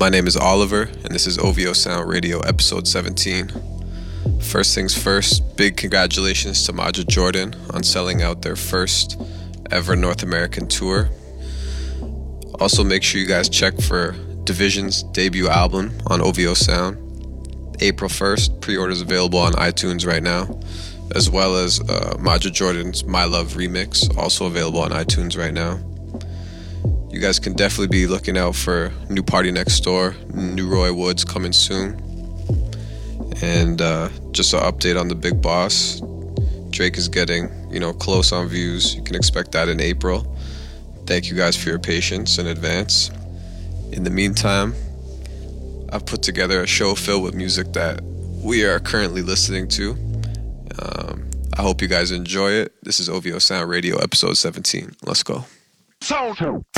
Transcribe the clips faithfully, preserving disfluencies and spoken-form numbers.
My name is Oliver, and this is O V O Sound Radio episode seventeen. First things first, big congratulations to Majid Jordan on selling out their first ever North American tour. Also, make sure you guys check for Division's debut album on O V O Sound. April first, pre-orders available on iTunes right now, as well as uh, Majid Jordan's My Love remix, also available on iTunes right now. You guys can definitely be looking out for new Party Next Door, new Roy Woods coming soon. And uh, just an update on the Big Boss. Drake is getting, you know, close on views. You can expect that in April. Thank you guys for your patience in advance. In the meantime, I've put together a show filled with music that we are currently listening to. Um, I hope you guys enjoy it. This is O V O Sound Radio episode seventeen. Let's go. O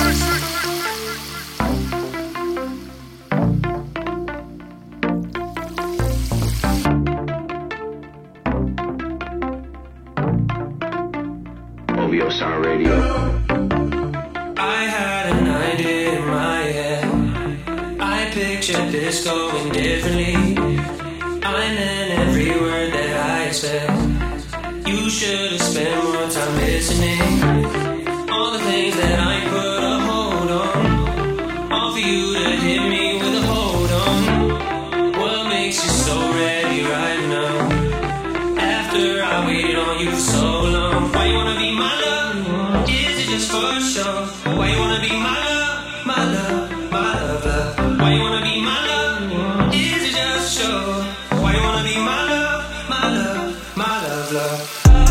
V O Sound Radio. I had an idea in my head. I pictured this going differently. I meant every word that I said. You should have spent more time listening. All the things that I put a hold on, all for you to hit me with a hold on. What makes you so ready right now? After I waited on you for so long. Why you wanna be my love? Is it just for show? Why you wanna be my love? My love, my love, love. Why you wanna be my love? Is it just show? Why you wanna be my love? My love, my love, love.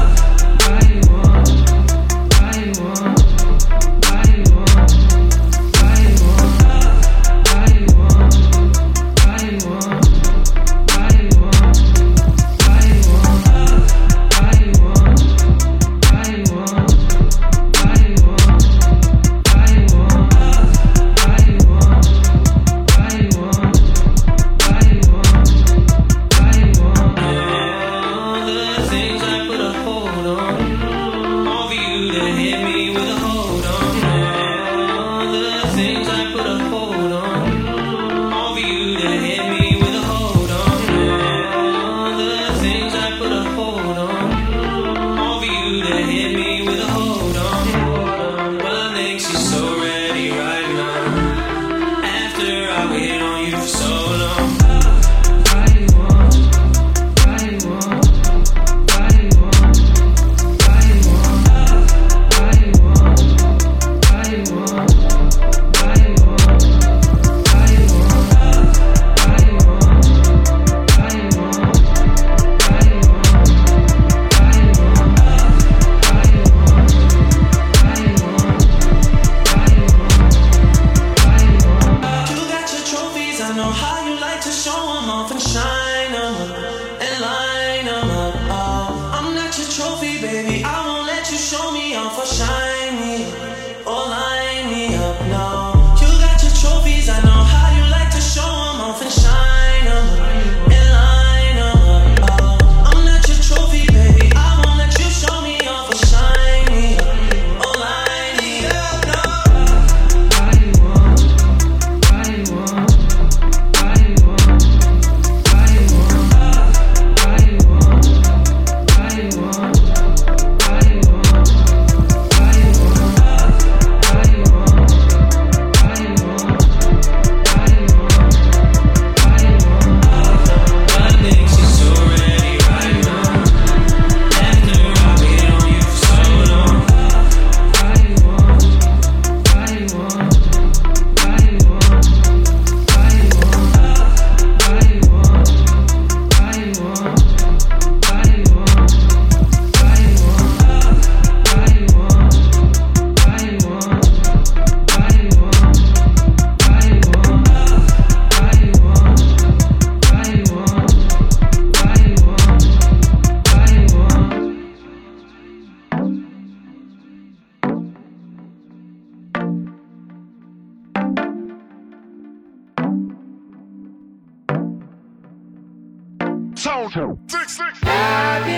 Total. Six, six. Da, da,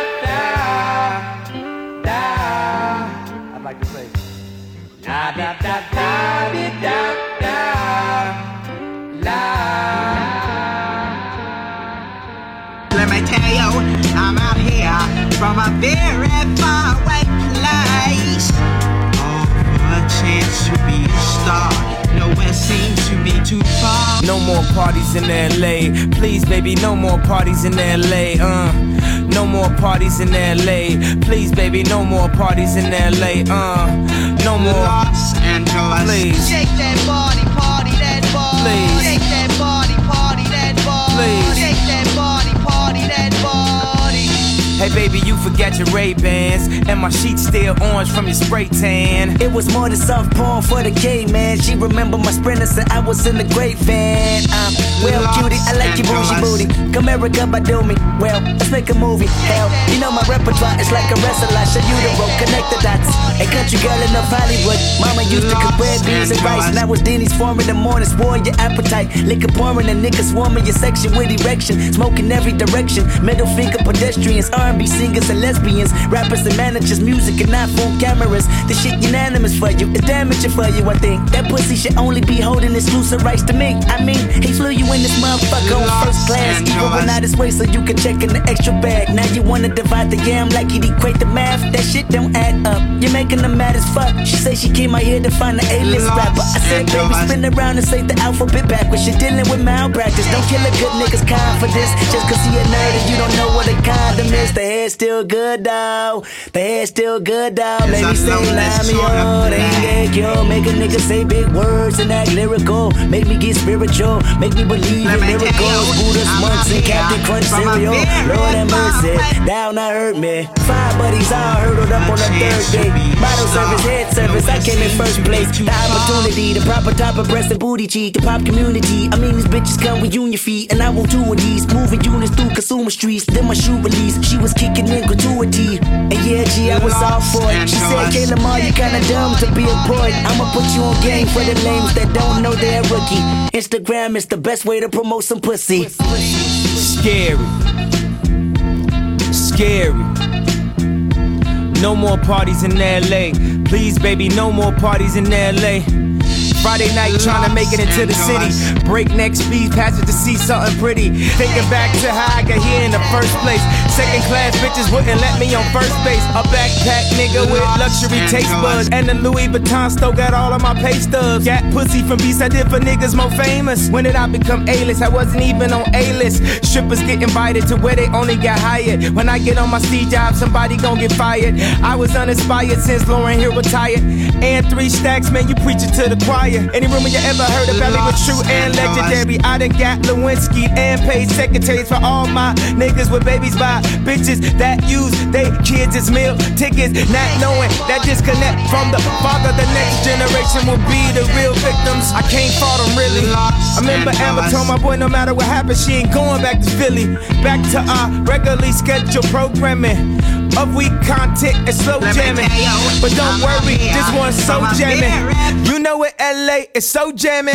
da, da. I'd like to say. Da, da, da, da, da, da, da. Let me tell you, I'm out here from a very far away place. All for a chance to be a star. Nowhere seems to be too far. No more parties in L A. Please, baby, no more parties in L A. Uh, no more parties in L A. Please, baby, no more parties in L A. Uh, no more. Los Angeles. Please. Shake that body, party that body. Please. Shake that body, party that body. Please. Shake that body, party that body. Hey baby, you forgot your Ray-Bans, and my sheets still orange from your spray tan. It was more than soft porn for the gay man. She remember my sprinters and I was in the great fan. Um, well, cutie, I like your bougie booty. Come Erica, by do me. Well, let's make a movie. Hell, you know my repertoire is like a wrestler. I show you the rope, connect the dots. A country girl in North Hollywood. Mama used to cook red beans and rice. Now it's Denny's form in the morning, spoil your appetite. Liquor pouring and niggas swarming your section with erection. Smoking every direction. Middle finger pedestrians. R and B singers and lesbians, rappers and managers, music and iPhone cameras. The shit unanimous for you, it's damaging for you, I think. That pussy should only be holding exclusive rights to me. I mean, he flew you in this motherfucker on first class. Even went out his way so you can check in the extra bag. Now you wanna divide the yam like you'd equate the math. That shit don't add up, you're making them mad as fuck. She say she came out here to find the A-list rapper. I said, baby, spin around and say the alphabet backwards. You're dealing with malpractice. Don't kill a good nigga's kind for this. Just cause he a nerd and you don't know what a condom is. The hair's still good, though. The hair's still good, though. Make me say, lie me on. Ain't that cure. Make a nigga say big words and act lyrical. Make me get spiritual. Make me believe in miracles. Buddha's monks and Captain Crunch cereal. Lord have mercy. Thou not hurt me. Five buddies all hurdled up on the third day. Bottle service, head service. I came in first place. The opportunity, the proper top of breast and booty cheek. The pop community. I mean, these bitches come with union feet. And I want two of these. Moving units through consumer streets. Then my shoe release. She was kicking in gratuity. And yeah, G, I was all for it. She said, K. Lamar, you kinda dumb to be a poet. I'ma put you on game for the lames that don't know they're rookie. Instagram is the best way to promote some pussy. Scary. Scary. No more parties in L A. Please, baby, no more parties in L A. Friday night trying to make it into the city. Breakneck speed, passing to see something pretty. Thinking back to how I got here in the first place. Second class bitches wouldn't let me on first base. A backpack nigga with luxury taste buds. And the Louis Vuitton still got all of my pay stubs. Got pussy from beats I did for niggas more famous. When did I become A-list? I wasn't even on A-list. Strippers get invited to where they only got hired. When I get on my Steve job, somebody gon' get fired. I was uninspired since Lauren Hill retired. And three stacks, man, you preaching to the choir. Any rumor you ever heard about me was true and legendary. I done got Lewinsky and paid secretaries for all my niggas with babies by bitches that use they kids as meal tickets. Not knowing that disconnect from the father, the next generation will be the real victims. I can't fault them really. I remember Amber told my boy no matter what happens, she ain't going back to Philly. Back to our regularly scheduled programming of weak content and slow jamming. But don't worry, this one's so jamming. You know it, L A is so jamming.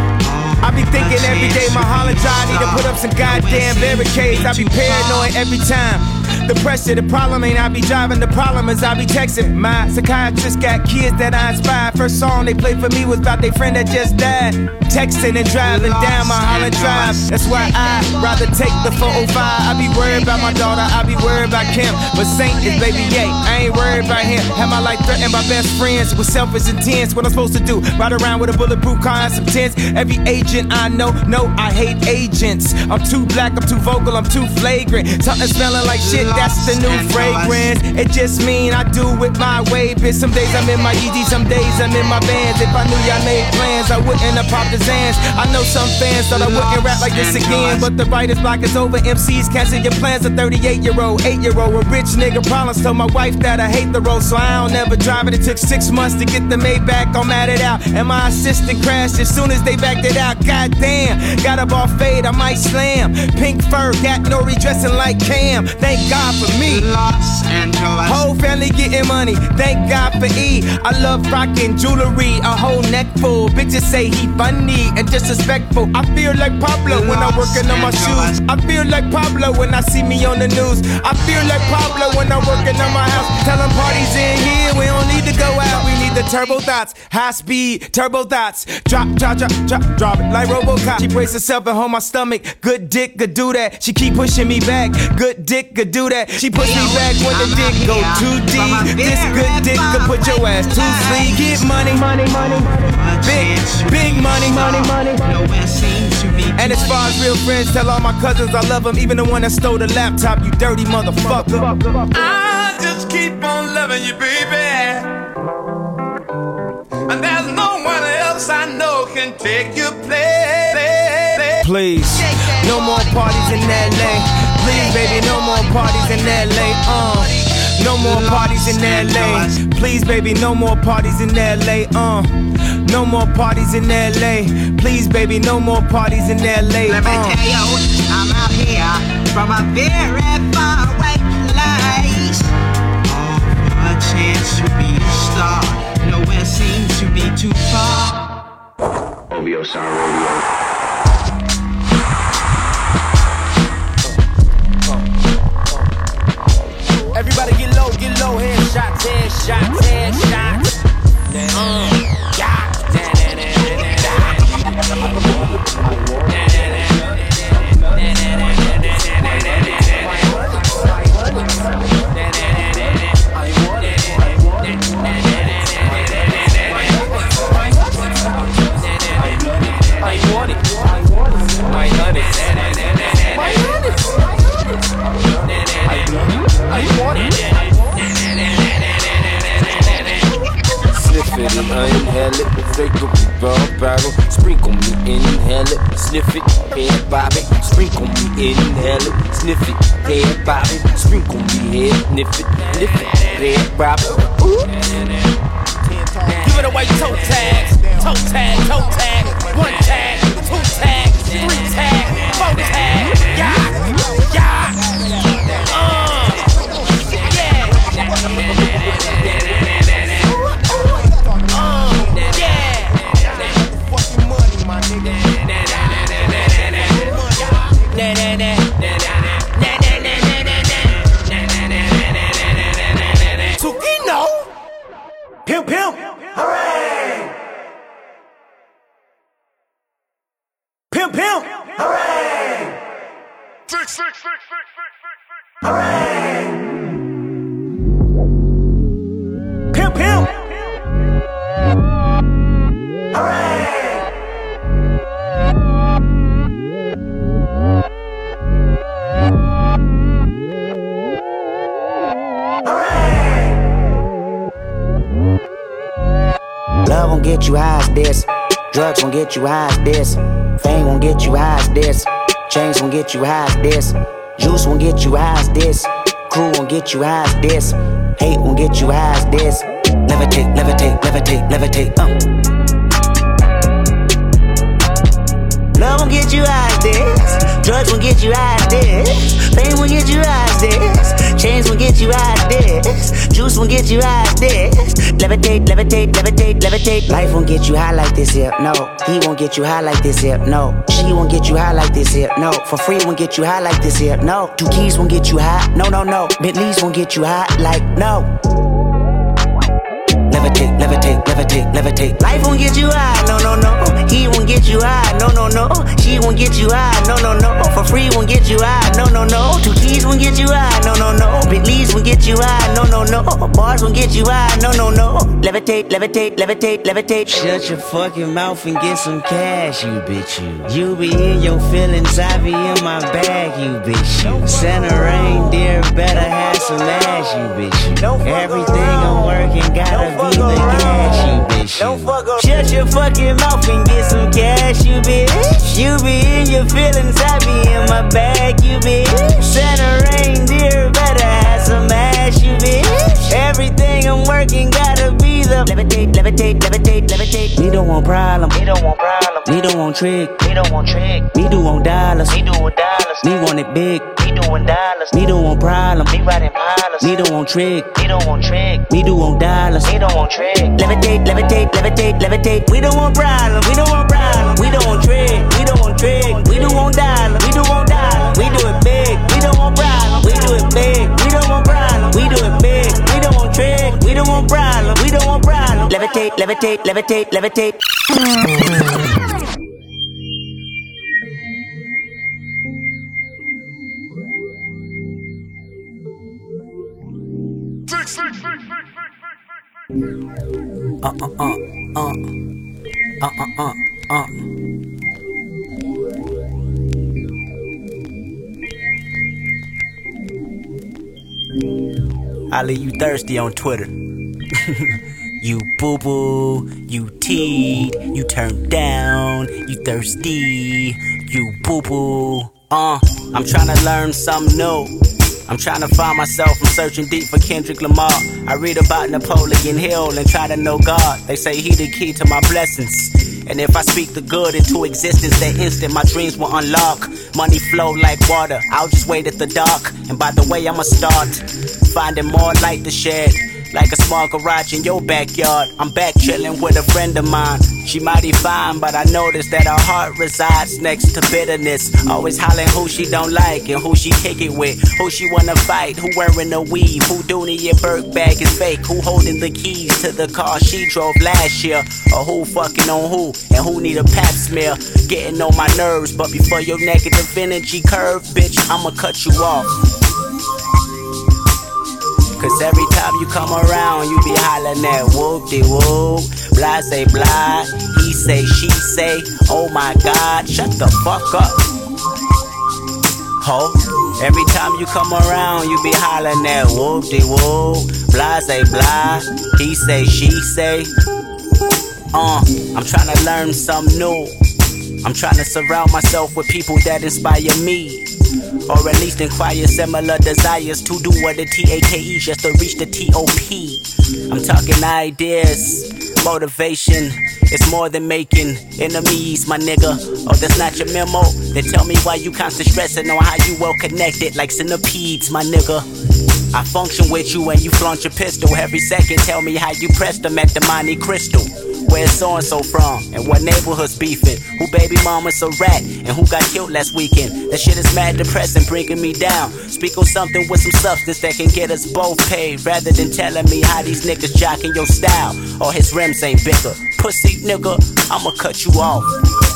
I be thinking every day my Holland drive need to put up some goddamn barricades. I be paranoid every time. The pressure, the problem ain't I be driving, the problem is I be texting. My psychiatrist got kids that I inspired. First song they played for me was about their friend that just died. Texting and driving down my Holland Drive. That's why I'd rather take the four oh five. I be worried about my daughter, I be worried about Kim. But Saint is baby yay, I ain't worried about him. Have my life threatened by best friends with selfish intents. What I'm supposed to do, ride around with a bulletproof car and some tents. Every agent I know, no, I hate agents. I'm too black, I'm too vocal, I'm too flagrant. Something smelling like shit, that's the new fragrance. It just mean I do it my way, bitch. Some days I'm in my Yeezy, some days I'm in my Vans. If I knew y'all made plans, I wouldn't have popped the Zans. I know some fans thought I wouldn't rap like this again, but the writer's block is over. M Cs cancel your plans. A thirty-eight year old, eight year old, a rich nigga problems. Told my wife that I hate the road, so I don't ever drive it. It took six months to get the Maybach, I'm at it out. And my assistant crashed as soon as they backed it out. Goddamn, got a ball fade, I might slam. Pink fur, got no redressing like Cam. Thank God ride for me. Los Angeles. Whole family getting money, thank God for E. I love rocking jewelry, a whole neck full. Bitches say he funny and disrespectful. I feel like Pablo when I'm working on my shoes. I feel like Pablo when I see me on the news. I feel like Pablo when I'm working on my house. Tell them parties in here, we don't need to go out. We need the turbo thoughts, high speed, turbo thoughts. Drop, drop, drop, drop, drop it like RoboCop. She brace herself and hold my stomach. Good dick could do that. She keep pushing me back. Good dick could do that. She push me back when the dick go too deep. This good dick could put your ass to sleep. Get money, money, money, big, big money, money, money. And as far as real friends, tell all my cousins I love them. Even the one that stole the laptop, you dirty motherfucker. I just keep on loving you, baby. And there's no one else I know can take your place. Please, no more parties in L A. Please, baby, no more parties in L A. Uh, no more parties in L A. Please, baby, no more parties in L A. Uh, no more parties in L A. Please, baby, no more parties in L A. Let me Uh. tell you, I'm out here from a very far away place. Oh, for a chance to be a star. Nowhere seems to be too far. O V O Sound Radio. Everybody get low, get low, headshots, headshots, headshots. Uh, yeah. Sniff it and inhale it, fake up the brown barrel. Sprinkle me, inhale it, sniff it, head bob it. Sprinkle me, inhale it, sniff it, head bob it. Sprinkle me, head, sniff it, sniff it, head bob it. Ooh. Give it away, toe tags, toe tag, toe tag. One tag, two tag, three tag, four tag. Yeah, yeah. Uh, yeah. Pimp, pimp, hooray! Pimp, pimp, hooray! Six, six, six, six, six, six, six. Hooray! Pimp, pimp, hooray! Love won't get you high as this. Drugs won't get you high as this. Fame won't get you high as this. Chains won't get you high as this. Juice won't get you high as this. Crew won't get you high as this. Hate won't get you high as this. Levitate, levitate, levitate, levitate, uh. Love won't get you high as this. Drugs won't get you high as this. Fame won't get you high as this. Chains won't get you high as this. Juice won't get you high as this. Levitate, levitate, levitate, levitate. Life won't get you high like this here, no. He won't get you high like this here, no. She won't get you high like this here, no. For free won't get you high like this here, no. Two keys won't get you high, no, no, no. Bentleys won't get you high like no. Levitate, levitate, levitate, levitate. Life won't get you high, no, no, no. He won't get you high, no, no, no. She won't get you high, no, no, no. For free won't get you high, no, no, no. Two keys won't get you high, no, no, no. Bentleys won't get you high, no, no, no. Bars won't get you high, no, no, no. Levitate, levitate, levitate, levitate. Shut your fucking mouth and get some cash, you bitch, you. You be in your feelings, I be in my bag, you bitch, you. Santa reindeer better have some ass, you bitch, you. Everything I'm working gotta be the cash, you bitch, you. Shut your fucking mouth and get some cash, you bitch. You be in your feelings, I be in my bag, you bitch. Santa reindeer better have some ass, you bitch. Everything I'm working gotta be the levitate, levitate, levitate, levitate. We don't want problem, we don't want problem. Me don't want trick. Me don't want trick. Me do want dollars. Me do want dollars. Me want it big. Me doing dollars. Me don't want problem. Me riding pilots. Me don't want trick. Me don't want trick. Me do want dollars. Me don't want trick. Levitate, levitate, levitate, levitate. We don't want problem. We don't want problem. We don't want trick. We don't want trick. We do want dollars. We do want dollars. We do it big. We don't want problem. We do it big. We don't want problem. We do it big. We don't want trick. We don't want problem. We don't want problem. Levitate, levitate, levitate, levitate. Uh uh uh uh uh uh uh uh. I leave you thirsty on Twitter. You boo boo, you teed, you turned down, you thirsty, you boo boo. Uh, I'm tryna learn something new. I'm trying to find myself, I'm searching deep for Kendrick Lamar. I read about Napoleon Hill and try to know God. They say he the key to my blessings. And if I speak the good into existence, that instant my dreams will unlock. Money flow like water, I'll just wait at the dock. And by the way, I'ma start finding more light to shed. Like a small garage in your backyard. I'm back chilling with a friend of mine. She mighty fine, but I noticed that her heart resides next to bitterness. Always hollering who she don't like and who she kick it with. Who she wanna fight, who wearing a weave, who Dooney your Burke bag is fake, who holding the keys to the car she drove last year, or who fucking on who, and who need a pap smear. Getting on my nerves, but before your negative energy curve, bitch, I'ma cut you off. Cause every time you come around, you be hollering at whoop-de-whoop, blah say blah, he say, she say, oh my God, shut the fuck up. Ho, every time you come around, you be hollering at whoop-de-whoop, blah say blah, he say, she say. Uh, I'm trying to learn something new. I'm trying to surround myself with people that inspire me. Or at least inquire similar desires to do what the T A K E just to reach the T O P. I'm talking ideas, motivation. It's more than making enemies, my nigga. Oh, that's not your memo? Then tell me why you constant stressing on how you well connected like centipedes, my nigga. I function with you and you flaunt your pistol. Every second tell me how you pressed them at the Monte Crystal. Where's so-and-so from? And what neighborhood's beefing? Who baby mama's a rat? And who got killed last weekend? That shit is mad depressing, bringing me down. Speak on something with some substance that can get us both paid, rather than telling me how these niggas jocking your style, or his rims ain't bigger. Pussy nigga, I'ma cut you off.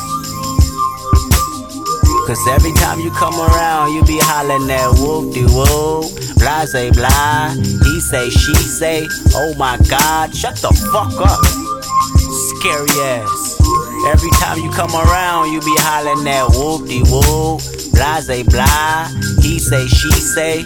Cause every time you come around, you be hollering at whoop-de-whoop, blah say blah, he say, she say, oh my God, shut the fuck up. Scary ass. Every time you come around, you be hollering at whoop-de-whoop, blah say blah, he say, she say.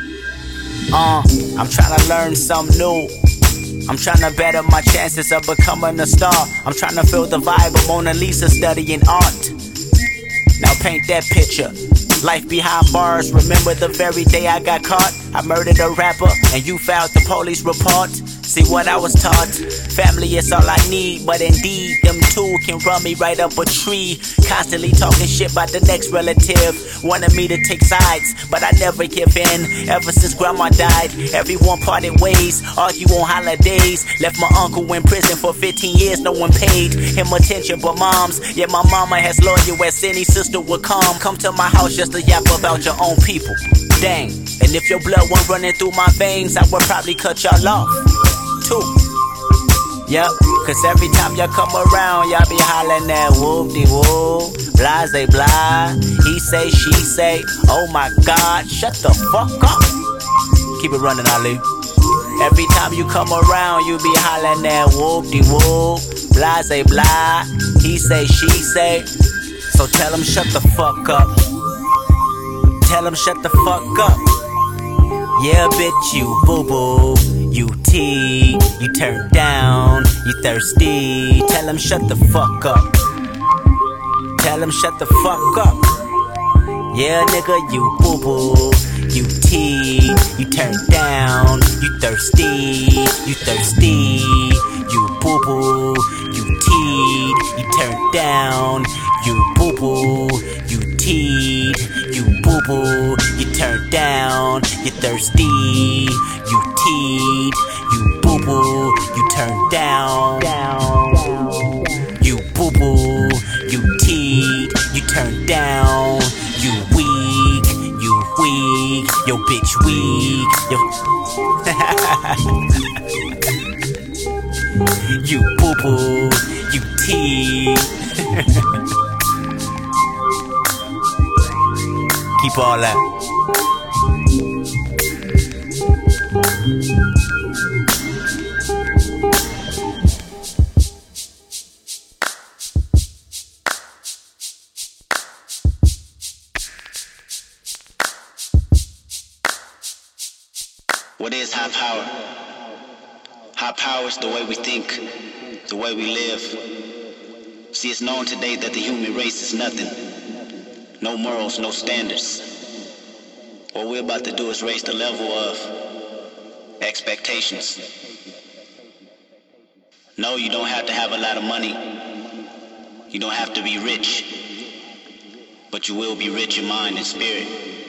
Uh, I'm trying to learn something new. I'm trying to better my chances of becoming a star. I'm trying to feel the vibe of Mona Lisa studying art. Now paint that picture. Life behind bars. Remember the very day I got caught? I murdered a rapper and you filed the police report. See what I was taught? Family is all I need, but indeed them two can run me right up a tree. Constantly talking shit about the next relative, wanted me to take sides, but I never give in. Ever since grandma died, everyone parted ways, argue on holidays. Left my uncle in prison for fifteen years, no one paid him attention but moms. Yeah, my mama has lawyer as any sister would come. Come to my house just to yap about your own people. Dang, and if your blood went running through my veins, I would probably cut y'all off too. Yep, cause every time y'all come around, y'all be hollering at whoop-de-whoop, blah say blah, he say, she say, oh my God, shut the fuck up. Keep it running, Ali. Every time you come around, you be hollering at whoop-de-whoop, blah say blah, he say, she say. So tell him shut the fuck up. Tell him shut the fuck up. Yeah, bitch, you boo-boo, you tea, you turned down, you thirsty. Tell him shut the fuck up. Tell him shut the fuck up. Yeah, nigga, you boo-boo, you tea, you turned down, you thirsty, you thirsty. You boo-boo, you tea, you turned down, boo-boo, you teed, you boo-boo, you turned down, you thirsty, you teed, you boo-boo, you turned down, you boo-boo, you teed, you turned down, you weak, you weak, yo bitch weak, yo you boo-boo, you teed. Keep all that. What is high power? High power is the way we think, the way we live. See, it's known today that the human race is nothing. No morals, no standards. What we're about to do is raise the level of expectations. No, you don't have to have a lot of money. You don't have to be rich. But you will be rich in mind and spirit.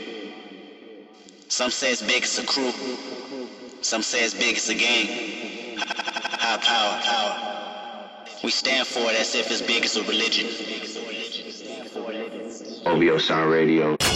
Some say as big as a crew. Some say as big as a gang. High power, power. We stand for it as if it's big as a religion. O V O Sound Radio. What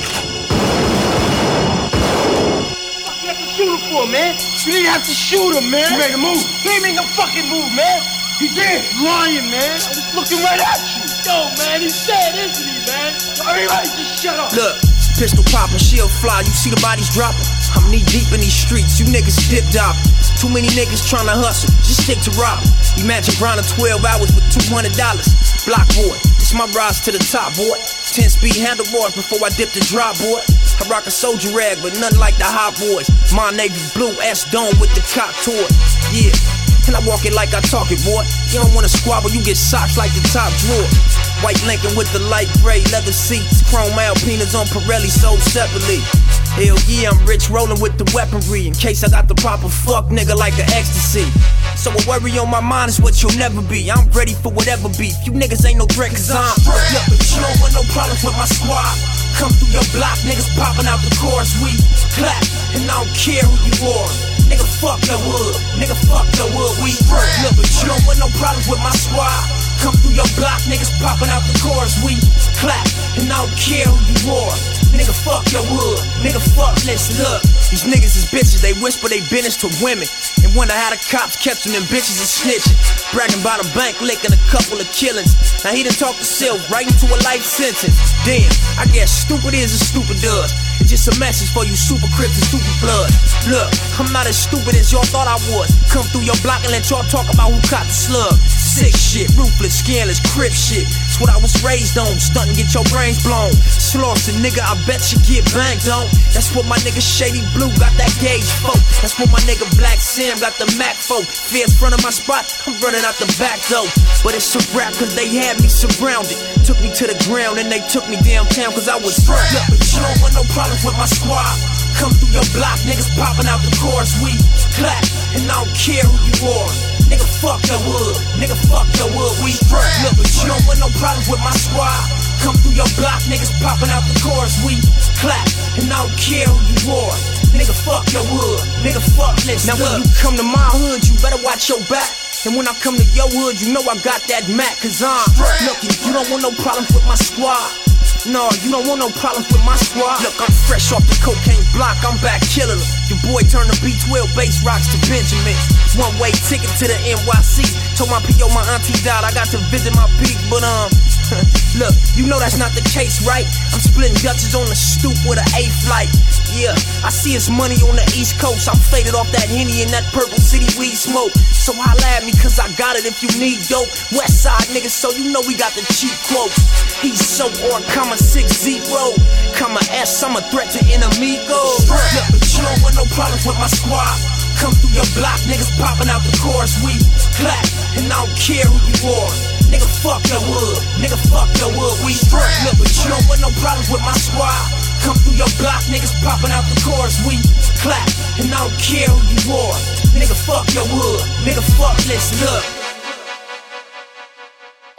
you have to shoot him for, man? You didn't have to shoot him, man. He made a move. He ain't make no fucking move, man. He did. Lying, man. I was looking right at you. Yo, man, he's dead, isn't he, man? Everybody just shut up. Look, pistol poppin', shield fly, you see the bodies dropping. I'm knee deep in these streets, you niggas dip dop. Too many niggas tryna hustle, just stick to robbing. Imagine grinding twelve hours with two hundred dollars. Block boy, it's my rise to the top, boy. ten speed handlebars before I dip the drop, boy. I rock a soldier rag, but nothing like the hot boys. My navy blue S dome with the cock toy. Yeah, and I walk it like I talk it, boy. You don't wanna squabble, you get socks like the top drawer. White Lincoln with the light gray leather seats. Chrome Alpinas on Pirelli sold separately. Hell yeah, I'm rich rolling with the weaponry. In case I got the proper fuck nigga like an ecstasy. So a worry on my mind is what you'll never be. I'm ready for whatever beef. You niggas ain't no threat cause I'm yeah, but you don't want no problems with my squad. Come through your block, niggas popping out the chorus. We clap, and I don't care who you are. Nigga fuck the wood, nigga fuck the wood. We look, but you don't want no problems with my squad. Come through your block, niggas popping out the chorus. We clap, and I don't care who you are. Nigga fuck your wood, nigga fuck, listen, look. These niggas is bitches, they whisper they business to women. And when I had the cops catching them bitches and snitching. Bragging about a bank lick and a couple of killings. Now he done talked to Silk right into a life sentence. Damn, I guess stupid is as stupid does. It's just a message for you super crips and super floods. Look, I'm not as stupid as y'all thought I was. Come through your block and let y'all talk about who caught the slug. Sick shit, ruthless, scandalous, crip shit. It's what I was raised on, stunt and get your brains blown. Slaughter, nigga, I bet you get banged on. That's what my nigga Shady Blue got that gauge for. That's what my nigga Black Sam got the Mac for. Fierce front of my spot, I'm running out the back door. But it's a rap cause they had me surrounded. Took me to the ground and they took me downtown cause I was strapped. Yeah, but you don't want no problems with my squad. Come through your block, niggas popping out the chorus. We clap, and I don't care who you are. Nigga fuck your wood, nigga fuck your wood. We look, but you don't want no problems with my squad. Come through your block, niggas popping out the chorus. We clap, and I don't care who you are. Nigga fuck your wood, nigga fuck, listen. Now when you come to my hood, you better watch your back. And when I come to your hood, you know I got that Mac. Cause I'm looking, you don't want no problems with my squad. No, you don't want no problems with my squad. Look, I'm fresh off the cocaine block, I'm back killing them. Your boy turned the B twelve bass rocks to Benjamin. One way ticket to the N Y C. Told my P O my auntie died, I got to visit my peak, but um look, you know that's not the case, right? I'm splitting Dutches on the stoop with an A flight. Yeah, I see it's money on the East Coast. I'm faded off that Henny and that Purple City weed smoke. So holla at me cause I got it if you need dope. West side niggas, so you know we got the cheap quotes. He's so or comma six zero, comma S, I'm a threat to enemigos. Yeah, but you don't want no problems with my squad. Come through your block, niggas popping out the chorus. We clap, and I don't care who you are. Nigga fuck your wood, nigga fuck your wood. We look, but you don't want no problems with my squad. Come through your block, niggas popping out the chorus. We clap, and I don't care who you are. Nigga fuck your wood, nigga fuck, listen, look. So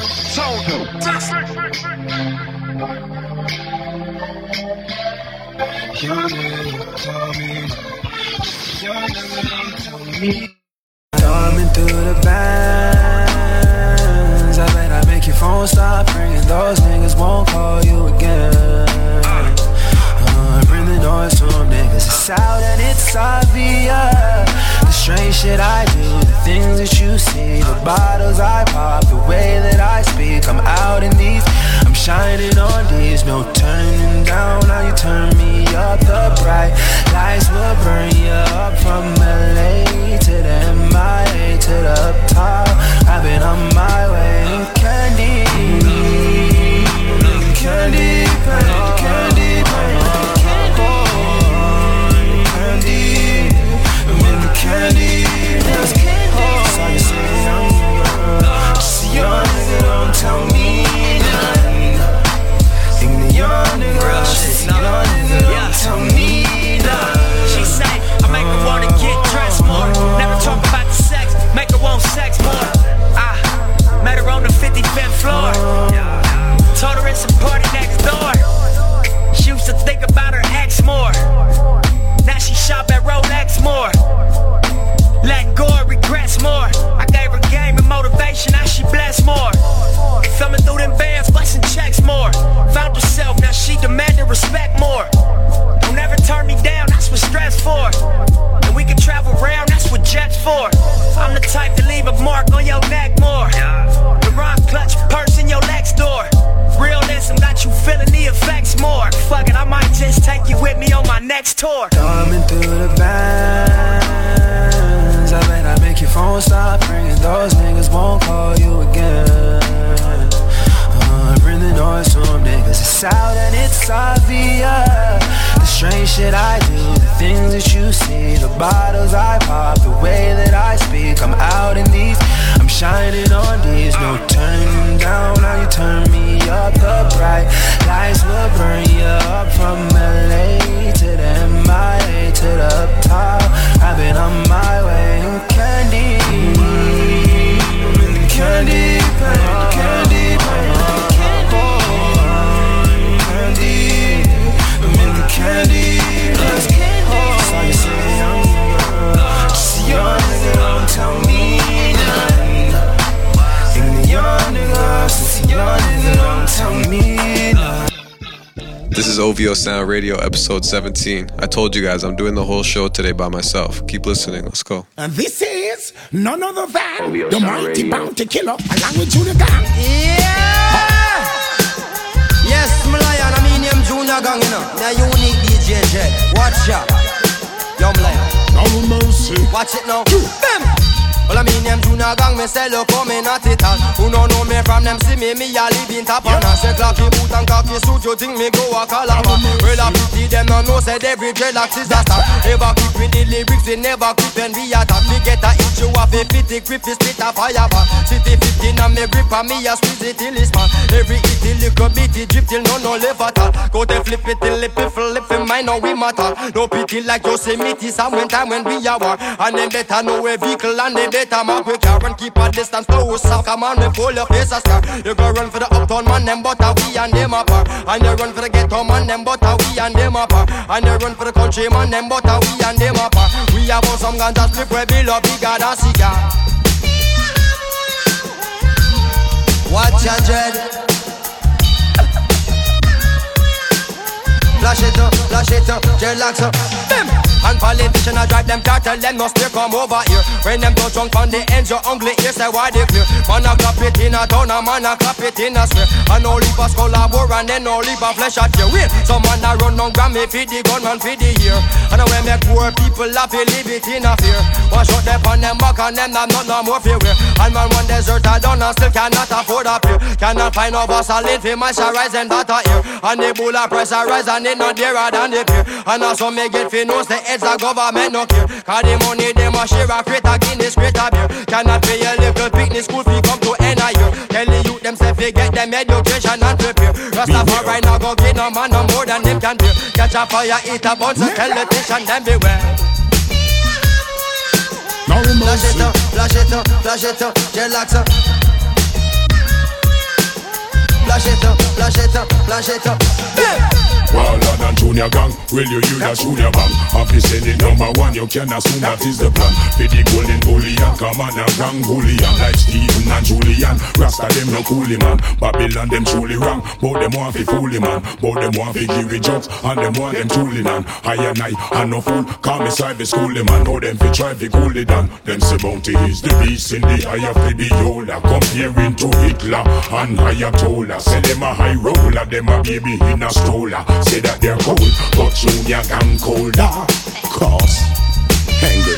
Jones. Six, six, six, six. Your name told me. Your name told me. Coming through the bands. I bet I make your phone stop ringing. Those niggas won't call you again. Uh, bring the noise to them niggas. It's out and it's obvious. The strange shit I do, the things that you see, the bottles I pop, the way that I speak. I'm out in these, I'm shining on these. No turning down, now you turn me up. The bright lights will burn you up from L A to the M I A to the up top. I've been on my way. Candy, candy, candy, candy, candy, candy. So you say young girl, just a young nigga, don't tell me nothing. Think the young nigga, just a young nigga, don't tell me nothing. She say, I make her wanna get dressed more. Never talk about the sex, make her want sex more. I met her on the fifty-fifth floor. Told her it's a party next door. She used to think about her ex more. Now she shop at Rolex more. Let go of regrets more. I gave her game and motivation, now she blessed more. Thumbing through them bands, busting checks more. Found herself, now she demanding respect more. Don't ever turn me down, that's what stress for. And we can travel around, that's what jets for. I'm the type to leave a mark on your neck more. The rock clutch purse in your next door. Realism got you feeling the effects more. Fuck it, I might just take you with me on my next tour. Coming through the bands, I bet I make your phone stop ringing. Those niggas won't call you again. Uh, bring the noise to them niggas. It's out and it's obvious. The strange shit I do, the things that you see, the bottles I pop, the way that I speak. I'm out in these, I'm shining on these. No turning down, now you turn me up. The bright lights will burn you up from L A to the M I A to the up top. I've been on my way. Candy, candy, candy, candy, candy, candy. So you say young girl, just a young nigga, don't tell me nothing. Think the young nigga, just a young nigga, don't tell me nothing. This is O V O Sound Radio episode seventeen. I told you guys I'm doing the whole show today by myself. Keep listening. Let's go. And this is none other than the mighty bounty killer along with Junior Gang. Yeah! Yes, my lion, I mean him Junior Gang, you know. The unique D J Jet. Watch out. Young lion. No mercy. Watch it now. Bam! Well, I mean them Junior Gang, me say look how me not it all. Who don't know me from them see me, me a live in top and I say clappy boot and cocky suit, you think me go a calabar. Well, I pity them no know, said every dreadlocks is a star. Never quick with the lyrics, we never quick when we attack. We get a hit you off a fifty grip, we split a fire bar. City fifteen and me grip and me a squeeze it till it's man. Every hit the liquor beat it drip till no no left at all. Go to flip it till it flip in mind, now we matter. No pity like Yosemite, some when time when we are war. And them better know a vehicle and they better mark we car and keep a distance close. So come on, we pull your face a scar. You go run for the uptown man, them but we and them apart. And you run for the ghetto man, them but we and them apart. And you run for the country man, them but we and them apart. We have on some ganja slip where we love bigger than cigar. Watch your dread. Flash it up, flash it up, dreadlocks up. Bim! And politicians a drive them car, tell them no stay come over here. When them don't junk on the ends, your ugly ears say why they clear. Man a clap it in a town, a man a clap it in a square. And no leap a skull a bore and then no leap a flesh at your wheel. Some man a run on Grammy feed the gun man feed the ear. And when make poor people laugh, they leave it in a fear. Wash out them on them back and them not no more fear. And man one desert a done and still cannot afford a peer. Cannot find no vaseline for moisturize and data ear. And the bull a price a rise and it not dearer than the peer. And also me get fi knows the heads of government no care. Cause the money them a share a crate a Guinness crate a beer. Cannot pay a little picnic school fee come to end a year. Tell the youth them say fi get them education and prepare. Rastafari now go get no man no more than them can bear. Catch a fire eat a bunch so tell the patient them beware. Flash it up, flash it up, flash it up, dreadlocks up. flash it up, flash it up, flash it up. Waller than Junior Gang, will you use a junior bang? If you send it number one, you can assume that is the plan. For the golden bullion, come on a gang bullion. Like Stephen and Julian, Rasta them no coolie man. Babylon them truly wrong, but them want fi foolie man. But them want fi give it jokes, and them want them truly man. I and I, and no fool, call me side fi schoolie man. Know them fi try fi cool it down. Them say bounty is the beast in the eye of the beholder. Comparing to Hitler and Ayatollah. Say them a high roller, them a baby in a stroller. Say that they're cold, but Junior Gang colder. Cause angry.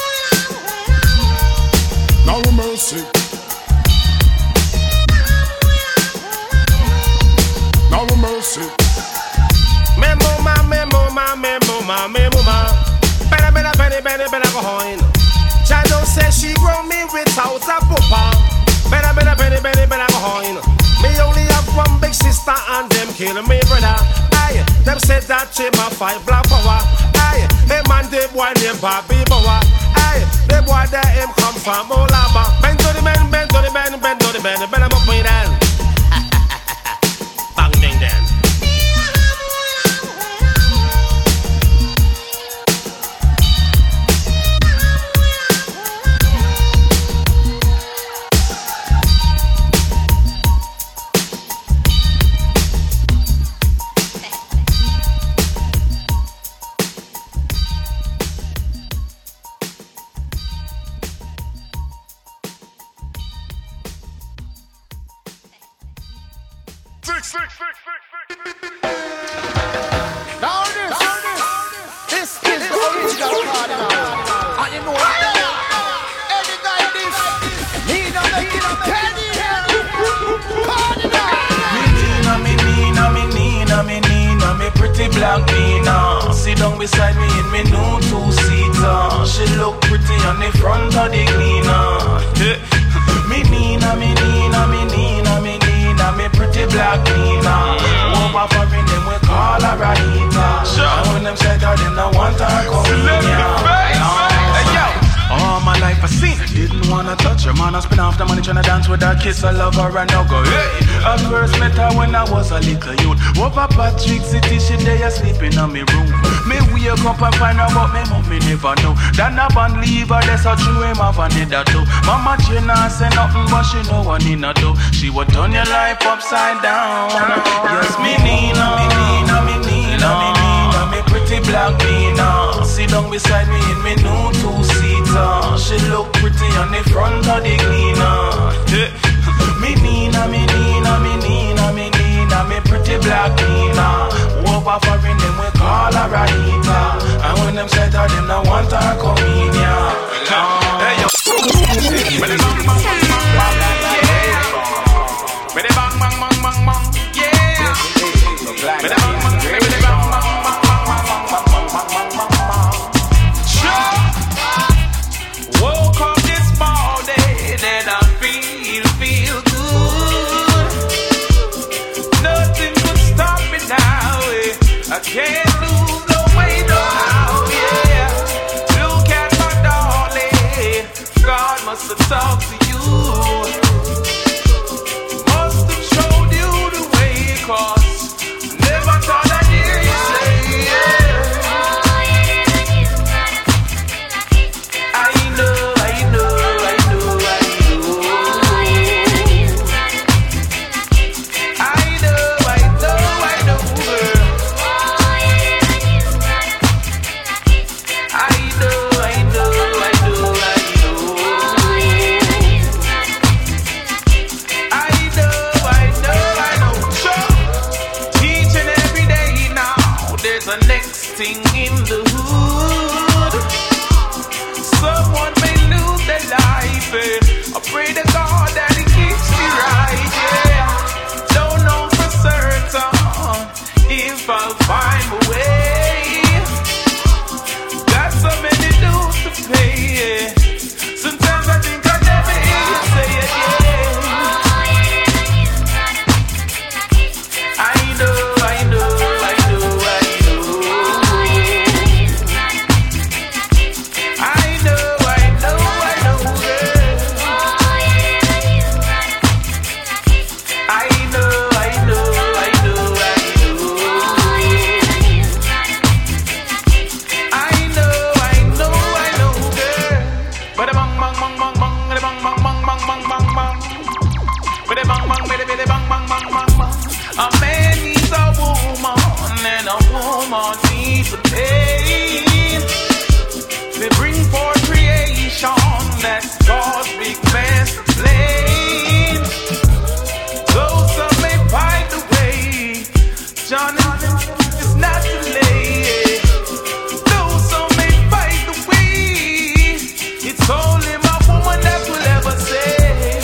No mercy. No mercy. Memo ma, memo ma, memo ma, memo ma. Better, better, better, better, better go on. Shadow says she grow me without a papa. Better, better, better, better, better go on. Me only have one big sister and them kill me brother. Aye, them said that she my fight black power. Aye, hey man, they boy named Bobby Bower. Aye, they boy that him come from Olaba. Bend to the man, bend to the man, bend to the man, bend him up with that. Bang ding dang. Now this, this is the original Cardinal. And you know what? Any guy this, he don't make it a penny here. Cardinal. Me Nina, me Nina, me Nina, me Nina, me pretty black Nina. Sit down beside me in me new two-seater. She look pretty on the front of the cleaner. Me Nina, me Nina, me Nina, me Nina, me pretty black Nina. Over foreign them we call her Rahita. And when them said that them not want her come in. All my life I seen her, didn't wanna touch her. Man, I spend half the money tryna dance with her, kiss her, love her and now go. Hey, I first met her when I was a little youth. Over Patrick City, she there sleeping on me room. Me wake up and find her, but me mommy never know. Then I band leave her, that's how true him have a need that too. Mama China say nothing, but she know what need to do. She would turn your life upside down. Yes, me Nina, me Nina, me Nina, me Nina, me pretty black Nina. Sit down beside me in me new two-seater. She look pretty on the front of the cleaner. Me Nina, me Nina, me Nina, me Nina, me pretty black Nina. Over foreign them we call her Rahita. And when them said that them not want her come in, yeah. Hey yo, bang bang bang bang bang, yeah. Bang bang bang bang bang bang, yeah. Bang bang bang bang bang bang bang. Woke up this morning and I feel, feel good. Nothing could stop me now. I can't lose no way, no how, yeah. Look at my darling, God must have talked to you. Must have showed you the way, cause never thought I'd hear you say, yeah. In the hood, someone may lose their life. Eh? I pray to God that He keeps me right. Yeah, don't know for certain if I'll find a way. Got so many dues to pay. Yeah. Sometimes I think I never hear you say it. Yeah, I know, I know, I know, I know. I know, I know, I know, girl. A man needs a woman, and a woman needs a pain. They bring forth creation, that's God's big master plan. Though some may find the way, Jonathan, it's not too late. Though some may find the way, it's only my woman that will ever say.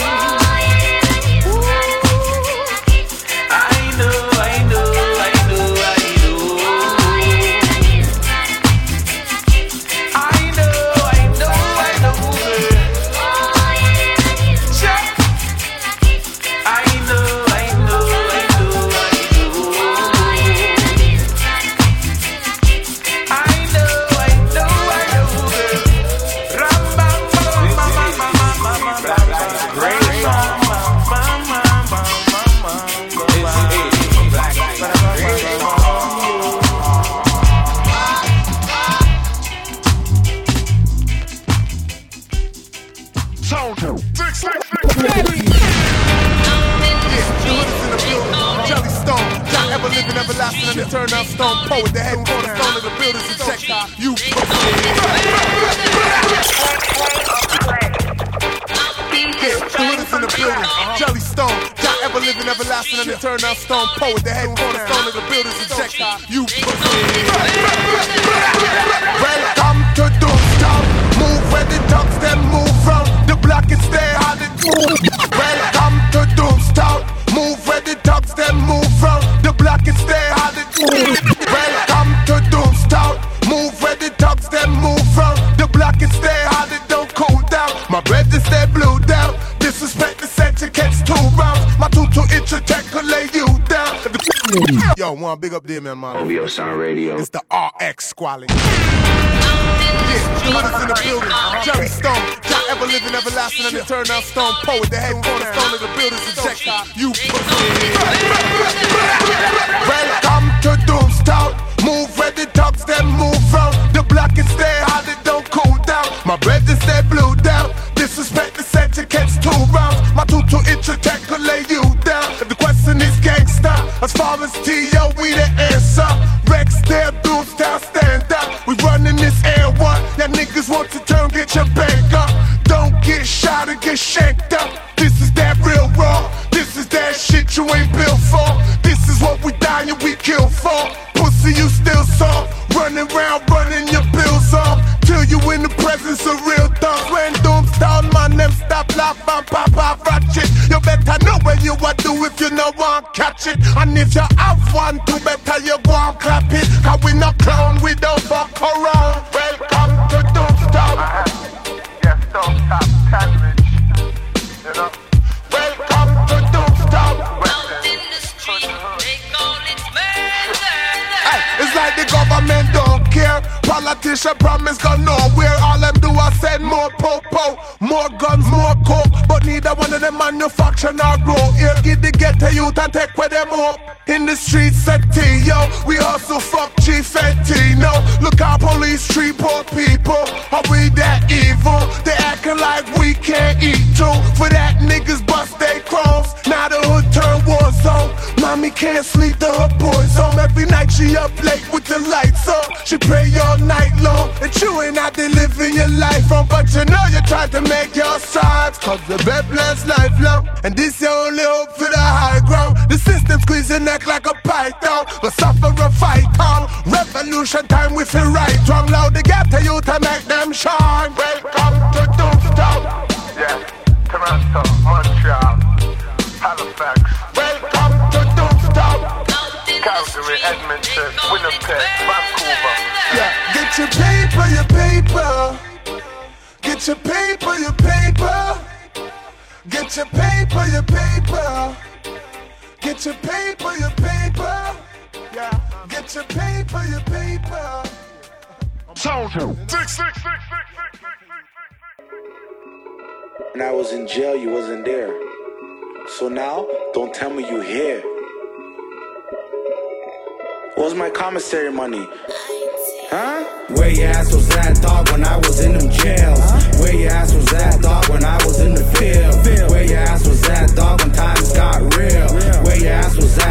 Everlasting and eternal stone poet, the head cornerstone of the builders and check you in the building, Jelly Stone, Jah ever living, everlasting and eternal stone poet, the head cornerstone of the builders and check you welcome to Doomstown, move where the dogs them move from, the block is there, how they welcome to Doomstown, move where the dogs them move from, the block is there, how they welcome to Doomstown, move where the dogs them move from, the block is there, how they don't cool down, my bread is there blue down, disrespect the set you catch two rounds, my tutu itch a tackle lay you down. Yo, one big up there, man, man. O V O Sound Radio. It's the R X squalid. Yeah, the hood is in the building. Jelly Stone, Jah ever living, everlasting and eternal stone poet, the head cornerstone of the builders and check you welcome to Doomstown, move where the dogs them move from, the block is there, how they don't cool down, my bread is there blue down, disrespect the set you catch two rounds, my tutu itch a tackle lay you down, if the question is gangsta, as far as T O we the answer, Rex there, Doomstown stand up, we running this air one, that niggas want to turn, get your bank up, don't get shot or get shanked up, this is that real raw, this is that shit you ain't built for, this is what we die and we kill for, pussy you still soft, running around running your bills off, till you in the presence of real thugs, when Doomstown man them stop laugh and pop off ratchet, you better know what you want do if you know one catch it, and if you have one too better you go and clap it, cause we not clown, we don't fuck around, welcome to Doomstown. Yes, don't stop, sandwich, you know. Welcome to Doomstown. Hey, it's like the government don't care. Politician promise go nowhere. All them do is send more po-po, more guns, more coke. But neither one of them manufacture nor grow. Here, give the ghetto youth and take with them up. In the streets, set T, yo. We also fuck Chief and Tino. Look how police treat poor people. Are we that evil? They acting like we can't eat too. For that niggas bust they crumbs. Now the hood turn war zone. Mommy can't sleep, the hood boys home. Every night she up late with the lights on. She pray all night long. And you ain't out there living your life on. But you know you tried to make your sides. Cause the bed plans lifelong. And this your only hope for the high ground. The system squeeze your neck like a python. But suffer a fight on. Revolution time we feel right. Drum loud the gap to you to make them shine. Welcome to Doomstown. Yeah, Toronto, Montreal, Halifax. Welcome to Doomstown. Calgary, Edmonton, Winnipeg, Vancouver. Yeah, get your paper, your paper. Get your paper, your paper. Get your paper, your paper. Get your paper, your paper. Yeah, get your paper, your paper. Sound six, six, six, six, six, six. When I was in jail, you wasn't there. So now, don't tell me you here. Where's my commissary money? Huh? Where your ass was at, dog, when I was in them jails? Where your ass was at, dog, when I was in the field? Where your ass was at, dog, when times got real? Where your ass was at,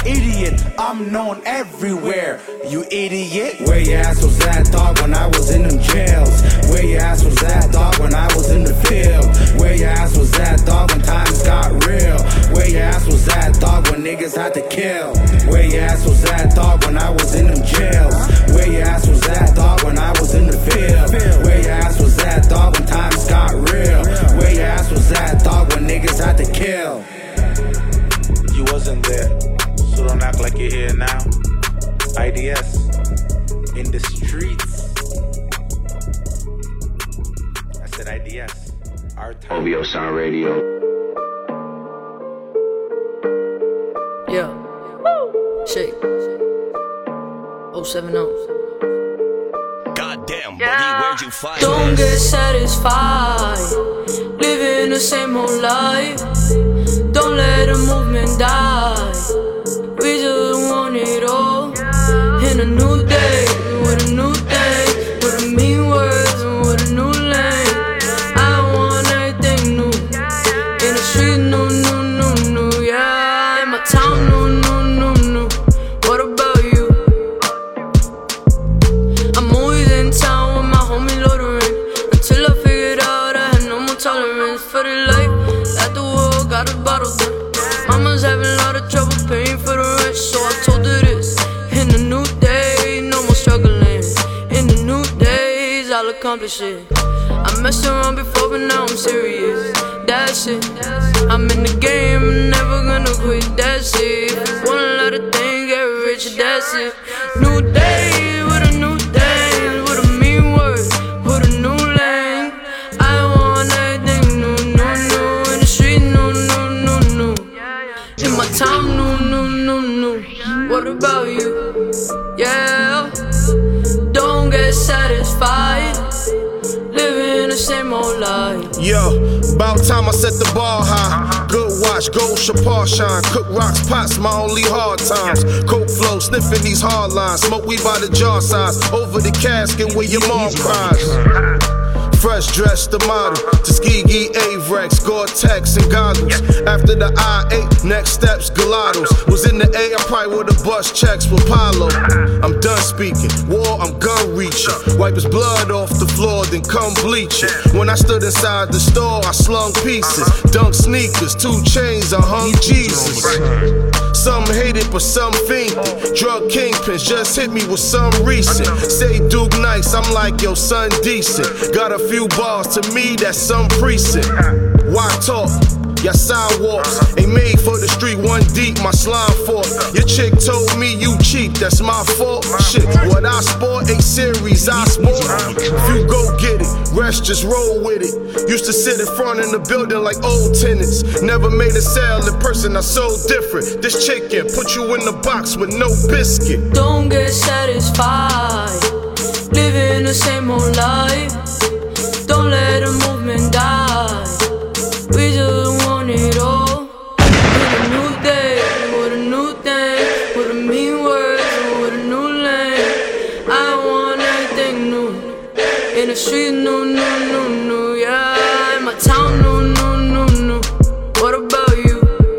idiot. I'm known everywhere, you idiot. Where your ass was at, dog, when I was in them jails? Where your ass was at, dog, when I was in the field? Where your ass was at, dog, when times got real? Where your ass was at, dog, when niggas had to kill? Where your ass was at, dog, when I was in them jails? Where your ass was at, dog, when I was in the field? Where your ass was at, dog, when times got real? Where your ass was at, dog, when niggas had to kill? You wasn't there, so don't act like you're here now. I D S, in the streets. I said I D S, our time. O V O Sound Radio. Yeah. Shake. oh seven oh. Goddamn, buddy, where'd you find Don't this? get satisfied living the same old life. Don't let the movement die. We just want it all in a new day, with a new thing, with a mean words and with a new lane. I want everything new in the street, new, new, new, new. Yeah, in my town, new, new, new, new. What about you? I'm always in town with my homie Loadering until I figured out I had no more tolerance for the life that the world got us bottled up. Mama's having a lot of trouble paying for the rent, so I told her this. In the new day, no more struggling. In the new days, I'll accomplish it. I messed around before, but now I'm serious. That's it. I'm in the game, never gonna quit. That's it. If you want a lot of things, get rich. That's it. New day with a new thing, with a mean word, with a new lane. I want everything new, new, new. In the street, new, new, new, new. In my town, new, new, new, new. What about you? Yeah. Don't get satisfied living the same old life. Yo, about time I set the bar high. Good watch, gold Chapar shine. Cook rocks, pots, my only hard times. Coke flow, sniffing these hard lines. Smoke weed by the jar size. Over the casket where your mom cries. Fresh dressed the model, Tuskegee, Avrex, Gore-Tex and goggles. After the I eight, next steps, Gelatos. Was in the A, I probably would've bust checks with Palo. I'm done speaking, war, I'm gun reaching. Wipe his blood off the floor, then come bleach it. When I stood inside the store, I slung pieces. Dunk sneakers, two chains, I hung Jesus. Some hate it, but some fiend it. Drug kingpins just hit me with some recent. Say Duke nice, I'm like, yo, son decent. Got a few bars, to me, that's some precinct. Why talk? Your sidewalks ain't made for the street, one deep, my slime fork. Your chick told me you cheap, that's my fault. Shit, what I sport, A series, I sport. If you go get it, rest, just roll with it. Used to sit in front in the building like old tenants. Never made a sale in person, I so different. This chicken put you in the box with no biscuit. Don't get satisfied living the same old life. Don't let the movement die. We just want it all in a new day, with a new thing, with a mean word, with a new lane. I want everything new in the street, new, new, new, new. Yeah, in my town, new, new, new, new. What about you?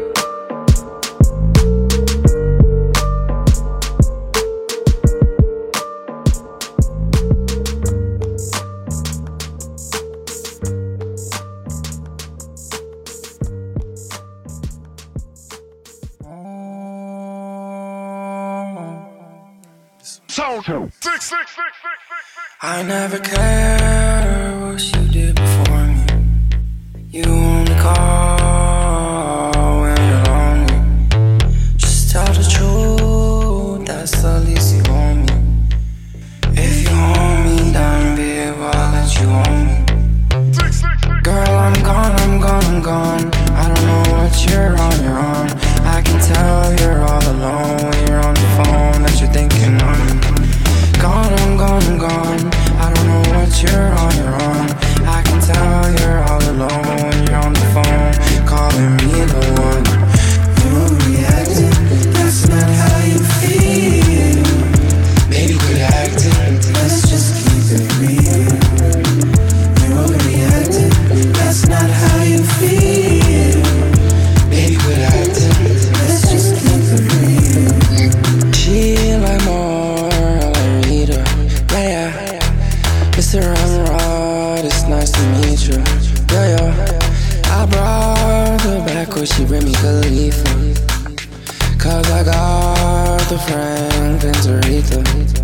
I never cared what you did before me. You only call when you're lonely. Just tell the truth, that's the least you owe me. If you hold me down, babe, I'll let you own me. Girl, I'm gone, I'm gone, I'm gone. I don't know what you're on, you're on. I can tell you're all alone when you're on the phone, that you're thinking on me. Gone, I'm gone, I'm gone. I don't know what you're on, you're on. I can tell you're all alone when you're on the phone, calling me the one. You're reacting, that's not how you feel. the Frank Pinterito.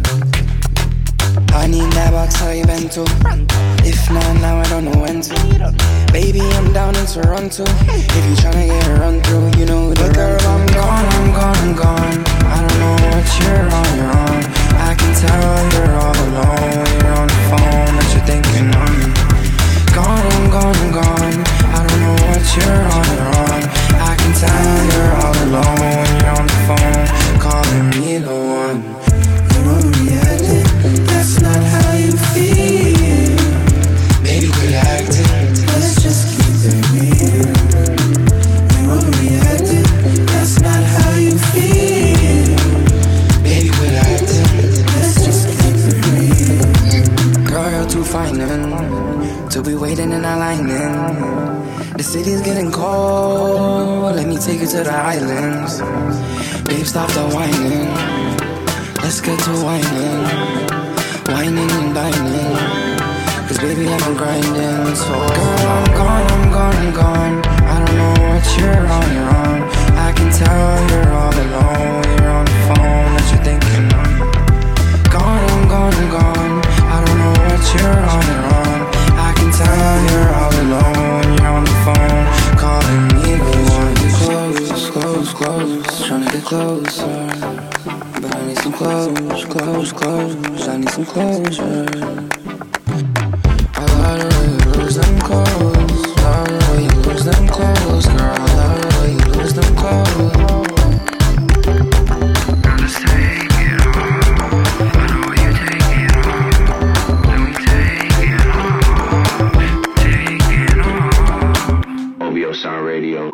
I need that box, how you been to? If not now, I don't know when to. Baby, I'm down in Toronto. If you tryna get a run through, you know the girl, I'm gone, I'm gone, I'm gone. I don't know what you're on, you're on. I can tell you're all alone. You're on the phone, but you're thinking on me. Gone, I'm gone, I'm gone. I don't know what you're on, you're on. I can tell you're all alone. You're on the phone, calling me the one. You know the reality, that's not how you feel. Baby, quit acting, let's just keep it real. You know the reality, that's not how you feel. Baby, quit acting, let's just keep it real. Girl, you're too fine and to be waiting and aligning. The city's getting cold, let me take you to the islands. Babe, stop the whining, let's get to whining. Whining and dining, cause baby I've been grinding. So girl, I'm gone, I'm gone, I'm gone. I don't know what you're on, you're on. I can tell you're all alone. You're on the phone, but you're thinking on. Gone, I'm gone, I'm gone. I don't know what you're on, you're on. I can tell you're all alone. You're on the phone, calling me the one. Close, close, close, trying to get closer. But I need some clothes, clothes, clothes. I need some closure. I love the way you lose them clothes. Love the way you lose them clothes, girl. I love the way you lose them clothes. Girl, just take it all. I know you take it all. Let me take it all. Take it all. O V O Sound Radio.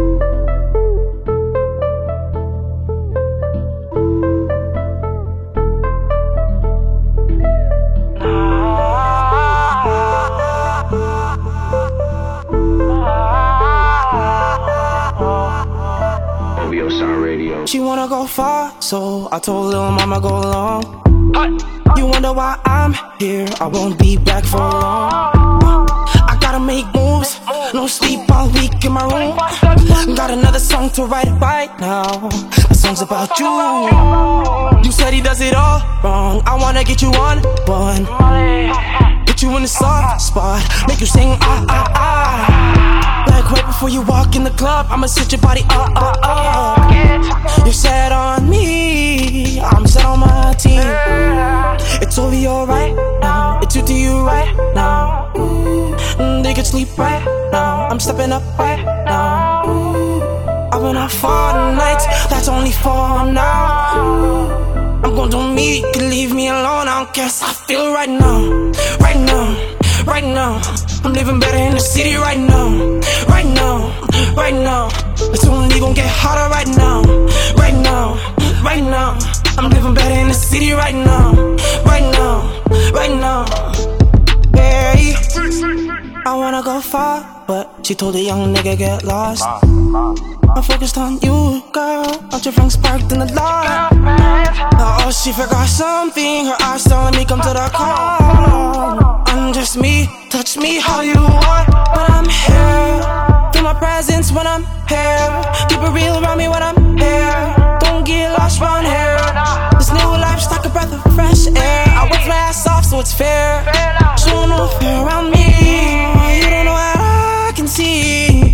She wanna go far, so I told little mama go along. You wonder why I'm here, I won't be back for long. I gotta make moves, no sleep all week in my room. Got another song to write right now, a song's about you. You said he does it all wrong, I wanna get you on one. Put you in the soft spot, make you sing ah ah ah. Like right before you walk in the club, I'ma set your body up, up, up. You're set on me, I'm set on my team. It's over your right now, it's you to you right now. Mm, they can sleep right now, I'm stepping up right now. I've been out for the nights, that's only for now. I'm gon' do me, you can leave me alone, I don't care how I feel right now. Right now, right now, I'm living better in the city right now. Right now, right now, it's only gon' get hotter right now. Right now, right now, I'm living better in the city right now. Right now, right now, hey. I wanna go far, but she told a young nigga get lost. I'm focused on you, girl, aren't your friends parked in the lot? Oh, she forgot something, her eyes telling me come to the car. I'm just me, touch me how you want when I'm here. Feel my presence when I'm here. Keep it real around me when I'm here. Don't get lost round here. This new life's like a breath of fresh air. I work my ass off so it's fair. Show no fear around me. You don't know what I can see.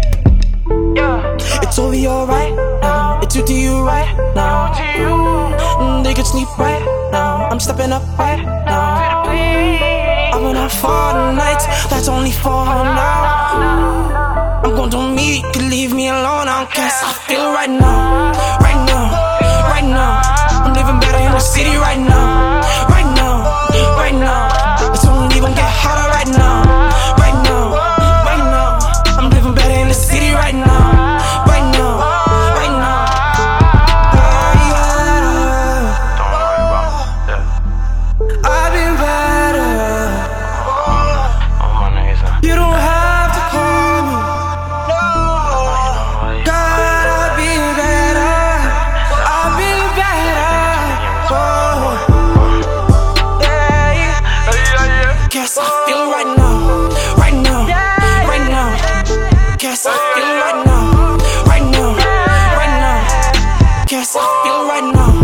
It's over your right now, it's you to you right now. Mm, they can sleep right now, I'm stepping up right now. I've been out for the nights, that's only for now. I'm gon' do me, you can leave me alone, I don't care how I feel right now. Right now, right now, I'm living better in the city right now. Right now, right now, it's only gon' get hotter right now. Right now, right now, I'm living better in the city right now. Yes, I feel right now, right now, right now. Yes, I feel right now.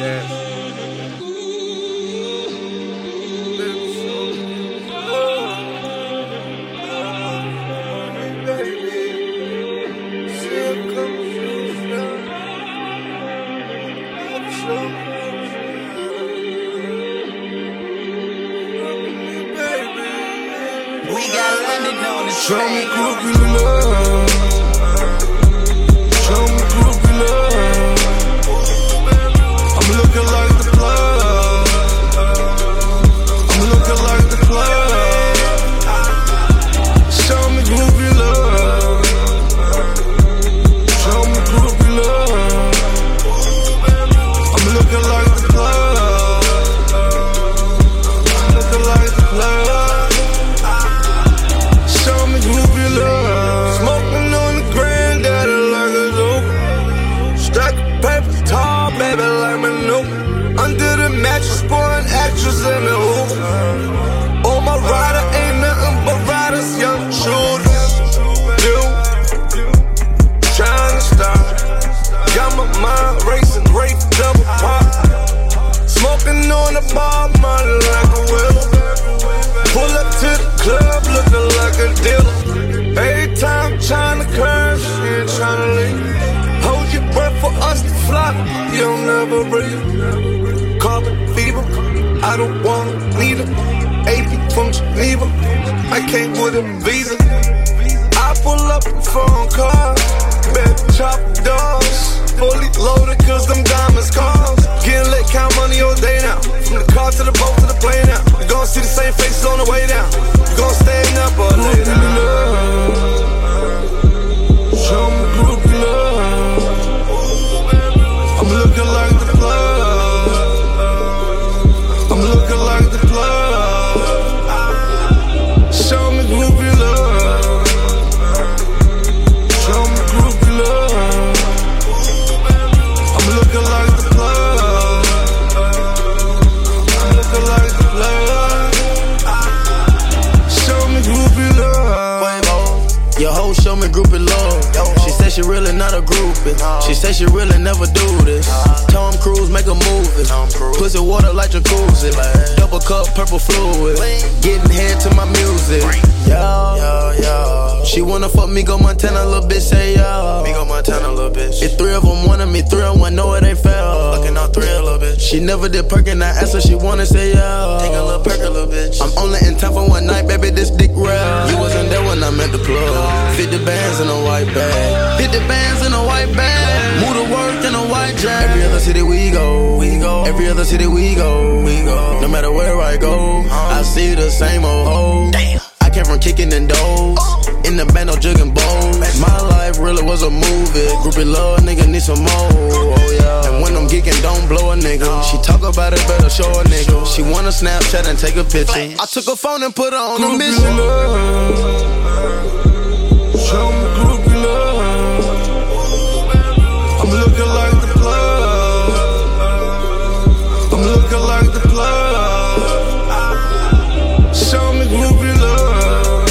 Show me groupie love. Show me groupie love. I'm looking like the plug. I'm looking like the plug. Show me groupie love. Show me groupie love. I'm looking like the plug. I'm looking like the plug. Smoking on the granddaddy like a dope. Stack of paper tall, baby, like my note. Under the mattress, pouring actress in the hoop. Oh, my rider ain't nothing but riders, young shooters. New, trying to stop. Got my mind racing, great double pop. Smoking on the bar, money like a willow. Pull up to the club, looking like a dealer. Every time tryna curve, she ain't tryna leave. Hold your breath for us to fly, you'll never breathe. Carbon fever, I don't wanna need it. A P from Geneva, I came with a visa. I pull up in phone car, bed chop dogs. Fully loaded cause them diamonds cars. Getting lit, count money all day now. From the car to the boat to the plane now. You gon' see the same faces on the way down. You gon' stay up all day now. Show me groupie love. I'm looking like the plug. I'm looking like the plug. Show me groupie love. Show me groupie love. I'm looking like the plug. I'm looking like the plug. Show me groupie love. Your hoe show me groupie love. She said she really not a groupie. She said she really never do this. Tom Cruise make a movie. Pussy water like jacuzzi. Double cup purple fluid. Getting head to my music. Yo, yo, yo. She wanna fuck me, go Montana, little bitch say yo. Me go Montana, little bitch. If three of them wanted me, three of one know it ain't fair. Fucking all three, little bitch. She never did perkin', I asked her she wanna say yo. Take a little perk, a little bitch. I'm only in town for one night, baby, this dick rare. You wasn't there when I met the plug. fifty bands in a white bag. fifty bands in a white bag. Move to work in a white dress. Every other city we go, we go. Every other city we go, we go. No matter where I go, I see the same old hoe. Damn. I came from kicking and doors. In the band, no jugging bowls. My life really was a movie. Groupie love, nigga need some more. Oh yeah. And when I'm geeking, don't blow a nigga. She talk about it, better show a nigga. She wanna Snapchat and take a picture. I took her phone and put her on a mission. Show me groupie love. I'm looking like the plug. I'm looking like the plug. Show me groupie love.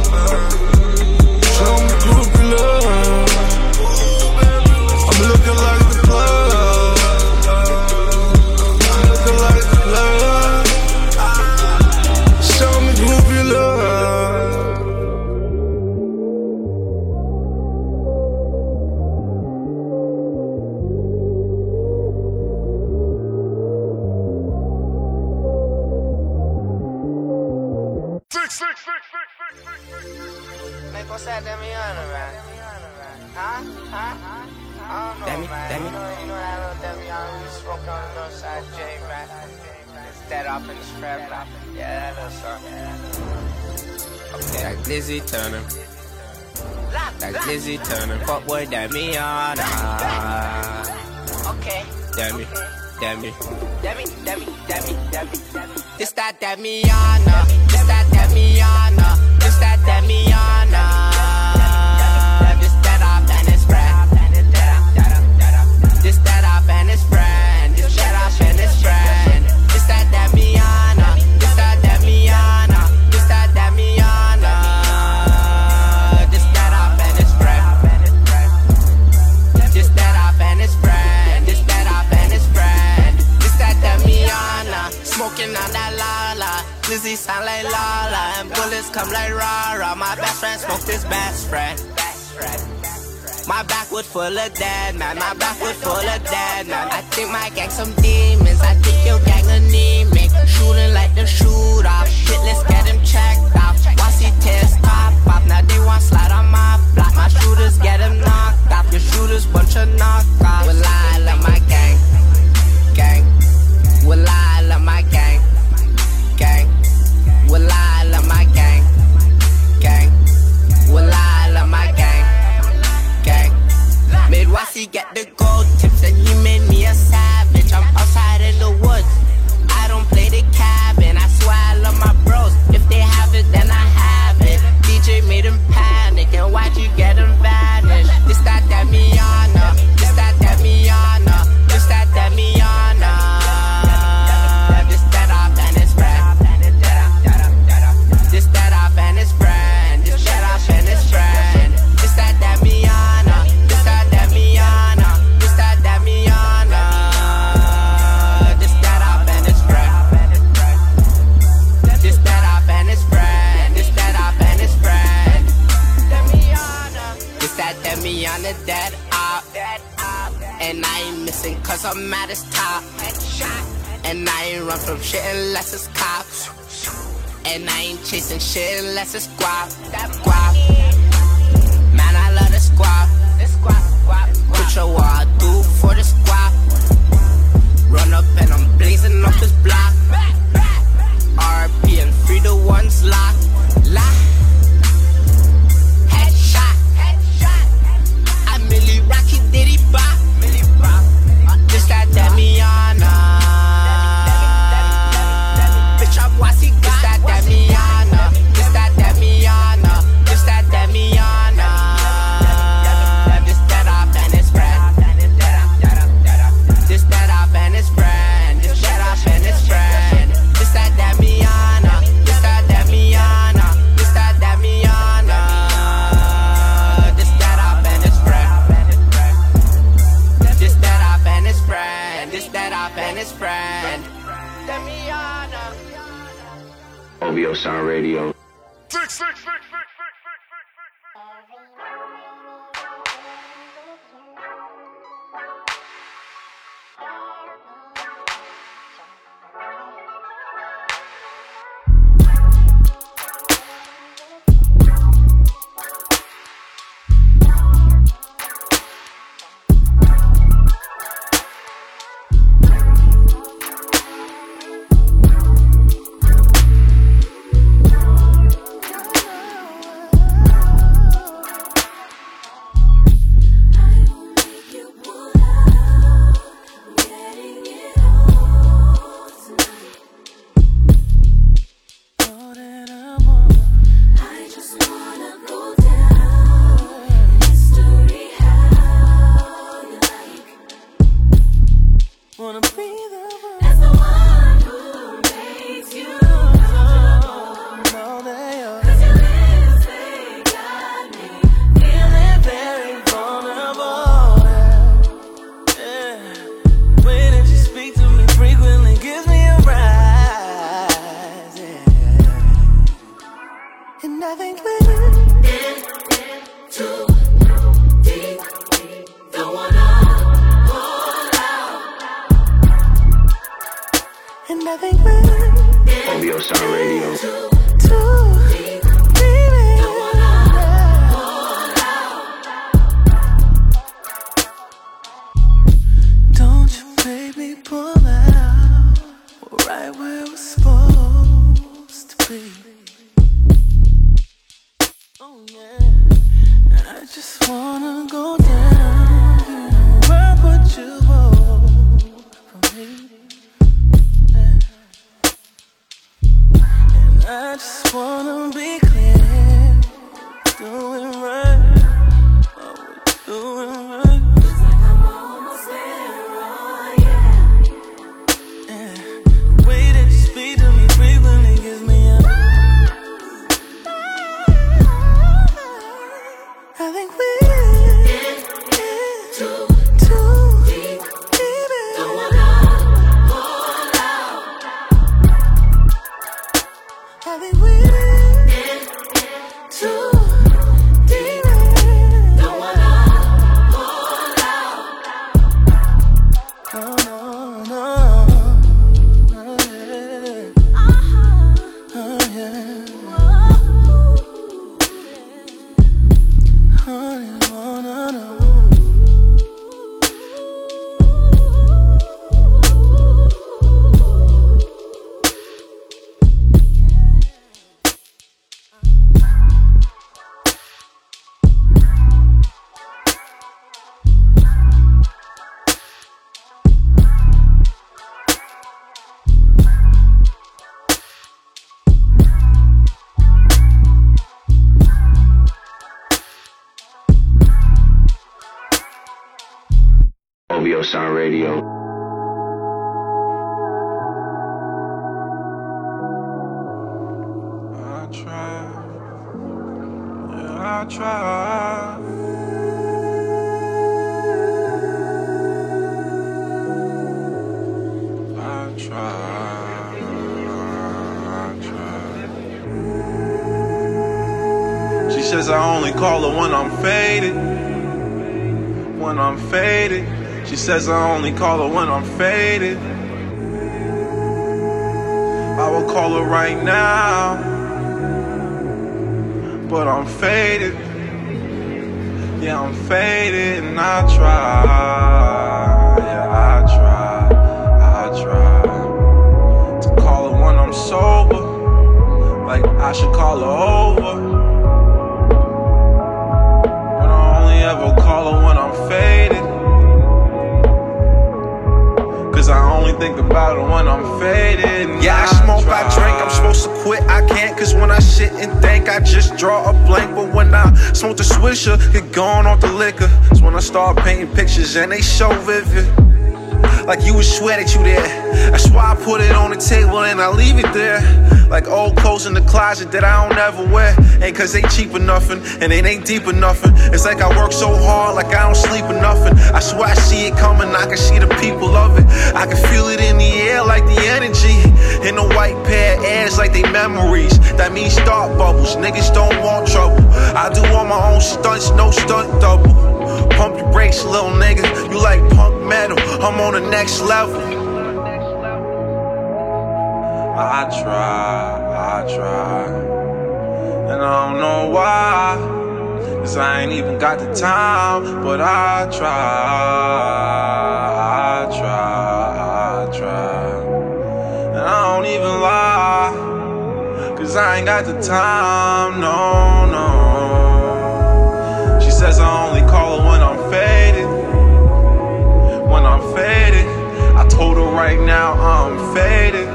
Show me groupie love. I'm looking like the plug. I'm looking like the plug. Show me groupie love. Me cosa de Damiano, man. Huh? Huh? I don't know, Demi, man. Demi. You know, you know that little Damiano we smoke on the north side, J, man. It's dead off in the strap, man. Yeah, that little song. Okay. Like Lizzie Turner. Like Lizzie Turner. Fuck boy Damiano. Okay. Demi. Demi. Demi, Demi, Demi, Demi. This that Damiano. This that Damiano. This that Damiano. This that up and his friend. This that up and his friend. This that up and his friend. This that Damiano. This that Damiano. This that Damiano. This that up and his friend. This that up and his friend. This that up and his friend. glizzy sound like Lala, and bullets come like rah-rah. My best friend smoked his best friend. My backwood full of dead man, my backwood full of dead man. I think my gang some demons, I think your gang anemic. Shooting like the shooter, shit, let's get him checked out. Once he tears top off, now they want slide on my block. My shooters get him knocked off, your shooters bunch of knockoffs. Well, I love my gang, gang. Well, I love my gang, gang. Well, I love my gang, gang. Well, I love my gang, gang. Made Wasi get the gold tips and he made me a savage. I'm outside in the woods, I don't play the cabin. I swear I love my bros, if they have it then I have it. D J made him panic and why'd you get him vanished? This that Damiana, this that Damiana, this that Damiana. This that off and his friend, this that off and his friend, this that off and his friend. This that Damiana, this that Damiana, this that Damiana. This that off and his friend, this that off and his friend, this that off and his friend. Damiana, this that Damiana dead up, and I ain't missing cause I'm at his top. And I ain't run from shit unless it's cops. And I ain't chasing shit unless it's guap. That guap. Man, I love the squad. Put your what I do for the squad. Run up and I'm blazing up this block. R P and free the ones locked. Lock. Headshot. I Millie Rocky Diddy Bop. This that Damiana. Bitch, I'm Wasi. This that Damiana. This that Damiana. This that Damiana. This that off and his friend. This that off and his friend. This that off and his friend. This that Damiana. This that Damiana. This that Damiana. This that off and his friend. This that off and his friend. This that off and his friend. Damiana. O V O Sound Radio. Six, six, six, six. O V O Sound Radio. Don't you baby pull out right where we're supposed to be. Oh yeah, I just wanna go down where would you vote for me? And I just wanna be clear, doing right, oh, we're doing right. Sound Radio. I try, yeah, I try. I try, I try. She says I only call her when I'm faded. When I'm faded. She says I only call her when I'm faded. I will call her right now, but I'm faded. Yeah, I'm faded and I try. Yeah, I try, I try to call her when I'm sober, like I should call her over. But I only ever call her when I'm faded, cause I only think about it when I'm faded. Yeah, I smoke, I drink, I'm supposed to quit, I can't. Cause when I sit and think, I just draw a blank. But when I smoke the swisher, get gone off the liquor. It's when I start painting pictures and they so vivid, like you would swear that you there. That's why I put it on the table and I leave it there, like old clothes in the closet that I don't ever wear. Ain't cause they cheap or nothing, and it ain't deep or nothing. It's like I work so hard, like I don't sleep or nothing. I swear I see it coming, I can see the people of it. I can feel it in the air like the energy, in the white pair of airs like they memories. That means start bubbles, niggas don't want trouble. I do all my own stunts, no stunt double. Pump your brakes, little nigga, you like punk metal, I'm on the next level. I try, I try, and I don't know why, cause I ain't even got the time. But I try, I try, I try, and I don't even lie, cause I ain't got the time, no, no. She says I only call her when I'm faded, when I'm faded. I told her right now I'm faded,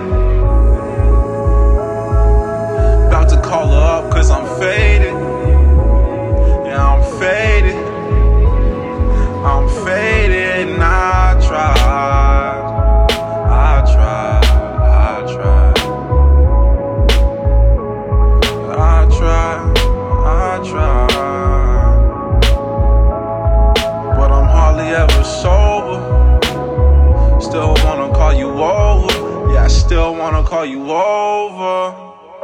about to call her up cause I'm faded. Yeah, I'm faded, I'm faded, and I tried, I tried, I tried, I tried, I tried, but I'm hardly ever sober. Still wanna call you over, yeah, I still wanna call you over.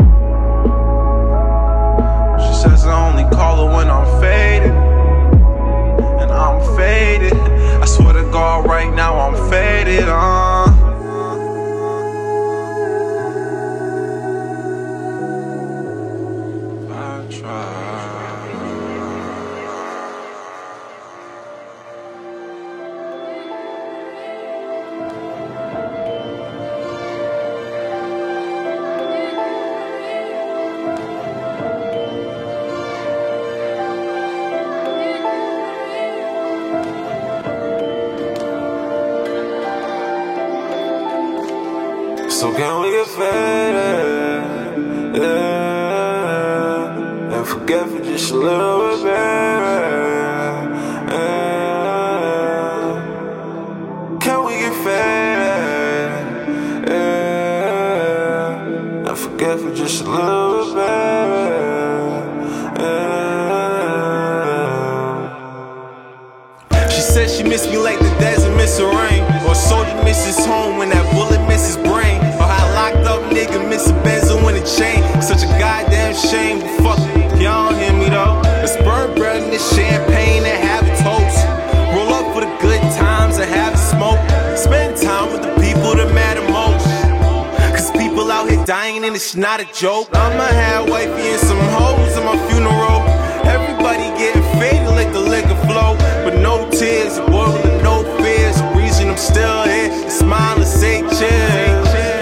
Says I only call her when I'm faded, and I'm faded. I swear to God right now I'm faded, uh. I try. So can we get faded, yeah, and forget for just a little bit, baby, yeah. Can we get faded, yeah, and forget for just a little bit, baby, yeah. She said she missed me like the desert miss the rain, or a soldier misses home when that bullet misses brain. Locked up nigga, miss a benzo in a chain. Such a goddamn shame, but fuck it, y'all don't hear me though. Let's burn bread in this champagne and have a toast. Roll up for the good times and have a smoke. Spend time with the people that matter most, cause people out here dying and it's not a joke. I'ma have wifey and some hoes at my funeral. Everybody getting faded like the liquor flow, but no tears, boy with no fears. The reason I'm still here, smile and say chill.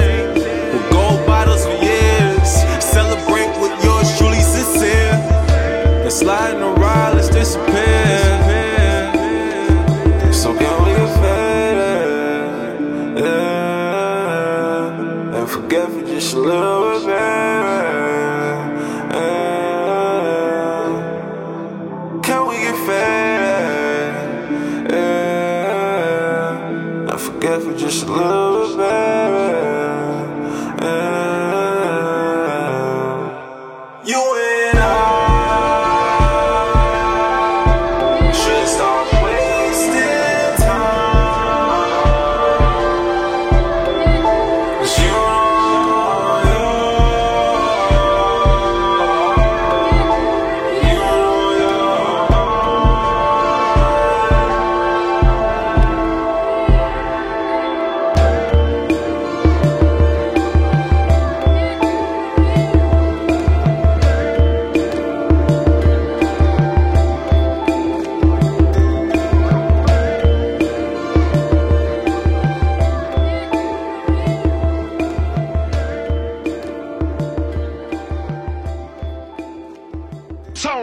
Slide in the ride, let's disappear. So can we get faded, yeah, and forget for just a little bit, yeah. Can we get faded, yeah,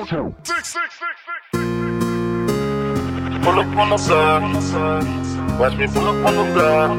Pull up on the block. Watch me pull up on the block.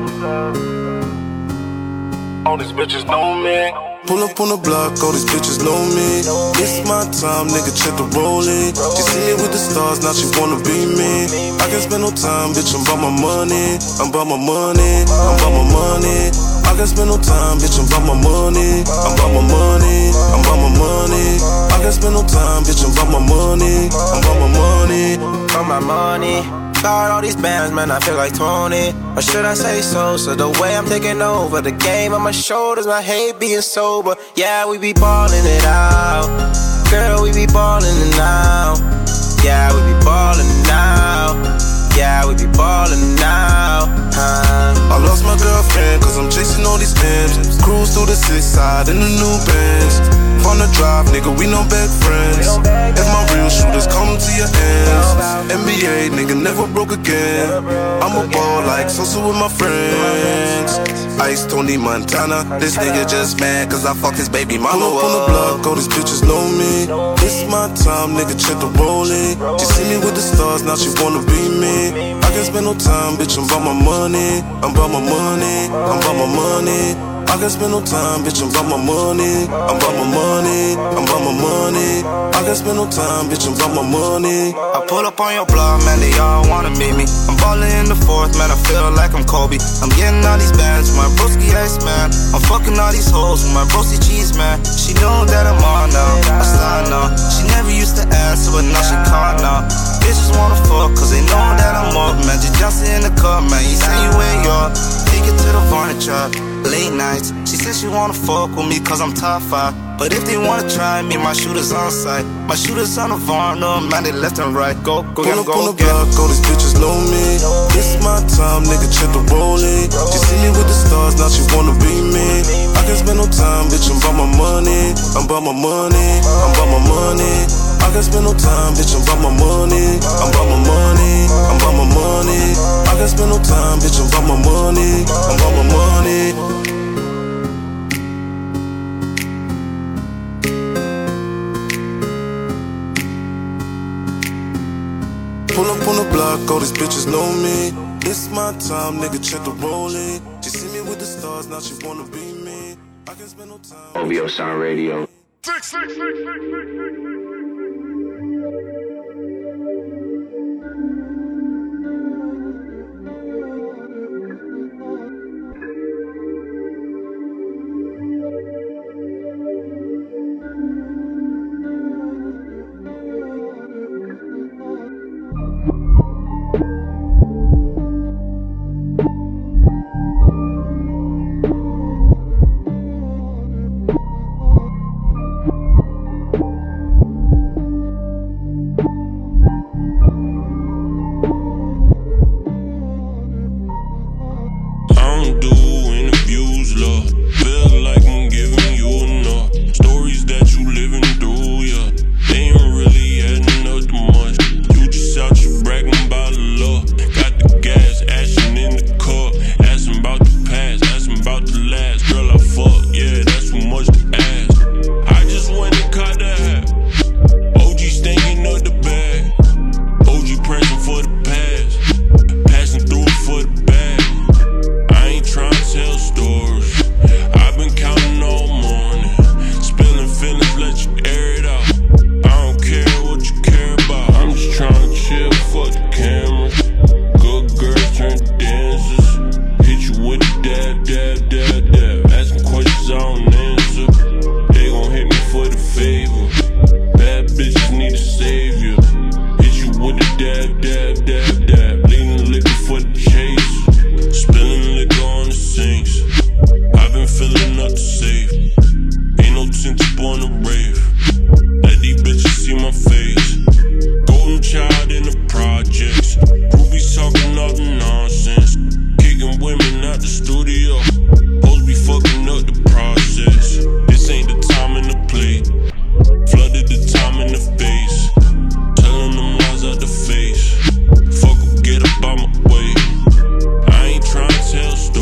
All these bitches know me. Pull up on the block, all these bitches know me. It's my time, nigga, check the rolling. She see me with the stars, now she wanna be me. I can't spend no time, bitch, I'm about my money. I'm about my money, I'm about my money. I can't spend no time, bitch, I'm about my money. I'm about my money, I'm about my money. I can't spend no time, bitch, I'm about my money. I'm about my money. About my money. Got all these bands, man, I feel like Tony. Or should I say so? So the way I'm taking over the game on my shoulders, I hate being sober. Yeah, we be ballin' it out. Girl, we be ballin' it now. Yeah, we be ballin' now. Yeah, we be ballin' now. Huh? I lost my girlfriend cause I'm chasing all these M's. Cruise through the six side in the new Benz. On the drive, nigga, we no bad friends. If my real shooters come to your ends. N B A, nigga, never broke again. I'm a ball like Sosa with my friends. Ice Tony Montana. This nigga just mad cause I fuck his baby mama. Pull up on the block, all these bitches know me. It's my time, nigga, check the rolling. She see me with the stars, now she wanna be me. I can't spend no time, bitch, I'm about my money. I'm about my money, I'm about my money. I can't spend no time, bitch, I'm about my money. I'm about my money, I'm about my money. I can't spend no time, bitch, I'm about my money. I pull up on your block, man, they all wanna meet me. I'm ballin' in the fourth, man, I feel like I'm Kobe. I'm getting all these bands, my broski ice, man. I'm fucking all these hoes with my broski cheese, man. She know that I'm on now, I slide now. She never used to answer, but now she call now. Bitches wanna fuck, cause they know that I'm up, man. Just Johnson in the cup, man, you say you ain't your. Take it to the Varney trap, late nights. She said she wanna fuck with me cause I'm top five. But if they wanna try me, my shooters on site. My shooters on the Varney, man, they left and right. Go, go, Pull get 'em, up go, on the get 'em. block, all these bitches know me. It's my time, nigga, check the rolling. She see me with the stars, now she wanna be me. I can't spend no time, bitch, I'm about my money. I'm about my money, I'm about my money. I can't spend no time, bitch, I'm about my money. I'm about my money, I'm about my money. I can't spend no time, bitch, I'm about my money. I'm about my money. Pull up on the block, all these bitches know me. It's my time, nigga, check the rolling. She see me with the stars, now she wanna be me. I can't spend no time. O V O Sound Radio. Six, six, six, six, six, six.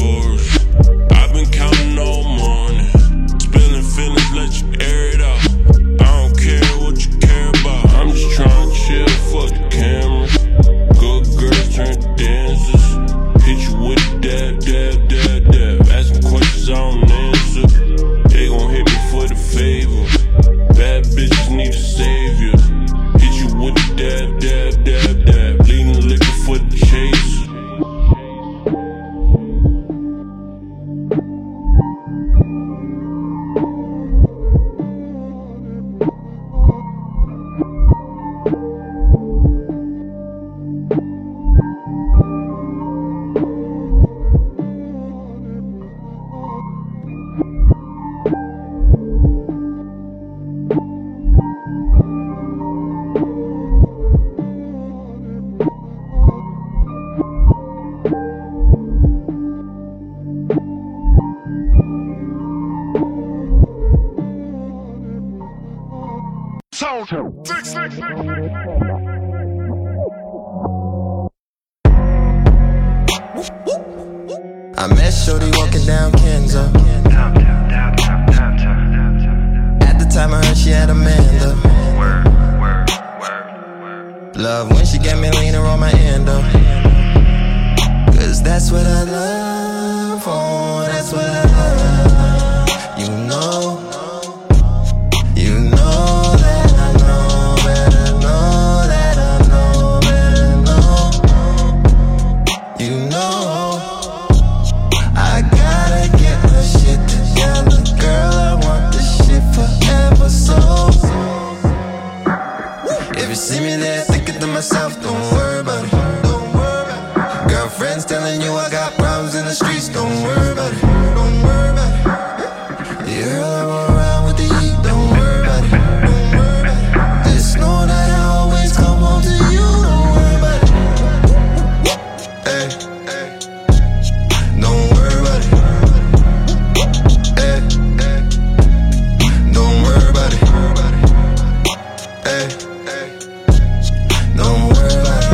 let you air it out. Sound. Six, six, six, six, I met Shorty walking down Kenzo. At the time I heard she had Amanda. Love when she get me leaning on my endo. Cause that's what I love, oh, that's what I love. You know, you know that I know, that I know, that I know, that I know. You know, I gotta get my shit together, girl, I want this shit forever, so if you see me there thinking to myself, don't worry about it. Girlfriends telling you I got problems in the streets, don't worry about it. Don't worry about it. Yeah, I roll around with the heat, don't worry about it. Don't worry about it. Just know that I always come home to you, don't worry about it. Hey, hey. Don't worry about it. Hey, hey. Don't worry about it. Hey, hey. Don't worry about it.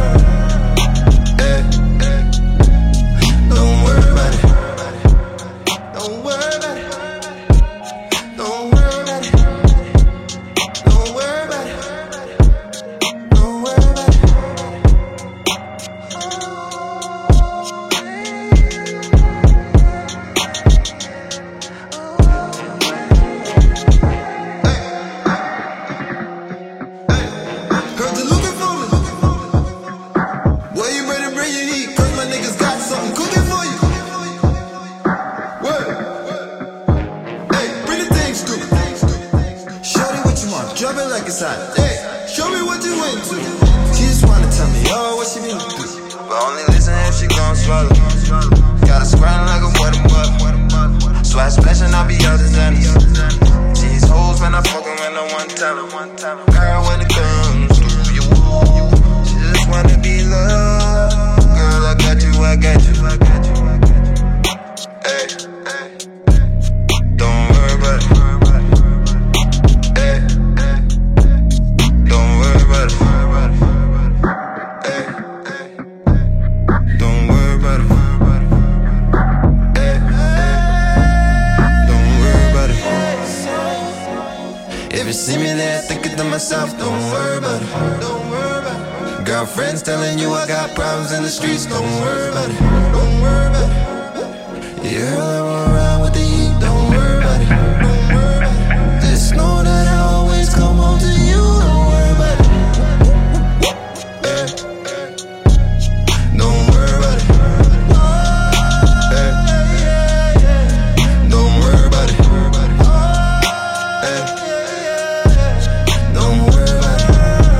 Girlfriends telling you I got problems in the streets, don't worry about it. Don't worry about it. Yeah, I roll around with the heat, don't worry about it. Don't worry about it. Just know that I always come home to you, don't worry about it. Hey, hey. Don't worry about it. Hey, don't worry about it. Hey, don't worry about it.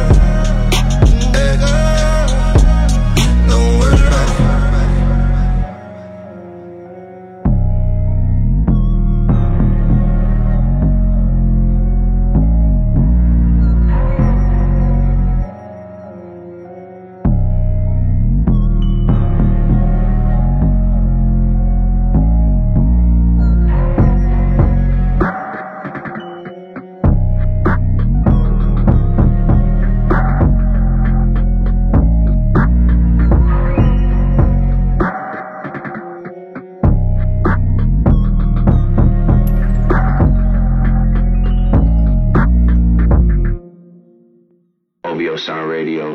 Sound Radio.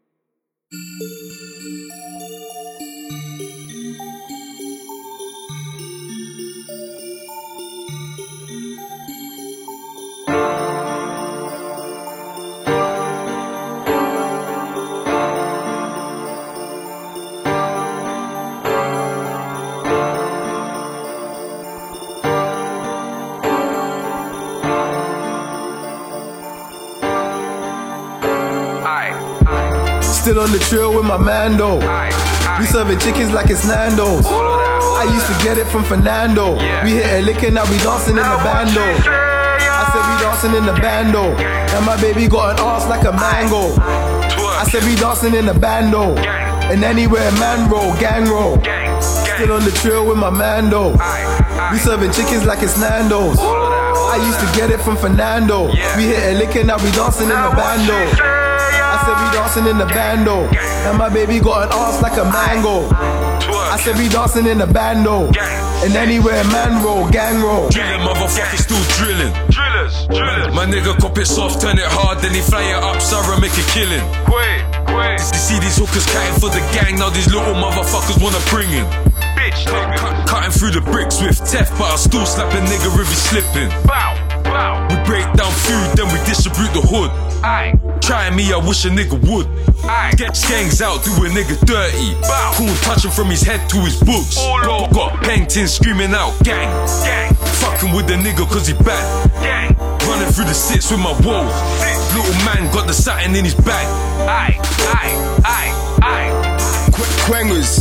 Still on the trail with my Mando. We serving chickens like it's Nando's. I used to get it from Fernando. We hit a lick and now we dancing in the bando. I said we dancing in the bando. And my baby got an ass like a mango. I said we dancing in the bando. And anywhere man roll, gang roll. Still on the trail with my Mando. We serving chickens like it's Nando's. I used to get it from Fernando. We hit a lick and now we dancing in the bando. I said we dancing in the bando. And my baby got an ass like a mango. I said we dancing in the bando. And anywhere man roll, gang roll. Drilling, motherfucker still drilling. Drillers, drillers. My nigga cop it soft, turn it hard, then he fly it up, Sarah make a killing. Wait, wait. You see these hookers cutting for the gang, now these little motherfuckers wanna bring in. Bitch, nigga. Cut, cutting through the bricks with theft, but I still slap a nigga if he's slipping. Bow, bow. We break down food, then we distribute the hood. Aye. Trying me, I wish a nigga would. Aye. Get gangs out, do a nigga dirty. Bow. Cool touching from his head to his books. All Got paintings screaming out, gang, gang. Fucking with the nigga cause he bad. Gang. Running through the sits with my woes. Little man got the satin in his bag. Aye, aye, aye, aye. Quengers.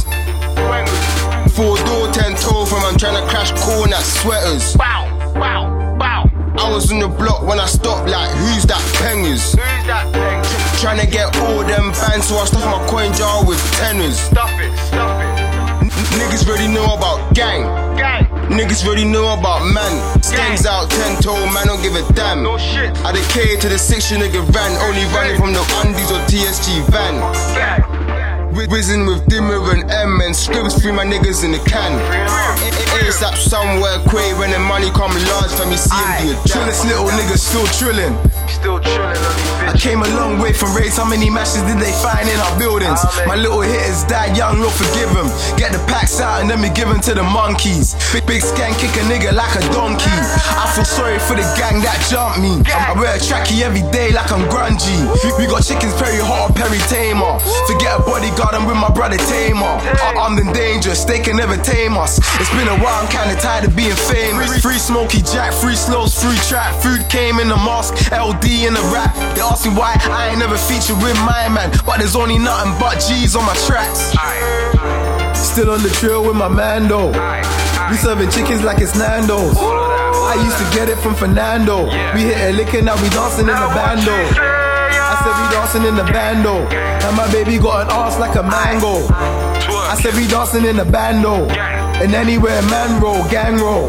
Four door, ten toe from I'm trying to crash corn at sweaters. Bow, bow, bow. I was on the block when I stopped like, who's that pengers? Who's that thing? Trying to get all them bands, so I stuff my coin jar with tenors. Stuff it, stuff it. N- niggas already know about gang. Gang. Niggas already know about man. Stangs out ten toe, man don't give a damn. No shit. I decay to the six, you nigga ran. Only running from the undies or T S G van. Gang. Risen with Dimmer and M and scribs free my niggas in the can. ASAP somewhere, Quay when the money come large for me see him do a Trillest little niggas still trilling. Still chillin' on these bitches. I came a long way from raids. How many matches did they find in our buildings? My little hitters died young, Lord forgive them. Get the packs out and then we give them to the monkeys. Big big skank kick a nigga like a donkey. I feel sorry for the gang that jumped me. I wear a trackie every day like I'm grungy. We got chickens Perry Hot or Perry Tamer. Forget a bodyguard, I'm with my brother Tamer. I'm the dangerous, they can never tame us. It's been a while, I'm kinda tired of being famous. Free Smokey Jack, free slows, free trap. Food came in the mosque, L D in the rap. They ask me why I ain't never featured with my man, but there's only nothing but G's on my tracks. Still on the trail with my man though. We serving chickens like it's Nando's. I used to get it from Fernando. We hit a lick and now we dancing in the bando. I said we dancing in the bando. And my baby got an ass like a mango. I said we dancing in the bando. And anywhere man roll, gang roll.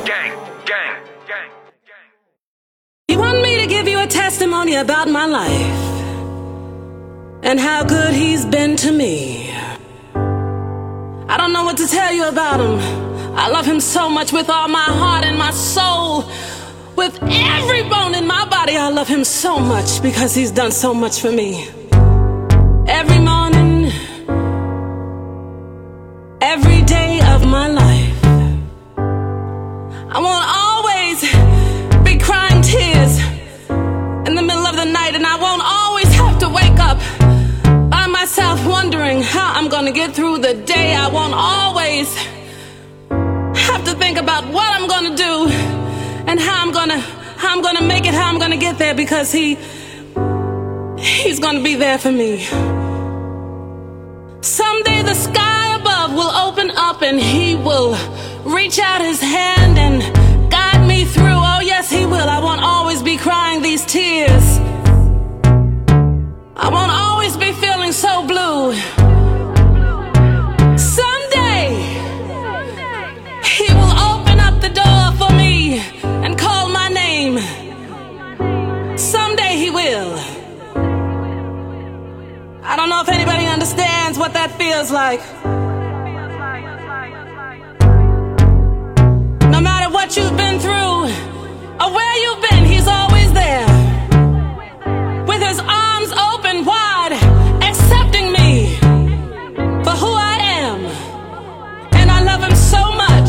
You want me to give you a testimony about my life and how good he's been to me. I don't know what to tell you about him. I love him so much with all my heart and my soul. With every bone in my body, I love him so much because he's done so much for me. Every morning, every day of my life, I won't always be crying tears in the middle of the night, and I won't always have to wake up by myself wondering how I'm gonna get through the day. I won't always have to think about what I'm gonna do and how I'm gonna how I'm gonna make it, how I'm gonna get there, because he he's gonna be there for me. Someday the sky above will open up and he will reach out his hand and guide me through. Oh yes, he will. I won't always be crying these tears. I won't always be feeling so blue. Someday he will open up the door for me and call my name. Someday he will. I don't know if anybody understands what that feels like. No matter what you've been through or where you've been, he's always there. With his arms open wide, accepting me for who I am. And I love him so much.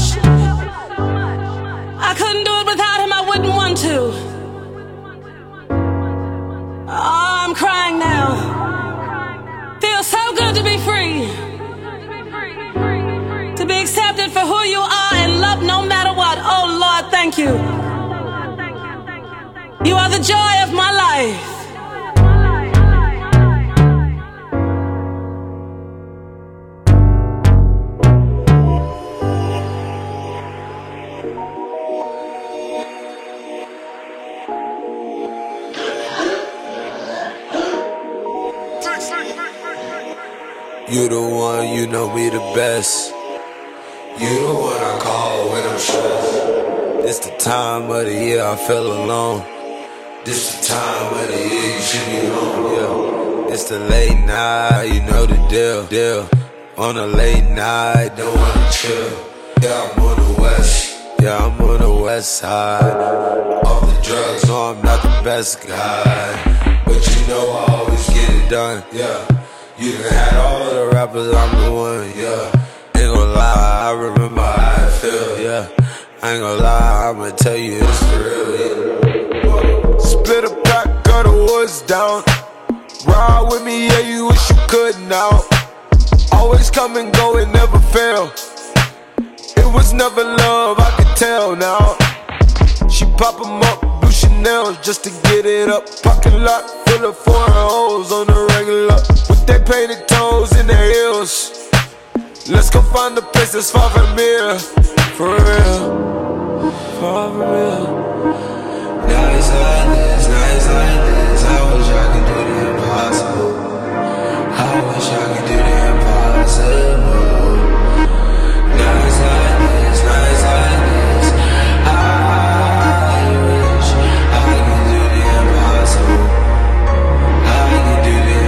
I couldn't do it without him, I wouldn't want to. Oh, I'm crying now. Feels so good to be free. To be accepted for who you are and loved no matter what. Oh Lord, thank you. You are the joy of my life. You the one, you know we the best. You the one I call when I'm stressed. It's the time of the year I feel alone. This the time of the year you should be home, yeah. It's the late night, you know the deal, deal. On a late night, don't wanna chill. Yeah, I'm on the west, yeah, I'm on the west side. Off the drugs, no, I'm not the best guy, but you know I always get it done, yeah. You done had all the rappers, I'm the one, yeah. Ain't gonna lie, I remember how I feel, yeah. I ain't gonna lie, I'ma tell you it's for real, yeah. Split a pack of the woods down. Ride with me, yeah, you wish you could now. Always come and go and never fail. It was never love, I could tell now. She pop 'em up, blue Chanel just to get it up. Parking lot full of foreign hoes on the regular, with their painted toes in their heels. Let's go find a place that's far from here. For real, far from real. Nights like this, nights like this, I wish I could do the impossible. I wish I could do the impossible. Nights like this, nights like this, I wish I could do the impossible. I could do the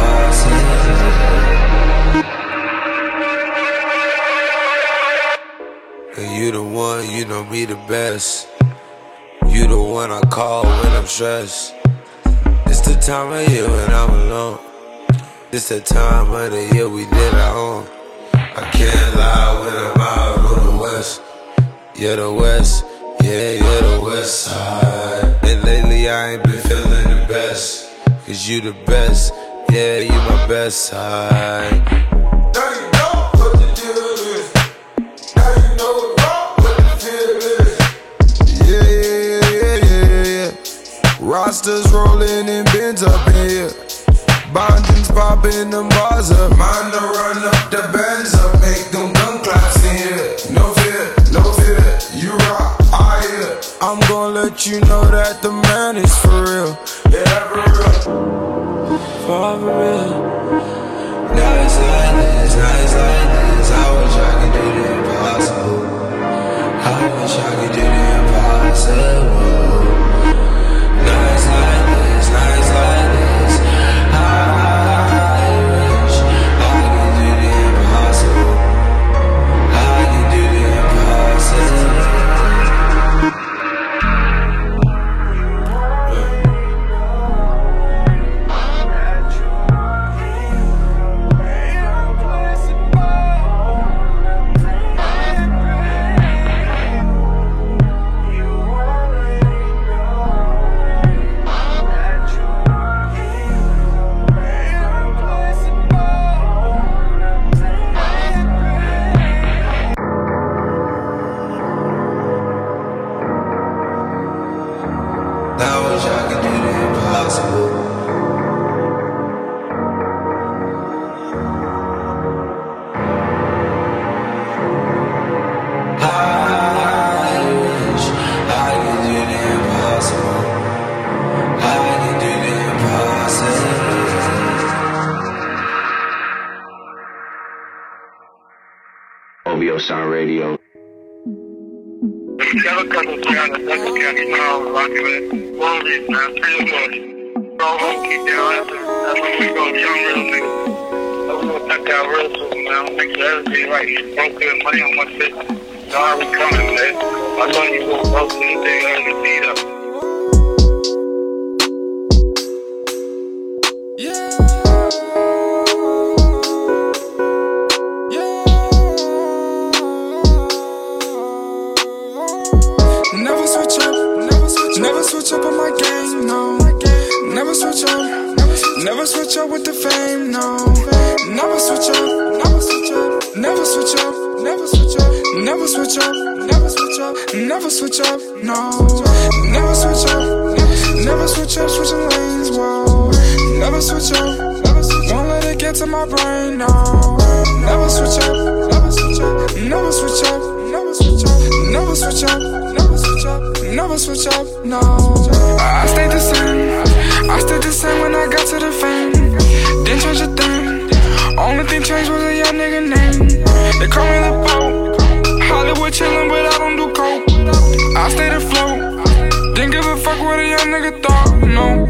impossible. And you the one, you know me the best. You the one I call when I'm stressed. It's the time of year when I'm alone. It's the time of the year we did our own. I can't lie when I'm out on the west. Yeah, the west, yeah, yeah, the west side. And lately I ain't been feeling the best. Cause you the best, yeah, you my best side. Now you know what the deal is. Now you know what the deal is. Yeah, yeah, yeah, yeah, yeah. Rosters rolling and bins up in here. Bondings popping them bars up. Mind to run up the bands up. Make them gun claps in here. No fear, no fear. You rock, I hear. I'm gonna let you know that the man is for real. Yeah, for real. For real. Nights like this, nights like this, I wish I could do the impossible. I wish I could do the impossible. Nights like this, nights like this, I wish I could do the impossible. I could do the impossible. I wish I could do the impossible. I wish I could do the impossible. I could do the impossible. O V O Sound Radio. Got a couple down at Douglas County now, rocking with Waldies, man, pretty much. Go home, keep down after. That's when we go young real niggas. So we gonna cut down real soon, man. Make sure everything right. Broke good money on my shit. So how we coming, man? I know you go broke anything early beat up. Never switch up, never switch up on my game, no. Never switch up, never switch up with the fame, no. Never switch up, never switch up, never switch up, never switch up, never switch up, never switch up, never switch up, no. Never switch up, never switch up, switching lanes, whoa. Never switch up, won't let it get to my brain, no. Never switch up, never switch up, never switch up, never switch up, never switch up, never switch up, never switch up, no. I stayed the same, I stayed the same when I got to the fame. Didn't change a thing, only thing changed was a young nigga name. They call me the Pope, Hollywood chillin', but I don't do coke. I stay nigga thought, no.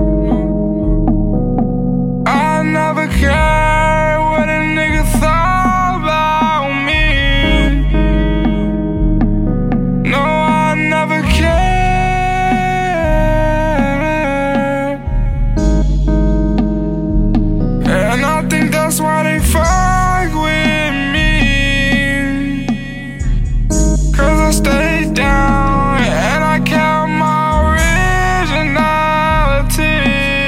I never cared what a nigga thought about me. No, I never cared. And I think that's why they fuck with me. Cause I stayed down and I kept my originality.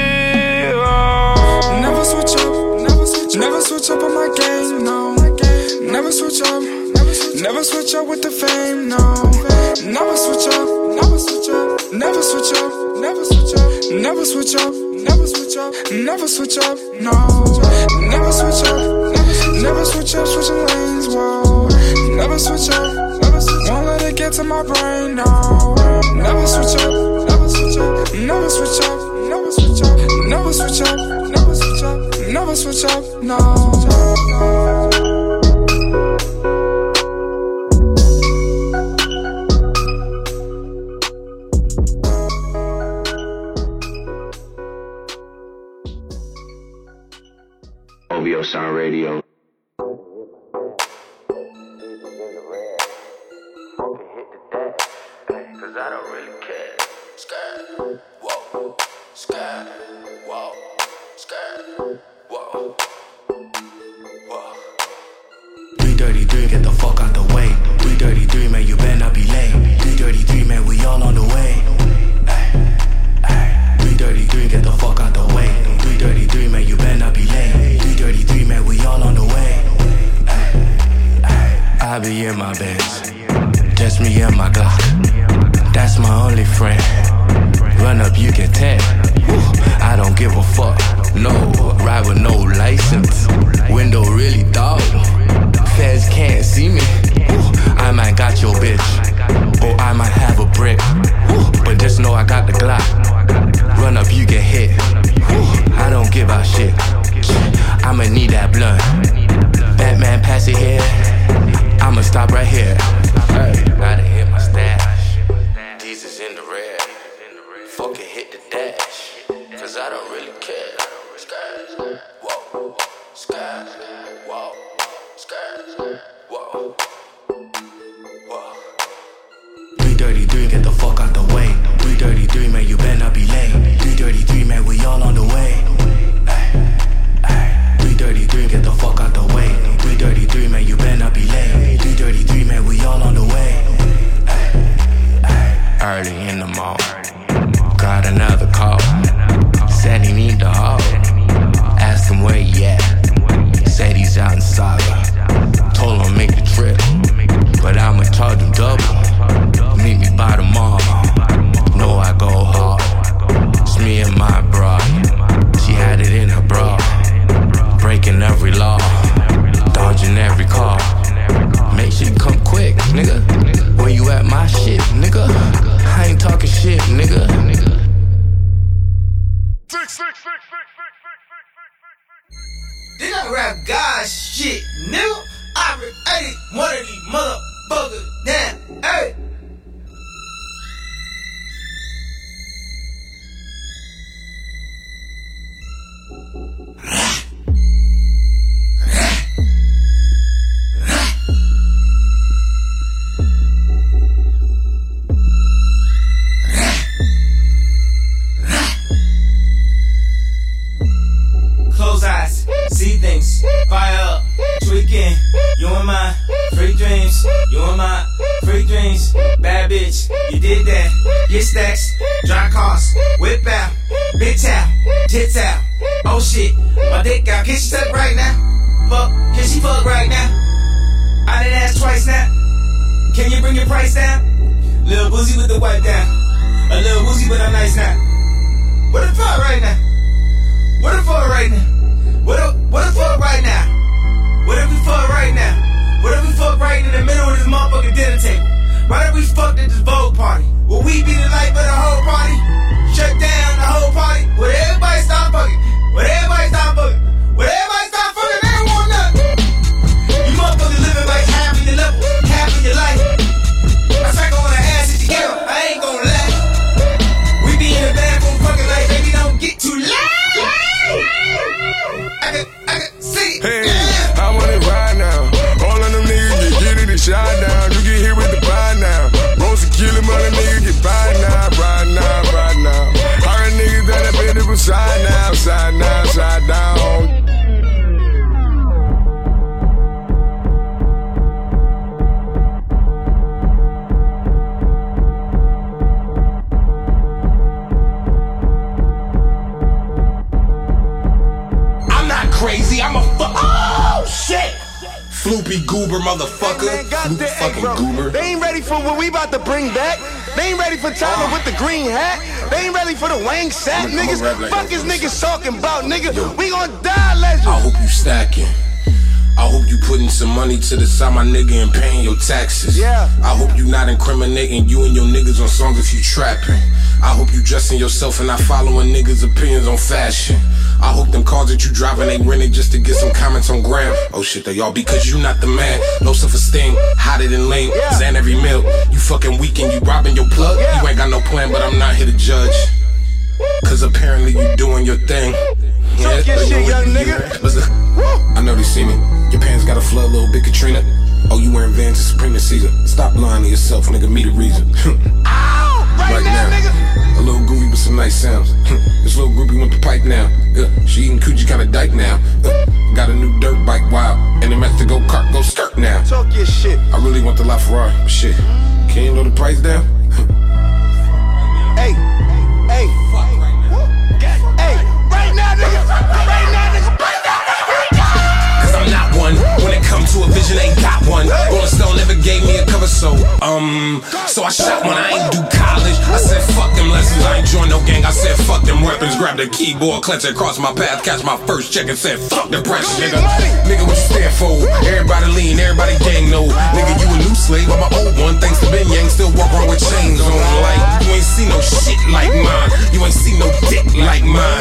Oh. Never switch up, never switch, never switch up on my game, no. Never switch up, never switch up with the fame, no. Never switch up, never switch up, never switch up, never switch up, never switch up, never switch up, never switch up, no. Never switch up, never switch up, switching lanes, whoa. Never switch up, never switch up, won't let it get to my brain, no. Never switch up, never switch up, never switch up, never switch up, never switch up, never switch up, never switch up, no. O V O Sound Radio. Cause I don't really care. Skirt, whoa, skirt, whoa, skirt, whoa, whoa. three thirty-three, get the fuck out the way. three thirty-three, man, you better not be late. three thirty-three, man, we all on the way. three thirty-three, get the fuck out the way. three thirty-three, man, you better not be late. three thirty-three, man, we all on the way. I be in my Benz, just me and my Glock. That's my only friend. Run up, you get ten. I don't give a fuck. No, ride with no license. Window really dark. Feds can't see me. I might got your bitch, or I might have a brick. But just know I got the Glock. Run up, you get hit. I don't give a shit. I'ma need that blunt. Batman, pass it here. I'ma stop right here. Hey, gotta hit my stash. Jesus in the red. Fucking hit the dash. Cause I don't really care. Skirt, whoa, skirt, whoa, skirt, whoa, whoa. three thirty-three, get the fuck out the way. three thirty-three, man, you better not be late. three thirty-three, man, we all on the way. three thirty-three, get the fuck out the way. three thirty-three, man, you better not be late. three thirty-three, man, we all on the way. Early in the morning, got another call. Said he need the haul. Asked him where he at. Said he's out in Saga. Told him make the trip, but I'ma charge him double. Meet me by the mall. Know I go hard. It's me and my bra. She had it in her bra. Breaking every law, dodging every call. Make sure you come quick, nigga. Where you at my shit, nigga? I ain't talking shit, nigga. Did I rap God shit, nigga? I created one of these motherfuckers down, hey. Close eyes, see things, fire up, tweaking. You and my free dreams, you and my free dreams. Bad bitch, you did that. Get stacks, drive cars, whip out, bitch out, tits out. Oh shit, my dick out. Can she suck right now? Fuck, can she fuck right now? I done asked twice now. Can you bring your price down? Little boozy with the wipe down. A little woozy but I'm nice now. What the fuck right now? What the fuck right now? What the, what the fuck right now? What if we fuck right now? What if we fuck right in the middle of this motherfucking dinner table? Why did we fuck at this Vogue party? Will we be the life of the whole party? Shut down the whole party? Will everybody stop fucking? Will everybody stop fucking? Will everybody stop fucking? They don't want nothing. You motherfuckers living like half of your level, half of your life. I track on the ass together. I ain't gonna lie. We be in the Floopy goober motherfucker. Hey man, goddamn, hey, fucking bro. goober. They ain't ready for what we about to bring back. They ain't ready for Tyler with the green hat. They ain't ready for the Wang Sat niggas. Like Fuck is niggas talking about, nigga. Yo. We gon' die, legend. I hope you stacking. I hope you putting some money to the side, my nigga, and paying your taxes. Yeah. I hope you not incriminating you and your niggas on songs if you trapping. I hope you dressing yourself and not following niggas' opinions on fashion. I hope them cars that you driving ain't rented just to get some comments on gram. Oh shit, they all because you not the man. Low self-esteem, hotter than lame. Yeah. Zan every meal. You fucking weak and you robbing your plug. Yeah. You ain't got no plan, but I'm not here to judge. Cause apparently you doing your thing. Talk Yeah, your shit, young nigga. Listen, I know they see me. Your pants got a flood, little bit Katrina. Oh, you wearing Vans to Supreme this season. Stop lying to yourself, nigga, me the reason. Ow! Right, right now, now, nigga. A little groovy with some nice sounds. This little groupie went to pipe now. Uh, she eating coochie kinda dyke now. Uh, got a new dirt bike, wow. And it meant to go kart, go skirt now. Talk your shit. I really want the LaFerrari, but shit. Can you lower the price down? Hey, hey, fuck right now. Hey, right now, nigga. Right now, nigga. Right now, nigga. Cause I'm not one. When it comes to a vision, ain't got one. Rolling Stone never gave me a cover, so um, so I shot one. I ain't do college. I said fuck them lessons. I ain't join no gang. I said fuck them weapons. Grab the keyboard, clench it across my path, catch my first check and said fuck the pressure, nigga. Nigga, what you stand for? Everybody lean, everybody gang no. Nigga, you a new slave, I'm an old one. Thanks to Ben Yang, still walk around with chains on. Like you ain't see no shit like mine. You ain't see no dick like mine.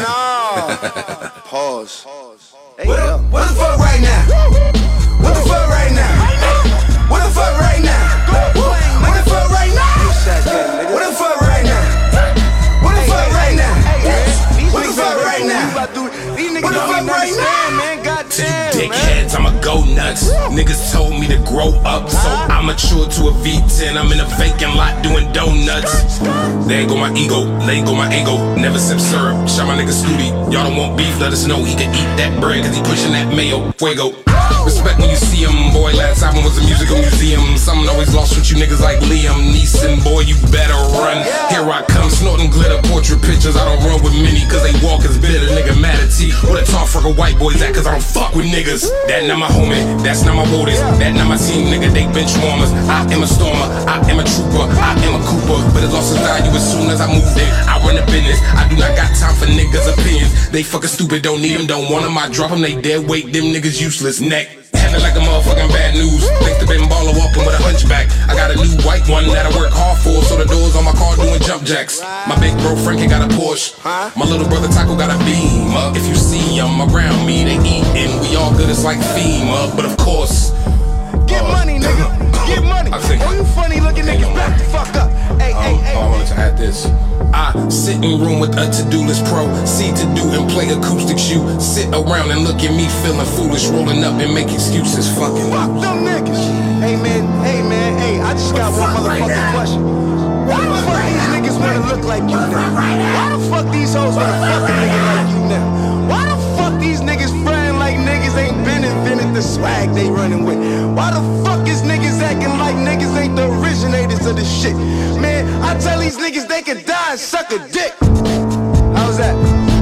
Pause. Hey, what, the, what the fuck right now? What the fuck right now? What the fuck right now? What the fuck right now? What the fuck right now? What the fuck right now? What the fuck right now? These niggas What the don't fuck even right understand, now? man. Goddamn, Dickheads, I'ma go nuts. Niggas told me to grow up, so I matured to a V ten. I'm in a vacant lot doing donuts. There go my ego, there go my ego. Never sip syrup, shot my nigga Scooty. Y'all don't want beef, let us know he can eat that bread, cause he pushing that mayo. Fuego. Respect when you see him, boy. Last album was a musical museum. Something always lost with you niggas like Liam Neeson. Boy, you better run. Here I come, snorting glitter portrait pictures. I don't run with many, cause they walk as bitter. Nigga mad at T. Where the tall fucker white boys at, cause I don't fuck with niggas. That not my homie, that's not my voters. That not my team, nigga, they bench warmers. I am a stormer, I am a trooper, I am a Cooper. But it lost its value as soon as I moved in. I run the business, I do not got time for niggas' opinions. They fucking stupid, don't need them, don't want them. I drop them, they dead weight, them niggas useless. Neck. Having like a motherfucking bad news. Thanks to Ben Baller walking with a hunchback. I got a new white one that I work hard for, so the doors on my car doing jump jacks. My big bro Frankie got a Porsche. My little brother Taco got a Beamer. If you see them around me, they eating. We all good, it's like FEMA. But of course, get uh, money, nigga. Get money. I think, oh, you funny looking niggas, back the fuck up. Hey, um, hey, hey. Oh, I wanted to add this. I sit in room with a to-do list pro. See to do and play acoustics. You sit around and look at me feeling foolish, rolling up and make excuses. Fucking fuck them niggas. Hey man, hey man, hey. I just got one motherfucking right question. Why the fuck these niggas wanna look like you now? Why the fuck these hoes wanna fuck a nigga like you now? Why the fuck these niggas frying like niggas ain't been invented the swag they running with? Why the fuck is niggas acting like niggas ain't the originators of this shit? Man, I tell these niggas they can die and suck a dick. How's that?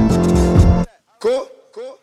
Cool? Cool?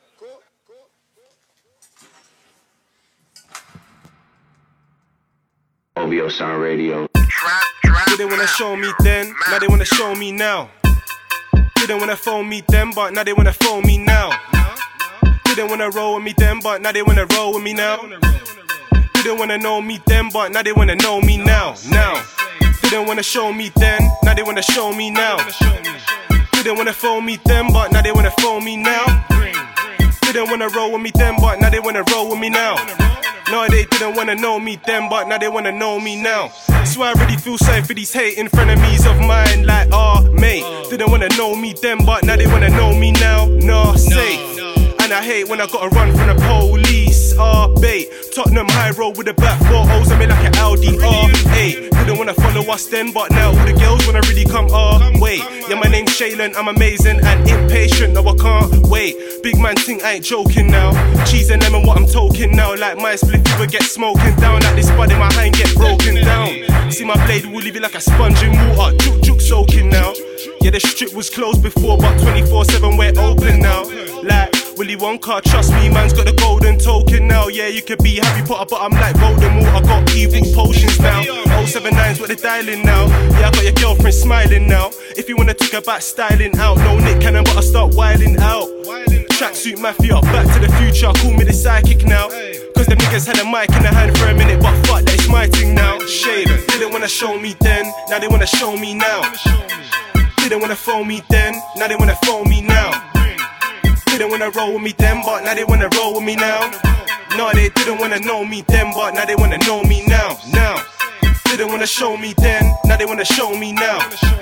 O V O Sound Radio. Didn't wanna show me then, now they wanna show me now. Didn't wanna phone me then, but now they wanna phone me now. Didn't wanna roll with me then, but now they wanna roll with me now. Didn't wanna know me then, but now they wanna know me now. Now. Didn't wanna show me then, now they wanna show me now. Didn't wanna phone me then, but now they wanna phone me now. Didn't wanna roll with me then, but now they wanna roll with me now. No, they didn't wanna know me then, but now they wanna know me now. So I really feel sorry for these hating frenemies of mine, like, oh, mate. Didn't wanna know me then, but now they wanna know me now. No, say. And I hate when I gotta run from the police. Ah, uh, bait. Tottenham High Road with the back four O's. I made like an Audi R eight. Didn't wanna follow us then, but now all the girls wanna really come. Ah, uh, wait. Yeah, my name's Shaylin. I'm amazing and impatient. No, I can't wait. Big man thing, I ain't joking now. Cheese and lemon, what I'm talking now. Like my split fever get smoking down. Like this bud in my hand get broken down. See my blade will leave it like a sponge in water. Juk juk soaking now. Yeah, the strip was closed before, but twenty-four seven we're open now. Like. Willy Wonka, trust me, man's got the golden token now. Yeah, you could be Harry Potter, but I'm like Voldemort. I got evil potions now. oh seven nine's what they're dialing now. Yeah, I got your girlfriend smiling now. If you wanna talk about styling out, no Nick Cannon, but I start wilding out. Tracksuit mafia, back to the future, call me the psychic now. Cause the niggas had a mic in their hand for a minute, but fuck that, it's my thing now. Shade, didn't wanna show me then, now they wanna show me now. Didn't wanna phone me then, now they wanna phone me now. Didn't wanna roll with me then, but now they wanna roll with me now. No, they didn't wanna know me then, but now they wanna know me now. Now, didn't wanna show me then, now they wanna show me now.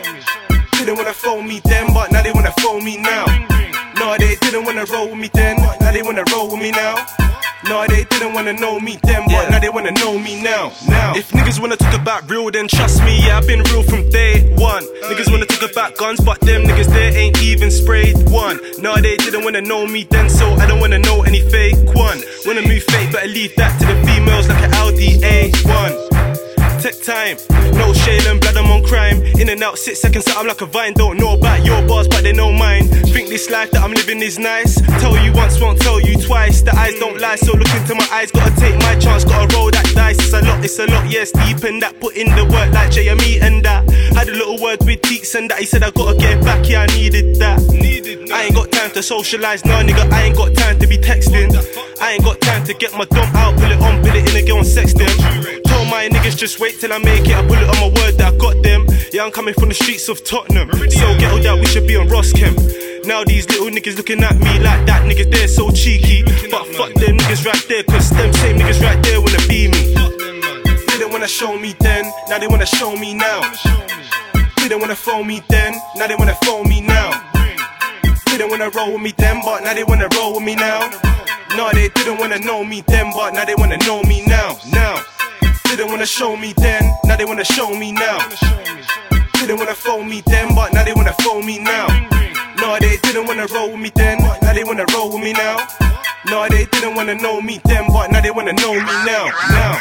Didn't wanna phone me then, but now they wanna phone me now. No, they didn't wanna roll with me then, now they wanna roll with me now. No, they didn't wanna know me then, but yeah, now they wanna know me now. Now, if niggas wanna talk about real, then trust me, yeah, I've been real from day one. Niggas wanna talk about guns, but them niggas there ain't even sprayed one. No, they didn't wanna know me then, so I don't wanna know any fake one. Wanna move fake, better leave that to the females like an Audi A one. Tech time, no shade and blood, I'm on crime. In and out, six seconds, so I'm like a vine. Don't know about your bars, but they know mine. Think this life that I'm living is nice. Tell you once, won't tell you twice. The eyes don't lie, so look into my eyes. Gotta take my chance, gotta roll that dice. It's a lot, it's a lot, yes, deep in that. Put in the work like J M E and that. Had a little word with Teeks and that. He said I gotta get back, yeah, I needed that. I ain't got time to socialize, nah, nigga, I ain't got time to be texting. I ain't got time to get my dump out, pull it on, pull it in again and sex them. Told my niggas just wait till I make it, I put it on my word that I got them. Yeah, I'm coming from the streets of Tottenham, so ghetto that we should be on Roschem. Now these little niggas looking at me like that, niggas they're so cheeky. But fuck them niggas right there, cause them same niggas right there wanna be me. Didn't wanna show me then, now they wanna show me now. Didn't wanna phone me then, now they wanna phone me now. Didn't wanna roll with me then, but now they wanna roll with me now. No, they didn't wanna know me then, but now they wanna know me now. Now, didn't wanna show me then, now they wanna show me now. Didn't wanna phone me then, but now they wanna phone me now. No, they didn't wanna roll with me then, now they wanna roll with me now. No, they didn't wanna know me then, but now they wanna know me now. Now.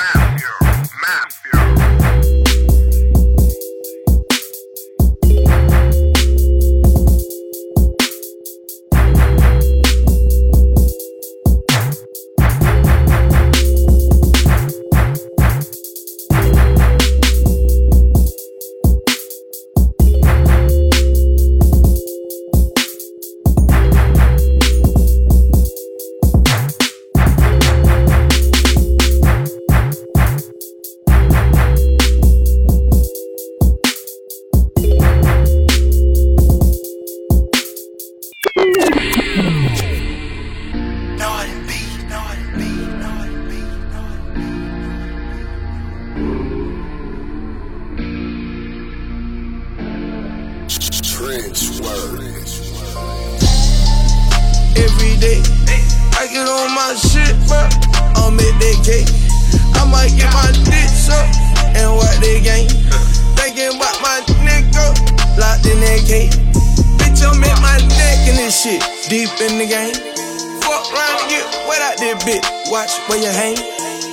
Every day, I get on my shit, bro. I'll make that cake. I might get my dicks up and wipe that game. Thinking about my nigga locked in that cake. Bitch, I'm at my neck in this shit, deep in the game. Fuck round and get wet out this bitch. Watch where you hang.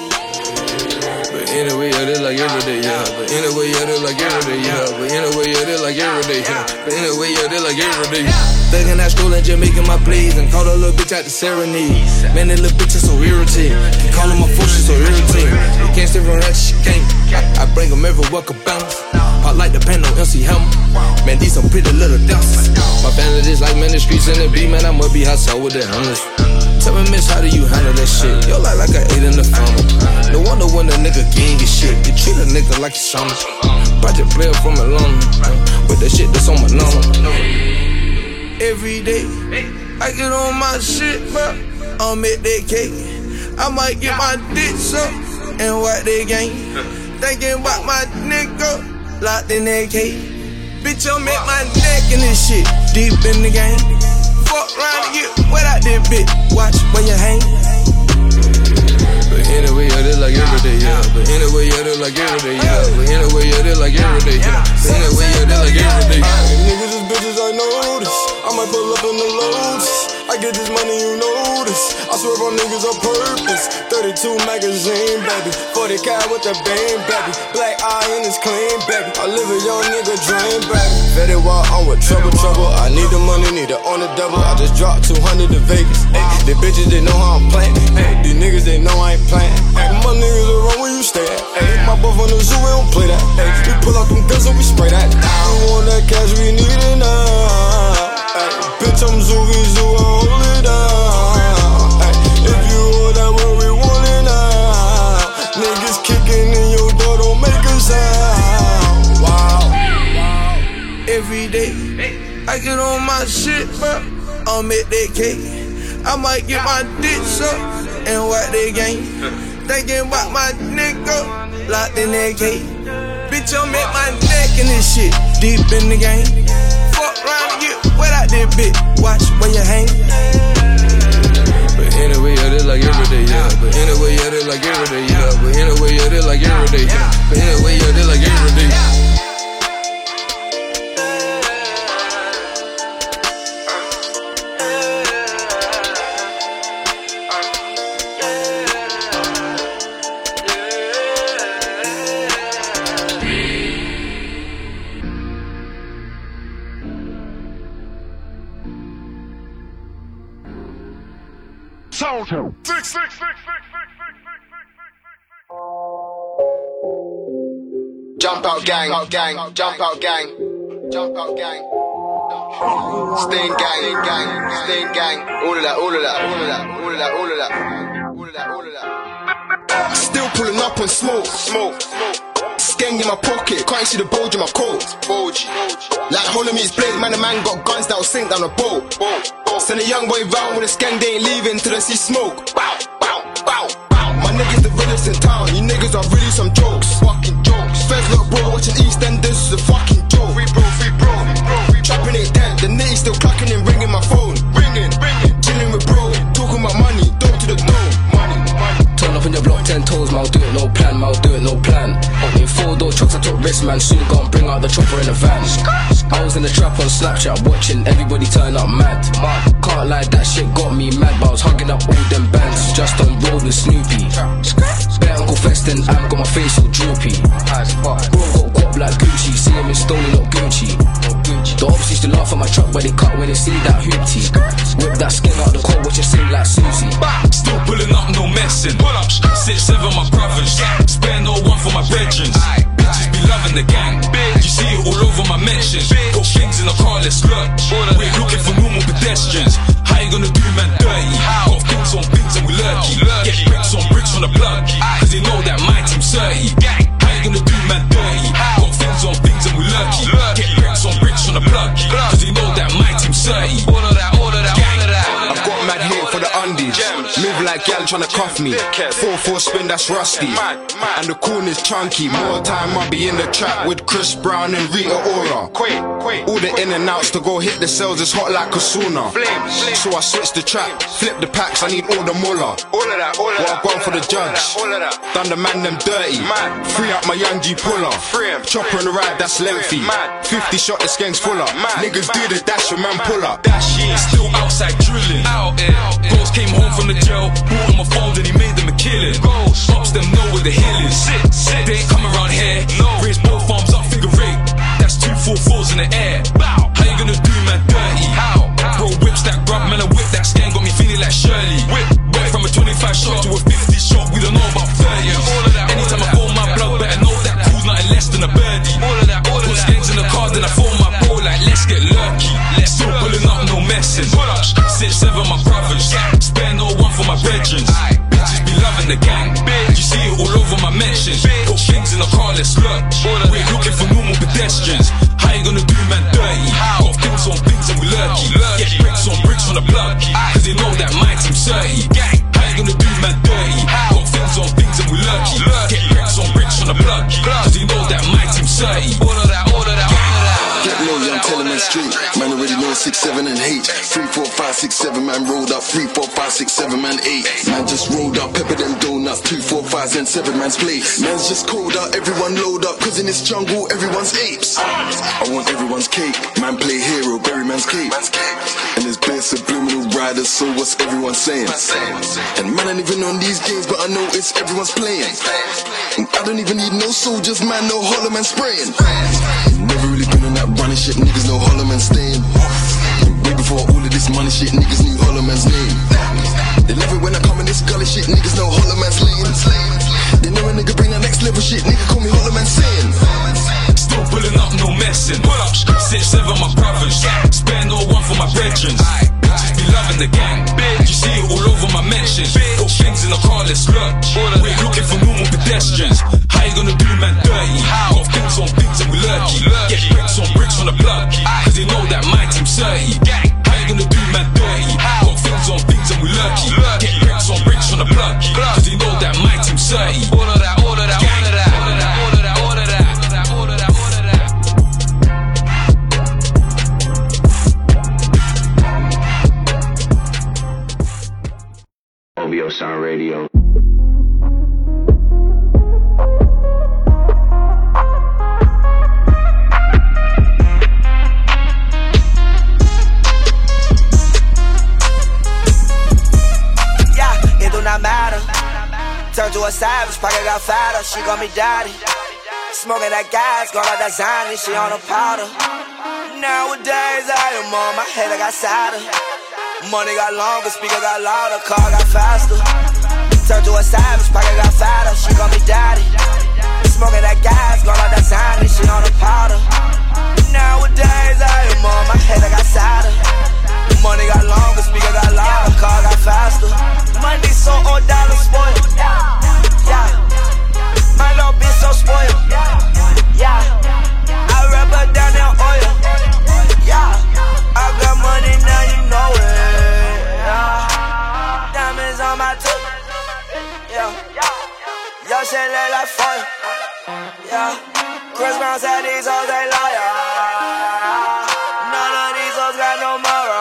But anyway, I did like every day, yeah. But anyway, I did like every day, yeah. But anyway, I did like every day, yeah. But anyway, I did like every day. Thinking that school and just making my plays and call a little bitch out the serenade. Man, that little bitch is so irritating. Keep calling my phone, she so irritating. You can't stay from that shit, can't. I, I bring them every walk of bounce. Pop like the pen on M C Hammer. Man, these some pretty little dancers. My family just like man, the streets in the beat, man. I must be outside with the hammers. Tell me, miss, how do you handle that shit? Your life like I ate in the family. No wonder when a nigga gang your shit. You treat a nigga like you summer. Project player from Atlanta. With that shit that's on my number. Every day, I get on my shit, bro. I'll make that cake. I might get my dicks up and wipe that game. Thinking about my nigga locked in that cake. Bitch, I'm at my neck in this shit, deep in the game. Fuck round and get wet out this bitch. Watch where you hang. But anyway, I did like every day, yeah. But anyway, I did like every day, yeah. But anyway, I did like every day, yeah. But anyway, I did like every day. Niggas is bitches, I notice. I might pull up in the loads. I get this money, you know this. I swear on niggas on purpose. thirty-two magazine, baby. forty cal with the beam, baby. Black eye and it's clean, baby. I live a young nigga dream, baby. Fetty while I'm with trouble, trouble. I need the money, need it on the double. I just dropped two hundred to Vegas. Ay, the bitches, they know how I'm playing. Ay, these niggas, they know I ain't playing. Ay, my niggas are wrong where you stay at. Ay, my buff on the zoo, we don't play that. Ay, we pull out them guns and we spray that. I want that cash, we need it now. Ay, bitch, I'm Zooey Zoo, I hold it down. Ay, if you hold that where we want it now. Niggas kicking in your door, don't make a sound. Wow. Every day, I get on my shit, bro. I'm at that cake. I might get my dick sucked and wipe that game. Thinking about my nigga locked in that cake. Bitch, I'm at my neck in this shit, deep in the game. Fuck round and get wet out that bitch. Watch where you hang. But anyway, yeah, they like every day, yeah. But anyway, yeah, they like every day, yeah. But anyway, yeah, they like every day, yeah. But anyway, yeah, they like every day. Total. Six, six, six, six, Jump out gang, gang, jump out gang, jump out gang. Stain gang, gang, stain gang. All of that, all of that, all of that, all of that, all of that, all of that, all of that. Still pulling up on smoke, smoke, smoke. Skeng in my pocket, can't see the bulge in my coat. Bulge. Like holding me his blade, man, the man got guns that'll sink down a boat. Send a young boy round with a skeng, they ain't leaving till they see smoke. Bow, bow, bow, bow. My niggas the realest in town, you niggas are really some jokes. Fucking jokes. Feds look bro, watching EastEnders is a fucking joke. Free bro, free bro, free bro, free bro. Trapping ain't dead, the nitty still clacking and ringing my phone. Ringing, ringing. Chilling with bro, talking about money, door to the door. Money, money. Turn up in your block, ten toes, man, I'll do it, no plan, man, I'll do it, no plan. Up in four door trucks, I took risks, man, soon gon' bring out the chopper in the van. I was in the trap on Snapchat, watching everybody turn up mad. Can't lie, that shit got me mad, but I was hugging up all them bands, just on road with Snoopy. Bear Uncle Feston, Am got my face all droopy. Bro got guap like Gucci, see him in Stony, not Gucci. The ops used to laugh at my truck where they cut when they see that hoopty. Whip that skin out the cold, watch it sing like Susie. Still pulling up, no messing. Pull up, six, seven, my brothers. Spare no one for my veterans. Bitches be loving the gang. You see it all over my mentions. Got things in the car, let's look. We're looking for normal pedestrians. How you gonna do man dirty? Got things on things and we lurky. Get bricks on bricks on the plug. Cause they know that my team's thirty. How you gonna do man dirty? Got things on things and we lurky. Get bricks on bricks on the plug. Cause they know that my team's thirty. All of that, all of that, all of that. I've got mad hate for the undies. Move like gal tryna cuff me. four four spin, that's rusty. And the corner's chunky. More time I'll be in the trap with Chris Brown and Rita Ora. All the in and outs to go hit the cells is hot like a sauna. So I switch the track, flip the packs, I need all the muller. What I've gone for the judge. Done the man them dirty. Free up my young G puller. Chopper on the ride, that's lengthy. fifty shot, the skanks full up. Niggas do the dash, your man pull up. Still outside drilling. Out here. Ghost came home from the jail, bought him a phone and he made them a killing. Pops them know where the hill is. They ain't come around here. Raise both arms up, figure eight. That's two four fours in the air. How you gonna do man dirty? How? Bro whips that grub, man, I whip that scan, got me feeling like Shirley. Whip, went from a twenty-five shot to a fifty shot, we don't know about thirty. Anytime I pull my blood, better know that cool's nothing less than a birdie. Put skanks in the car, then I phone my bro like let's get lurky. Still pulling up, no messing. Six, seven, my brothers. Spare no one for my veterans. Bitches be loving the gang. You see it all over my mentions. Got things in the car, let's look. We're looking for normal pedestrians. How you gonna do man dirty? Got things on things and we lurky. Get bricks on bricks on the plug. Cause they know that my team's thirty. How you gonna do man dirty? Got things on things and we lurky. Get bricks on bricks on the plug. Cause they know that my team's thirty. All of that, all of that, all of that. Get low, I'm telling man straight. Man already know six, seven and eight. Three, four, five, six, seven, man rolled up. Three, four, five, six, seven, man eight. Man just rolled up, pepper them donuts. Two, four, fives and seven man's place. Man's just cold up, everyone load up. Cause in this jungle, everyone's apes. I want everyone's cake. Man play hero, bury man's cake. And there's bare subliminal rhymes. riders, so what's everyone saying? And man, I ain't even on these games, but I know it's everyone's playing. And I don't even need no soldiers, man, no hollow man spraying. Never really been on that running shit, niggas know hollow man staying. Way before all of this money shit, niggas knew hollow man's name. They love it when I come in this gully shit, niggas know hollow man's lane. They know a nigga bring that next level shit, nigga call me hollow man saying. Still pulling up, no messing. Pull up, six, seven, my brothers. Spend all one for my veterans. Just be loving the gang. You see it all over my mentions. Got things in the car, let's look. We're looking for normal pedestrians. How you gonna do man dirty? Got things on things and we lurky. Get bricks on bricks on the block. Cause they know that my team's thirty. How you gonna do man dirty? Got things on things and we lurky. Get bricks on bricks on the block. Cause they know that my team's thirty. All of that, all of that, all of that, all of that, all of that, all of that. O V O Sound Radio. Yeah, it do not matter. Turn to a savage, pocket got fatter. She gon' be daddy. Smoking that gas, going like that Zany, she on a powder. Nowadays I am on my head, I got sadder. Money got longer, speaker got louder, car got faster. Turn to a savage, pocket got fatter, she gon' be daddy. Smoking that gas, going like that Zany, she on a powder. Nowadays I am on my head, I got sadder. Money got longer, speaker got louder, car got faster. Money so on dollar spoiled. Yeah, my little bitch so spoiled. Yeah, I rub her down in oil. Yeah, I got money now, you know it. Yeah, diamonds on my tooth. Yeah, y'all shit look like foil. Yeah, Chris Brown said these hoes they loyal. None of these hoes got no moral.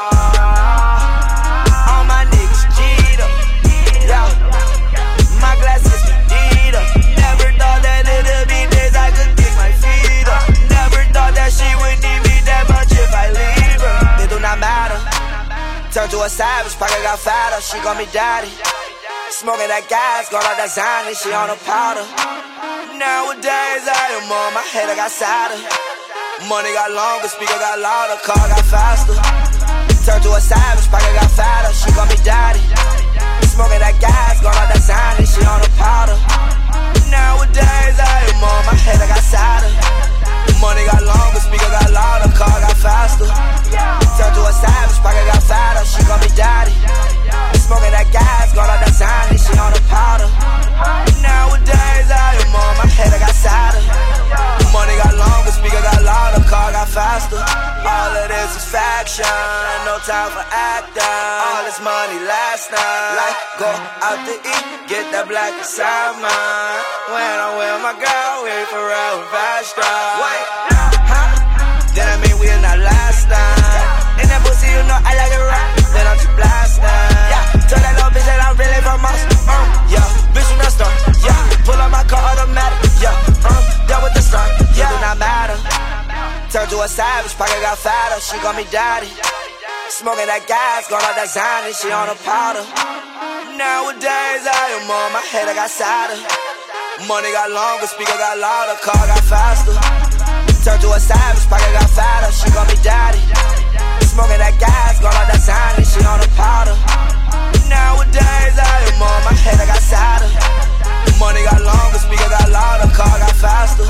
All my niggas G'd up. Yeah, my glasses G'd up. Never thought that it'll be days I could kick my feet up. Never thought that she would need me that much if I leave her. It do not matter. Turn to a savage, pocket got fatter. She gon' be daddy. Smoking that gas, going like that Zany, she on a powder. Nowadays I am on my head, I got sadder. Money got longer, speaker got louder, car got faster. Turn to a savage, pocket got fatter. She gon' be daddy. Smoking that gas, going like that Zany, she on a powder. Nowadays I am on my head, I got sadder. Money got longer, speaker got louder, car got faster. Turn to a savage, pocket got fatter. She gon' be daddy. Smoking that gas, going like that Zany, she on a powder. Nowadays I am on my head, I got sadder. Money got longer, speaker got louder, car got faster. All of this is faction, no time for acting. All this money last night, like go out to eat, get that black inside mine. When I'm with my girl, we forever fast drive. Wait, huh? Then I mean we not last time. In that pussy, you know I like it right. Then I'm just blasting. Yeah, tell that little bitch that I'm really from us. Uh, yeah, bitch you not start. Yeah, pull up my car automatic. Yeah, uh, down with the start. Yeah, do not matter. Turn to a savage, pocket got fatter. She gon' be daddy. Smoking that gas, going like that Zany, she on a powder. Nowadays I am on my head, I got sadder. Money got longer, speaker got louder, car got faster. Turn to a savage, pocket got fatter. She gon' be daddy. Smoking that gas, going like that Zany, she on a powder. Nowadays I am on my head, I got sadder. Money got longer, speaker got louder, car got faster.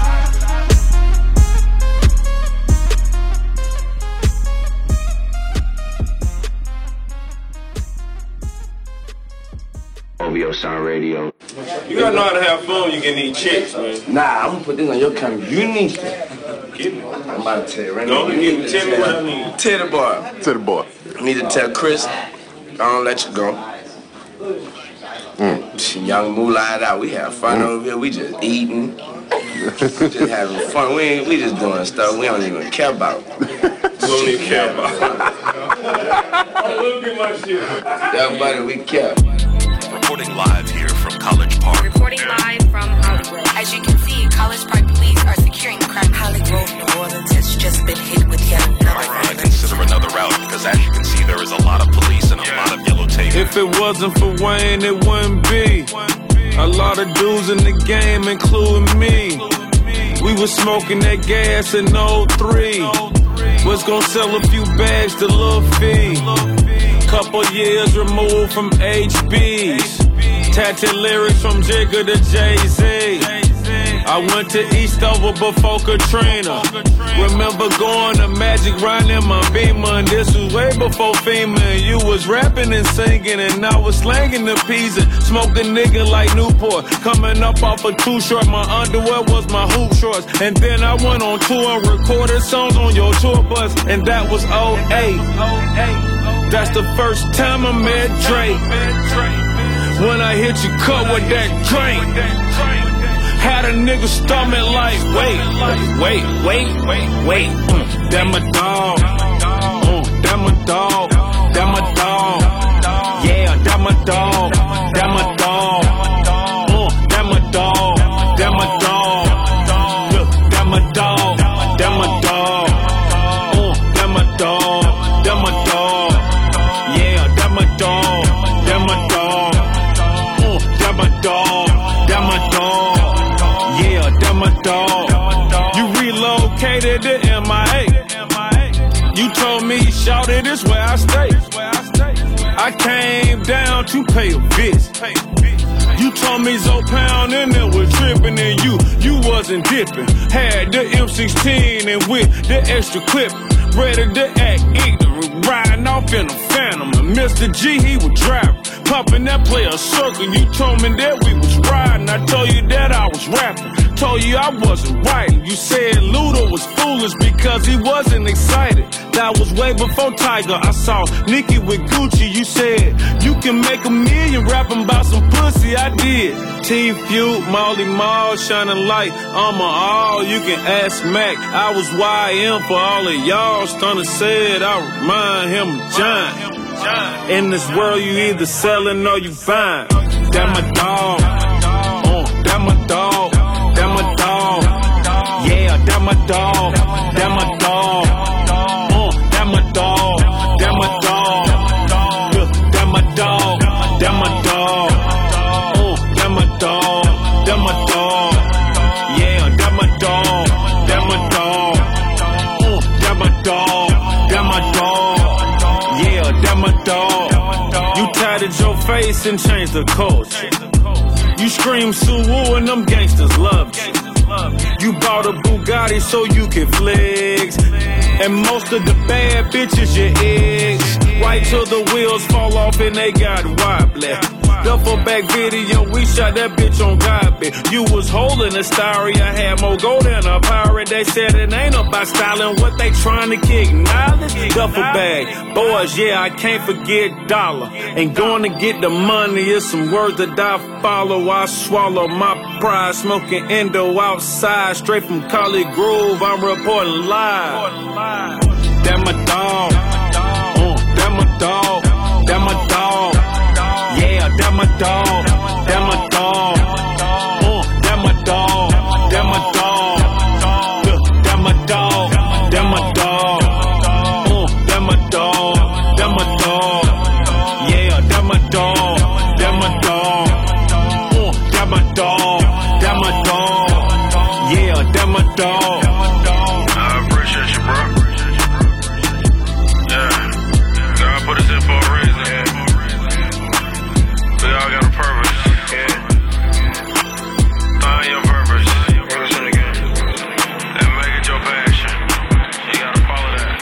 O V O Sound Radio. You gotta know how to have fun when you get these chicks, man. Nah, I'm gonna put this on your camera. You need to. Get me. I'm about to tell you right Go now. and give me, tell me what I need. Tell the boy. To the boy. I need to tell Chris, I don't let you go. Mm. Young Moolah out, we have fun mm. over here. We just eating, just having fun. We ain't, we just doing stuff we don't even care about. We don't even care about. Look at my shit. Everybody, we care. Reporting live here from College Park. Reporting live from Hollywood. As you can see, College Park police are securing the crime. Hollywood, New Orleans has just been hit with yet another. Might want to consider another route because as you can see, there is a lot of police it wasn't for Wayne, it wouldn't be. A lot of dudes in the game, including me. We was smoking that gas in oh three. Was gonna sell a few bags to Lil Fee. Couple years removed from H B's. Tatted lyrics from Jigga to Jay-Z. I went to Eastover before Katrina. Remember going to Magic riding in my Beamer, and this was way before FEMA. And you was rapping and singing, and I was slanging the peas and smoking nigga like Newport. Coming up off of Too Short, my underwear was my hoop shorts. And then I went on tour and recorded songs on your tour bus, and that was oh eight. That's the first time I met Drake. When I hit you cut with that drink. Had a nigga stomach like, wait, wait, wait, wait, wait. Mm, that my dog. Mm, that my dog. That my dog. Yeah, that my dog. That my dog. Mm, that my dog. That my dog. Look, that my dog. That my dog. Mm, that my dog. That my dog. Yeah, that my dog. That my dog. Mm, that my dog. That my dog. Yeah, that my dog. You relocated to M I A. You told me, shouted, this where I stay. I came down to pay a visit. You told me Zo Pound and then was tripping, and you, you wasn't dipping. Had the M sixteen and with the extra clip, ready to act ignorant, riding off in a Phantom. And Mister G, he was driving, pumping that player circle. You told me that we was riding, I told you that I was rapping. Told you I wasn't writing. You said Luda was foolish because he wasn't excited. That was way before Tiger. I saw Nicki with Gucci. You said you can make a million rapping about some pussy. I did. T-Feud, Molly Mall, shining light. I'm a all. You can ask Mac. I was Y M for all of y'all. Stunner said I remind him of John. In this world, you either selling or you buying. That my dog. Uh, that my dog. That my dog. Yeah, that my dog. That my dog. Uh, that my dog. That my dog. Look, that my dog. That my dog. Uh, that my dog. That my dog. Yeah, that my dog. That my dog. Uh, that my dog. That my dog. Yeah, that my dog. You tatted your face and changed the culture. You scream Suwoo and them gangsters loved you. You bought a Bugatti so you can flex. And most of the bad bitches your ex. Right till the wheels fall off and they got wobbly. Duffel bag video, we shot that bitch on Godbit. You was holding a starry, I had more gold than a pirate. They said it ain't about styling, what they trying to kick knowledge. Duffel bag, boys, yeah, I can't forget dollar. And going to get the money is some words that I follow. I swallow my pride, smoking endo outside, straight from Collie Grove. I'm reporting live. That my dog, uh, that my dog, that my dog. Yeah, that my dog, that my dog, uh, that my dog, that my dog, uh, that my dog, that my dog, uh, that my dog, that my dog, yeah, that my dog, that my dog, uh, that my dog, that my dog, yeah, that my dog. I appreciate you, bro. Yeah, God put us in for a reason. We all got a purpose, yeah. Find your purpose, listen again, and make it your passion. You gotta follow that.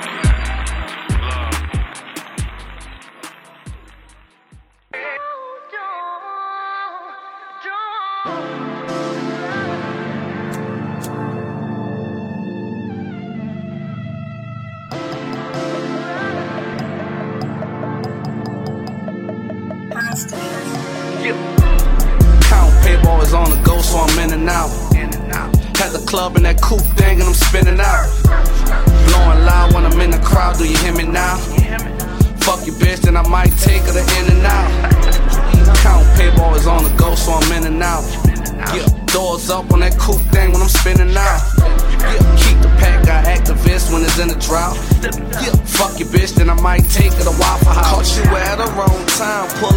Count paper is on the go, so I'm in and out. Had the club in that coupe thing and I'm spinning out. Blowing loud when I'm in the crowd, do you hear me now? Fuck your bitch, then I might take her to in and out. Count paper is on the go, so I'm in and out. Yeah, doors up on that coupe thing when I'm spinning out. Yeah, keep the pack, got activists when it's in the drought. Yeah, fuck your bitch, then I might take her to Waffle House. Caught you at the wrong time, pull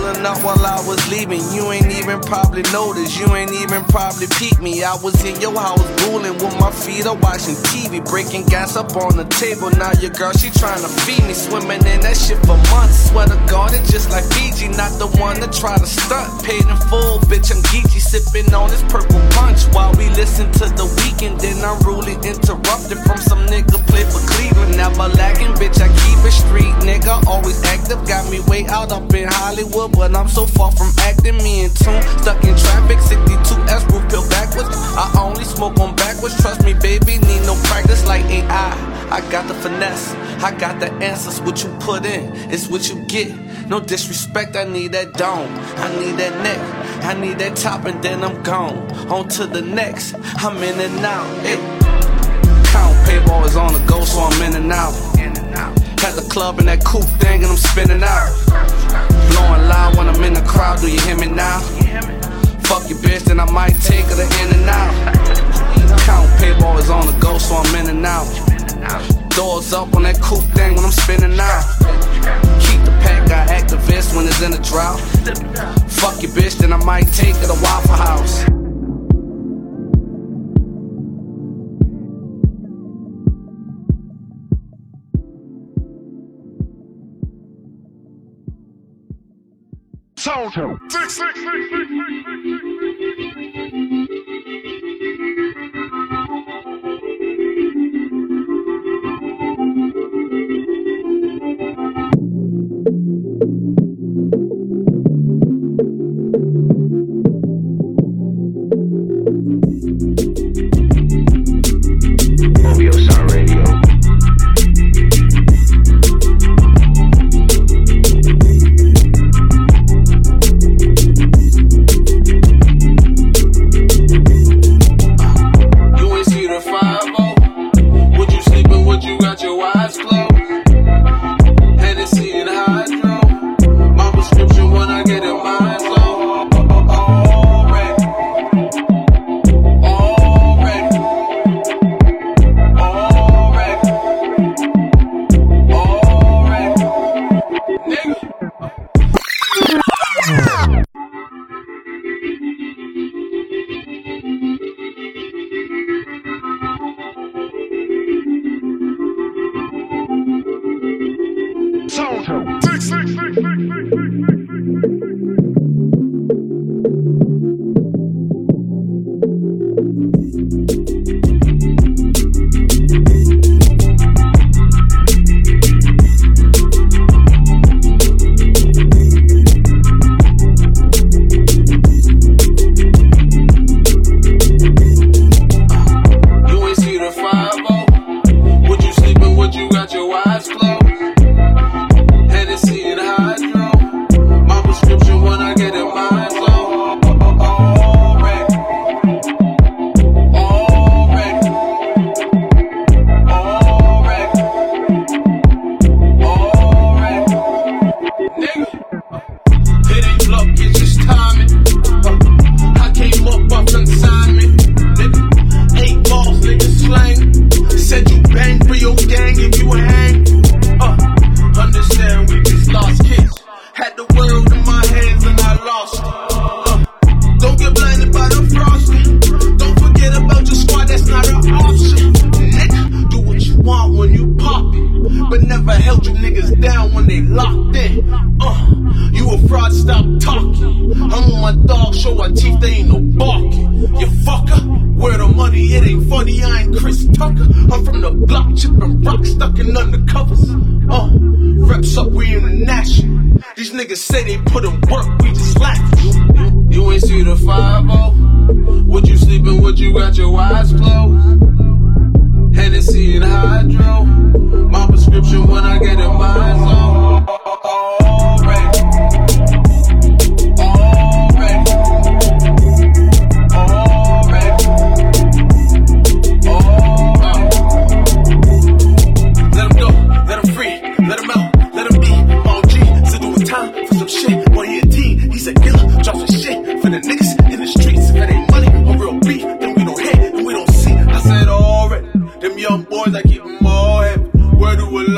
was leaving. You ain't even probably noticed. You ain't even probably peeped me. I was in your house booling with my feet up watching T V, breaking gas up on the table. Now your girl, she trying to feed me. Swimming in that shit for months. Swear to God, it's just like Fiji. Not the one that try to stunt. Paid in full, bitch, I'm geeky. Sipping on this purple punch while we listen to The Weeknd. Then I'm rudely interrupted from some nigga play for Cleveland. Never lacking, bitch, I keep it street, nigga. Always active, got me way out up in Hollywood, but I'm so far from acting. Me in tune, stuck in traffic, sixty-two S roof peeled backwards. I only smoke on backwards, trust me, baby. Need no practice like A I. I got the finesse, I got the answers. What you put in is what you get. No disrespect, I need that dome, I need that neck, I need that top, and then I'm gone. On to the next, I'm in and out. Hey. Count paper is on the go, so I'm in and out. At the club in that coupe thing, and I'm spinning out. Blowing loud when I'm in the crowd, do you hear me now? Fuck your bitch, then I might take her to in and out. Count paper is on the go, so I'm in and out. Doors up on that coupe thing when I'm spinning out. Keep the pack, got activists when it's in a drought. Fuck your bitch, then I might take her to Waffle House. Total. Six, six, six, six, six, O V O Sound Radio.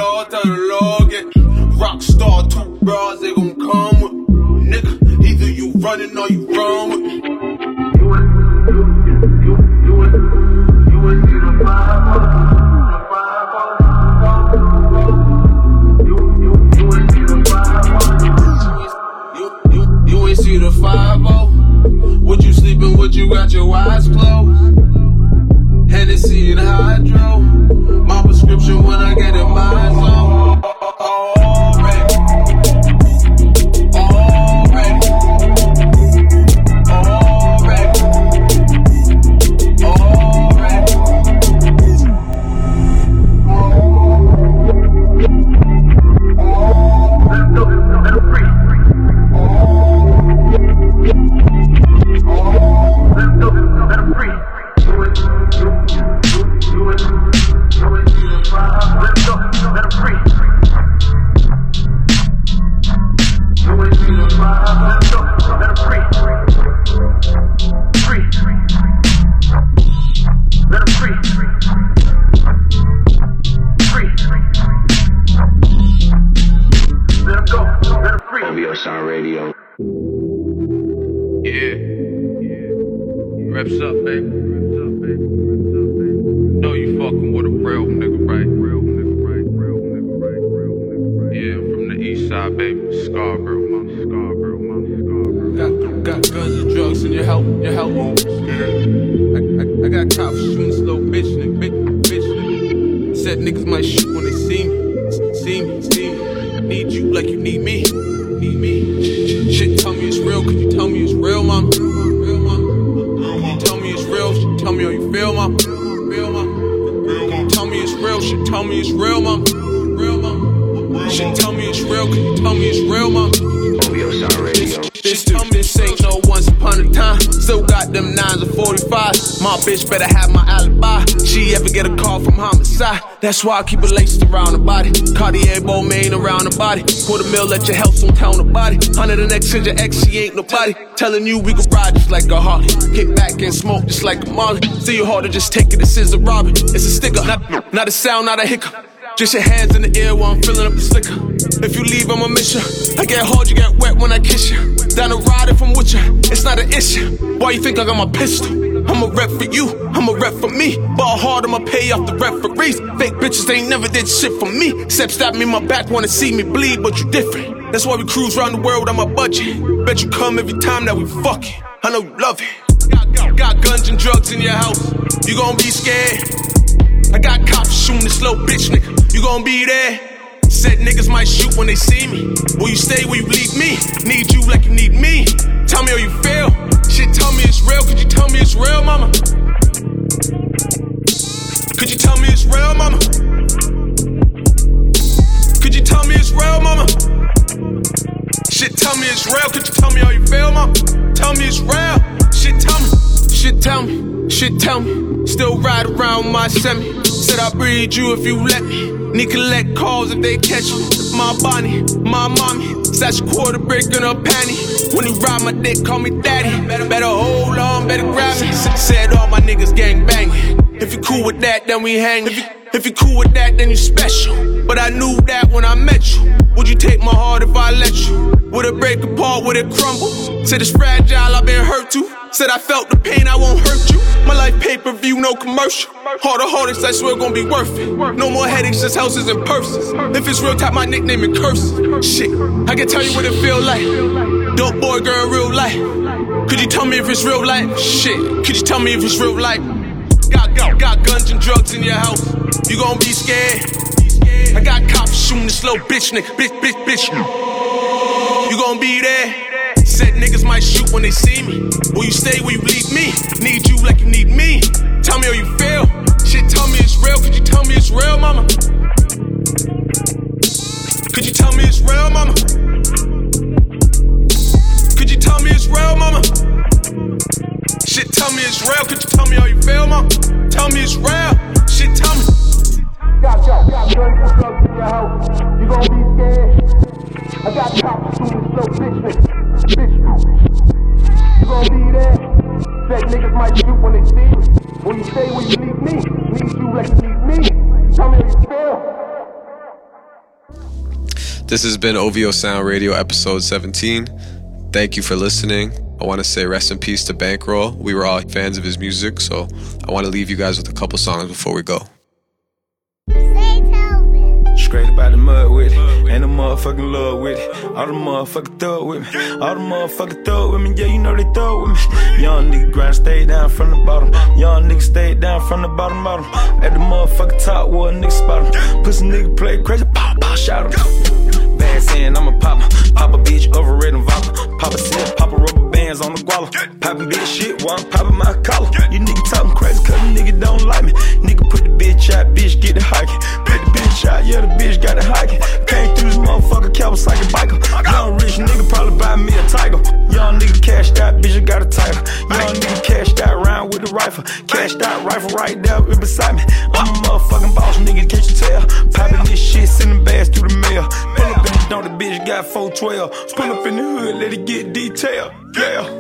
Rockstar, two bras, they gon' come with. Nigga, either you running or you run with me. You ain't see the five oh. Would you sleeping? Would you got your eyes closed? Hennessy and Hydro. My prescription when I get in my zone. Already. Already. Already. Already. O V O Sound Radio. Yeah. Reps up, baby. Reps up, baby. Reps up, baby. Know you fucking with a real nigga, right? Real nigga, right? Real nigga, right? Real nigga, right? Yeah, I'm from the east side, baby. Scarborough, mom. Scarborough, mom. Scarborough. Got, got guns and drugs in your help, your help. I, I, I got cops shooting this little bitch, nigga. Bitch, bitch, nigga. Said niggas might shoot when they see me. See me, see me. I need you like you need me. Need me. Shit, tell me it's real. Could you tell me it's real, mama? Real, mama. Tell me it's real. Shit, tell me how you feel, mama. Real, mama. Tell me it's real. Shit, tell me it's real, mama. Real, mama. Shit, tell me it's real. Could you tell me it's real, mama? O V O Sound Radio. This, tell me this ain't no once upon a time. Still got them nines and forty-fives. My bitch better have my alibi. She ever get a call from homicide? That's why I keep it laced around the body. Cartier Balmain around the body. Quarter mil at your house, don't tell nobody. Hundred the next in your ex, she ain't nobody. Telling you we can ride just like a Harley. Kick back and smoke just like a Molly. See you harder, just take it, this is a robbery. It's a sticker, not, not a sound, not a hiccup. Just your hands in the air while I'm filling up the slicker. If you leave, I'ma miss you. I get hard, you get wet when I kiss you. Down the ride if I'm with you, it's not an issue. Why you think I got my pistol? I'm a rep for you, I'm a rep for me. Ball hard, I'ma pay off the referees. Fake bitches, they ain't never did shit for me. Except stab me in my back, wanna see me bleed, but you different. That's why we cruise around the world on my budget. Bet you come every time that we fucking. I know you love it. Got, got, got guns and drugs in your house, you gon' be scared. I got cops shooting this little bitch nigga, you gon' be there. Said niggas might shoot when they see me. Will you stay, will you leave me? Need you like you need me. Tell me how you feel. Shit, tell me it's real. Could you tell me it's real, mama? Could you tell me it's real, mama? Could you tell me it's real, mama? Shit, tell me it's real. Could you tell me how you feel, mama? Tell me it's real. Shit, tell me. Shit, tell me. Shit, tell me. Still ride around my semi. Said I'll breed you if you let me. Need collect calls if they catch me. My Bonnie, my mommy. Stash a quarter brick in her panty. When he ride my dick, call me daddy. Better, better hold on, better grab me. Said all my niggas gang banging. If you cool with that, then we hang. If you, if you cool with that, then you special. But I knew that when I met you. Would you take my heart if I let you? Would it break apart, would it crumble? Said it's fragile, I've been hurt too. Said I felt the pain, I won't hurt you. My life pay-per-view, no commercial. Harder heartaches, I swear gon' be worth it. No more headaches, just houses and purses. If it's real, type my nickname in curses. Shit, I can tell you what it feel like. Dope boy, girl, real life. Could you tell me if it's real life? Shit, could you tell me if it's real life? Got, got, got guns and drugs in your house, you gon' be scared. I got cops shooting this little bitch nigga, bitch, bitch, bitch. You gon' be there. Said niggas might shoot when they see me. Will you stay, will you leave me? Need you like you need me. Tell me how you feel. Shit, tell me it's real. Could you tell me it's real, mama? Could you tell me it's real, mama? Could you tell me it's real, mama? Shit, tell me it's real. Could you tell me how you feel, mama? Tell me it's real. Shit, tell me. Got, got, got guns and drugs in your house, you gon' be scared. I got cops shooting this little bitch nigga, bitch. You gon' be there. Said niggas might shoot when they see me. Will you stay, will you leave me? Need you like you need me. Tell me how you feel. This has been O V O Sound Radio episode seventeen. Thank you for listening. I want to say rest in peace to Bankroll. We were all fans of his music, so I want to leave you guys with a couple songs before we go. Straight up out the mud with it, and the motherfucking love with it. All the motherfucking thug with me, all the motherfucking thug with me. Yeah, you know they thug with me. Young nigga grind, stay down from the bottom. Young nigga stay down from the bottom, bottom. At the motherfucking top, where a nigga spot him. Pussy nigga play crazy, pop, pop, shout him. Bad saying I'm a popper, pop a bitch over red and vodka. Papa said, pop a rubber bands on the guala. Poppin' bitch shit while I'm poppin' my collar. You nigga talkin' crazy cause the nigga don't like me. Nigga put the bitch out, bitch get the hiking. Put the bitch out, yeah the bitch got the hiking. Came through this motherfucker, Kawasaki biker. Young rich nigga probably buy me a tiger. Young nigga cashed out, bitch I got a title. Young nigga cashed out, round with the rifle. Cashed out, rifle right there right beside me. I'm a motherfucking boss, nigga, can't you tell? Poppin' this shit, sending bags through the mail. Pull up in the door, the bitch got four twelve. Pull up in the hood, let it get detailed. Yeah.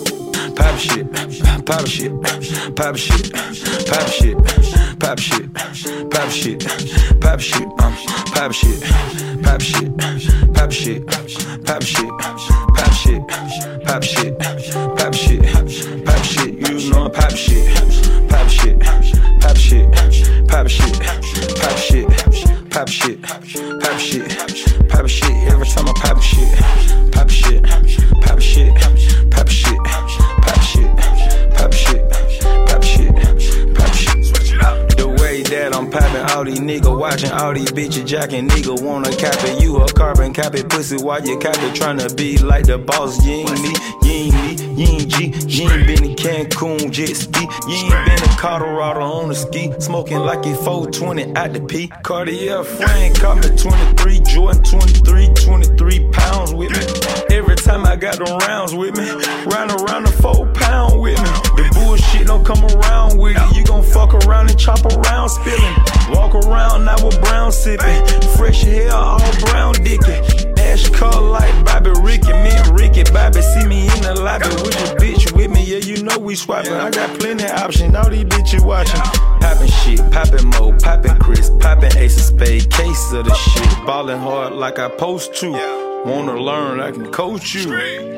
Pop shit, pop shit, pop shit, pop shit, pop shit, pop shit, pop shit, um, pop shit, pop shit, pop shit, pop shit, pop shit, pop shit, pop shit, pop shit, you know pop shit, pop shit, pop shit, pop shit, pop shit, pop shit, pop shit, pop shit, every time I pop shit, pop shit, pop shit, pop shit. Pop shit, pop shit, pop shit, pop shit. Switch it up. The way that I'm popping, all these niggas watching, all these bitches jacking, nigga wanna copy you a carbon copy pussy while you copy tryna be like the boss. You ain't me, you ain't me, you ain't G, you ain't been in Cancun jet ski, you ain't been in Colorado on the ski, smoking like it four twenty at the P. Cartier Frank caught me twenty-three, Jordan twenty-three, twenty-three pounds with me. Every time I got them rounds with me, round around the four pound with me. The bullshit don't come around with it. You gon' fuck around and chop around spilling. Walk around now with brown sipping. Fresh hair, all brown dicky. Ash color like Bobby Ricky. Me and Ricky Bobby see me in the lobby with your bitch with me. Yeah, you know we swapping. I got plenty of options. All these bitches watching. Poppin' shit, poppin' Mo, poppin' Chris, poppin' Ace of Spade. Case of the shit. Ballin' hard like I post to. Wanna learn, I can coach you.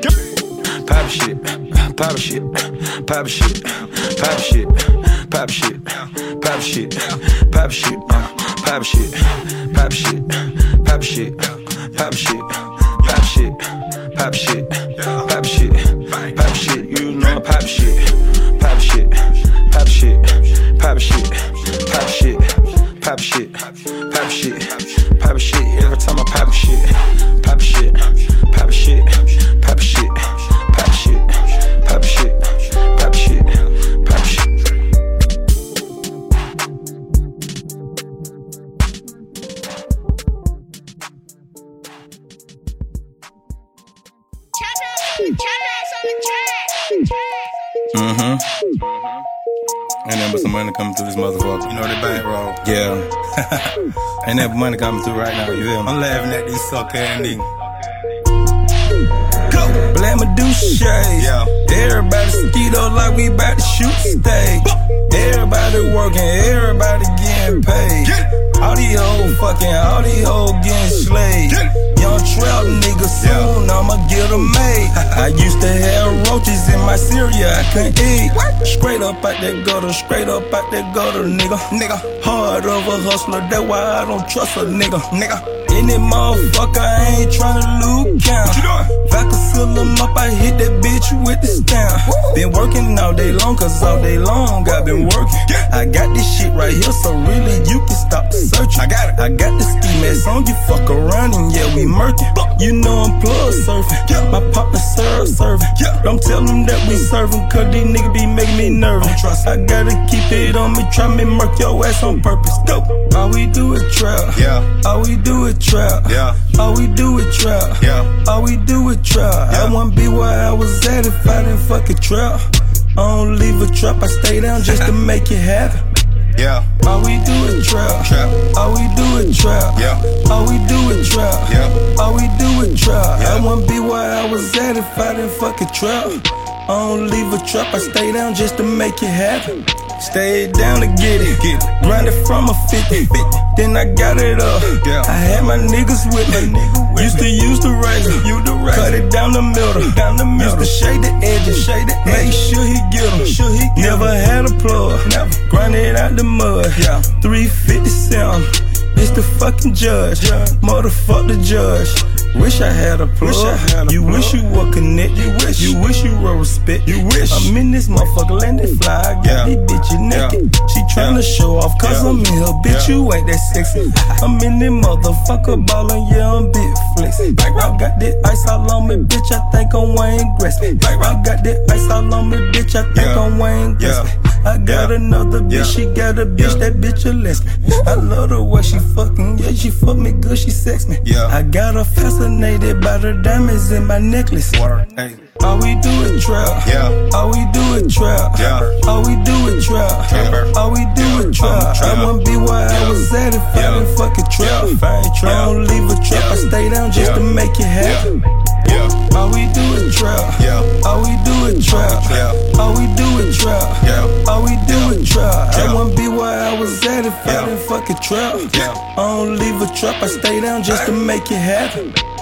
Pop shit, pop shit, pop shit, pop shit, pop shit, pop shit, pop shit, pop shit, pop shit, pop shit, pop shit, pop shit, pop shit, pop shit, pop shit, you know pop shit, pop shit, pop shit, pop shit, pop shit, pop shit, pop shit, pop shit, every time I pop shit, pop shit, pop shit, pop shit, pop shit, pop shit, pop shit, pop shit. Mm-hmm. Ain't that but some money coming through this motherfucker. You know they bankroll. Yeah. Ain't that but money coming through right now, you feel me? I'm laughing at these sucker ass niggas. Black Medusa shades. Yeah. Everybody skeeto like we bout to shoot steak. Everybody working, everybody getting paid. All these hoes fucking, all these hoes getting slayed. Young trap nigga, soon I'ma get them made. I used to have roaches in my cereal I couldn't eat. Straight up out that gutter, straight up out that gutter, nigga. Nigga, hard of a hustler, that's why I don't trust a nigga. Nigga. Any motherfucker, I ain't tryna lose count. If I could seal them up, I hit that bitch with the stamp. Been working all day long, cause all day long I've been working. I got this shit right here, so really you can stop the searching. I got it. I got the ski mask on, you fuck around and yeah, we murking. You know I'm plug surfing, my partner serve serving. Don't tell them that we serving, cause these niggas be making me nervous. I gotta keep it on me, try me murk your ass on purpose. Go. All we do is trap, yeah. All we do is trap, yeah. All we do is trap, yeah. All we do is trap. Yeah. I wanna be where I was at if I didn't fucking trap. I don't leave a trap, I stay down just to make it happen. Yeah. All we do is trap, trap. All we do is trap, yeah. All we do is trap, yeah. All we do is trap. Yeah. I wanna be where I was at if I didn't fucking trap. I don't leave a trap, I stay down just to make it happen. Stay down to get it, get it. Grind it from a fifty, then I got it up. I had my niggas with me. Used to use the razor, cut it down the middle. Down the middle. Used to shade the edges, shade the make sure he get 'em. Sure he get Never had a plug, never. Grind it out the mud. Yeah. three fifty-seven. It's the fucking judge, motherfuck the judge. Wish I had a plug. Wish I had a you plug. Wish you were connect. You wish. You wish you were respect. You wish. I'm in this motherfucker landed fly. I got yeah. these bitches naked. Yeah. She tryna yeah. show off cause yeah. I'm in her. Bitch, yeah. you ain't that sexy. I'm in this motherfucker ballin', yeah, I'm big flexin'. I got that ice all on me, bitch, I think I'm Wayne Gretzky. I got that ice all on me, bitch, I think yeah. I'm Wayne Gretzky. Yeah. I got yeah. another bitch, yeah. she got a bitch, yeah. that bitch a lesbian. I love the way she fucking, yeah, she fuck me good, she sex me. Yeah. I got her fascinated by the diamonds in my necklace. Water. Hey. All we do is trap. Yeah. All we do is trap. Yeah. All we do is trap. Trapper. All we do yeah. is trap. I wouldn't be where yeah. I was at if yeah. I didn't fucking trap. Yeah. If I ain't try, yeah. I don't leave a trap. Yeah. I stay down just yeah. to make it happen. Yeah. Yeah. All we do is trap. Yeah. All we do is trap. Yeah. All we do is trap. Yeah. All we do is trap. I wouldn't be where I was at if yeah. I didn't fucking trap. Yeah. I don't leave a trap. I stay down just to make it happen.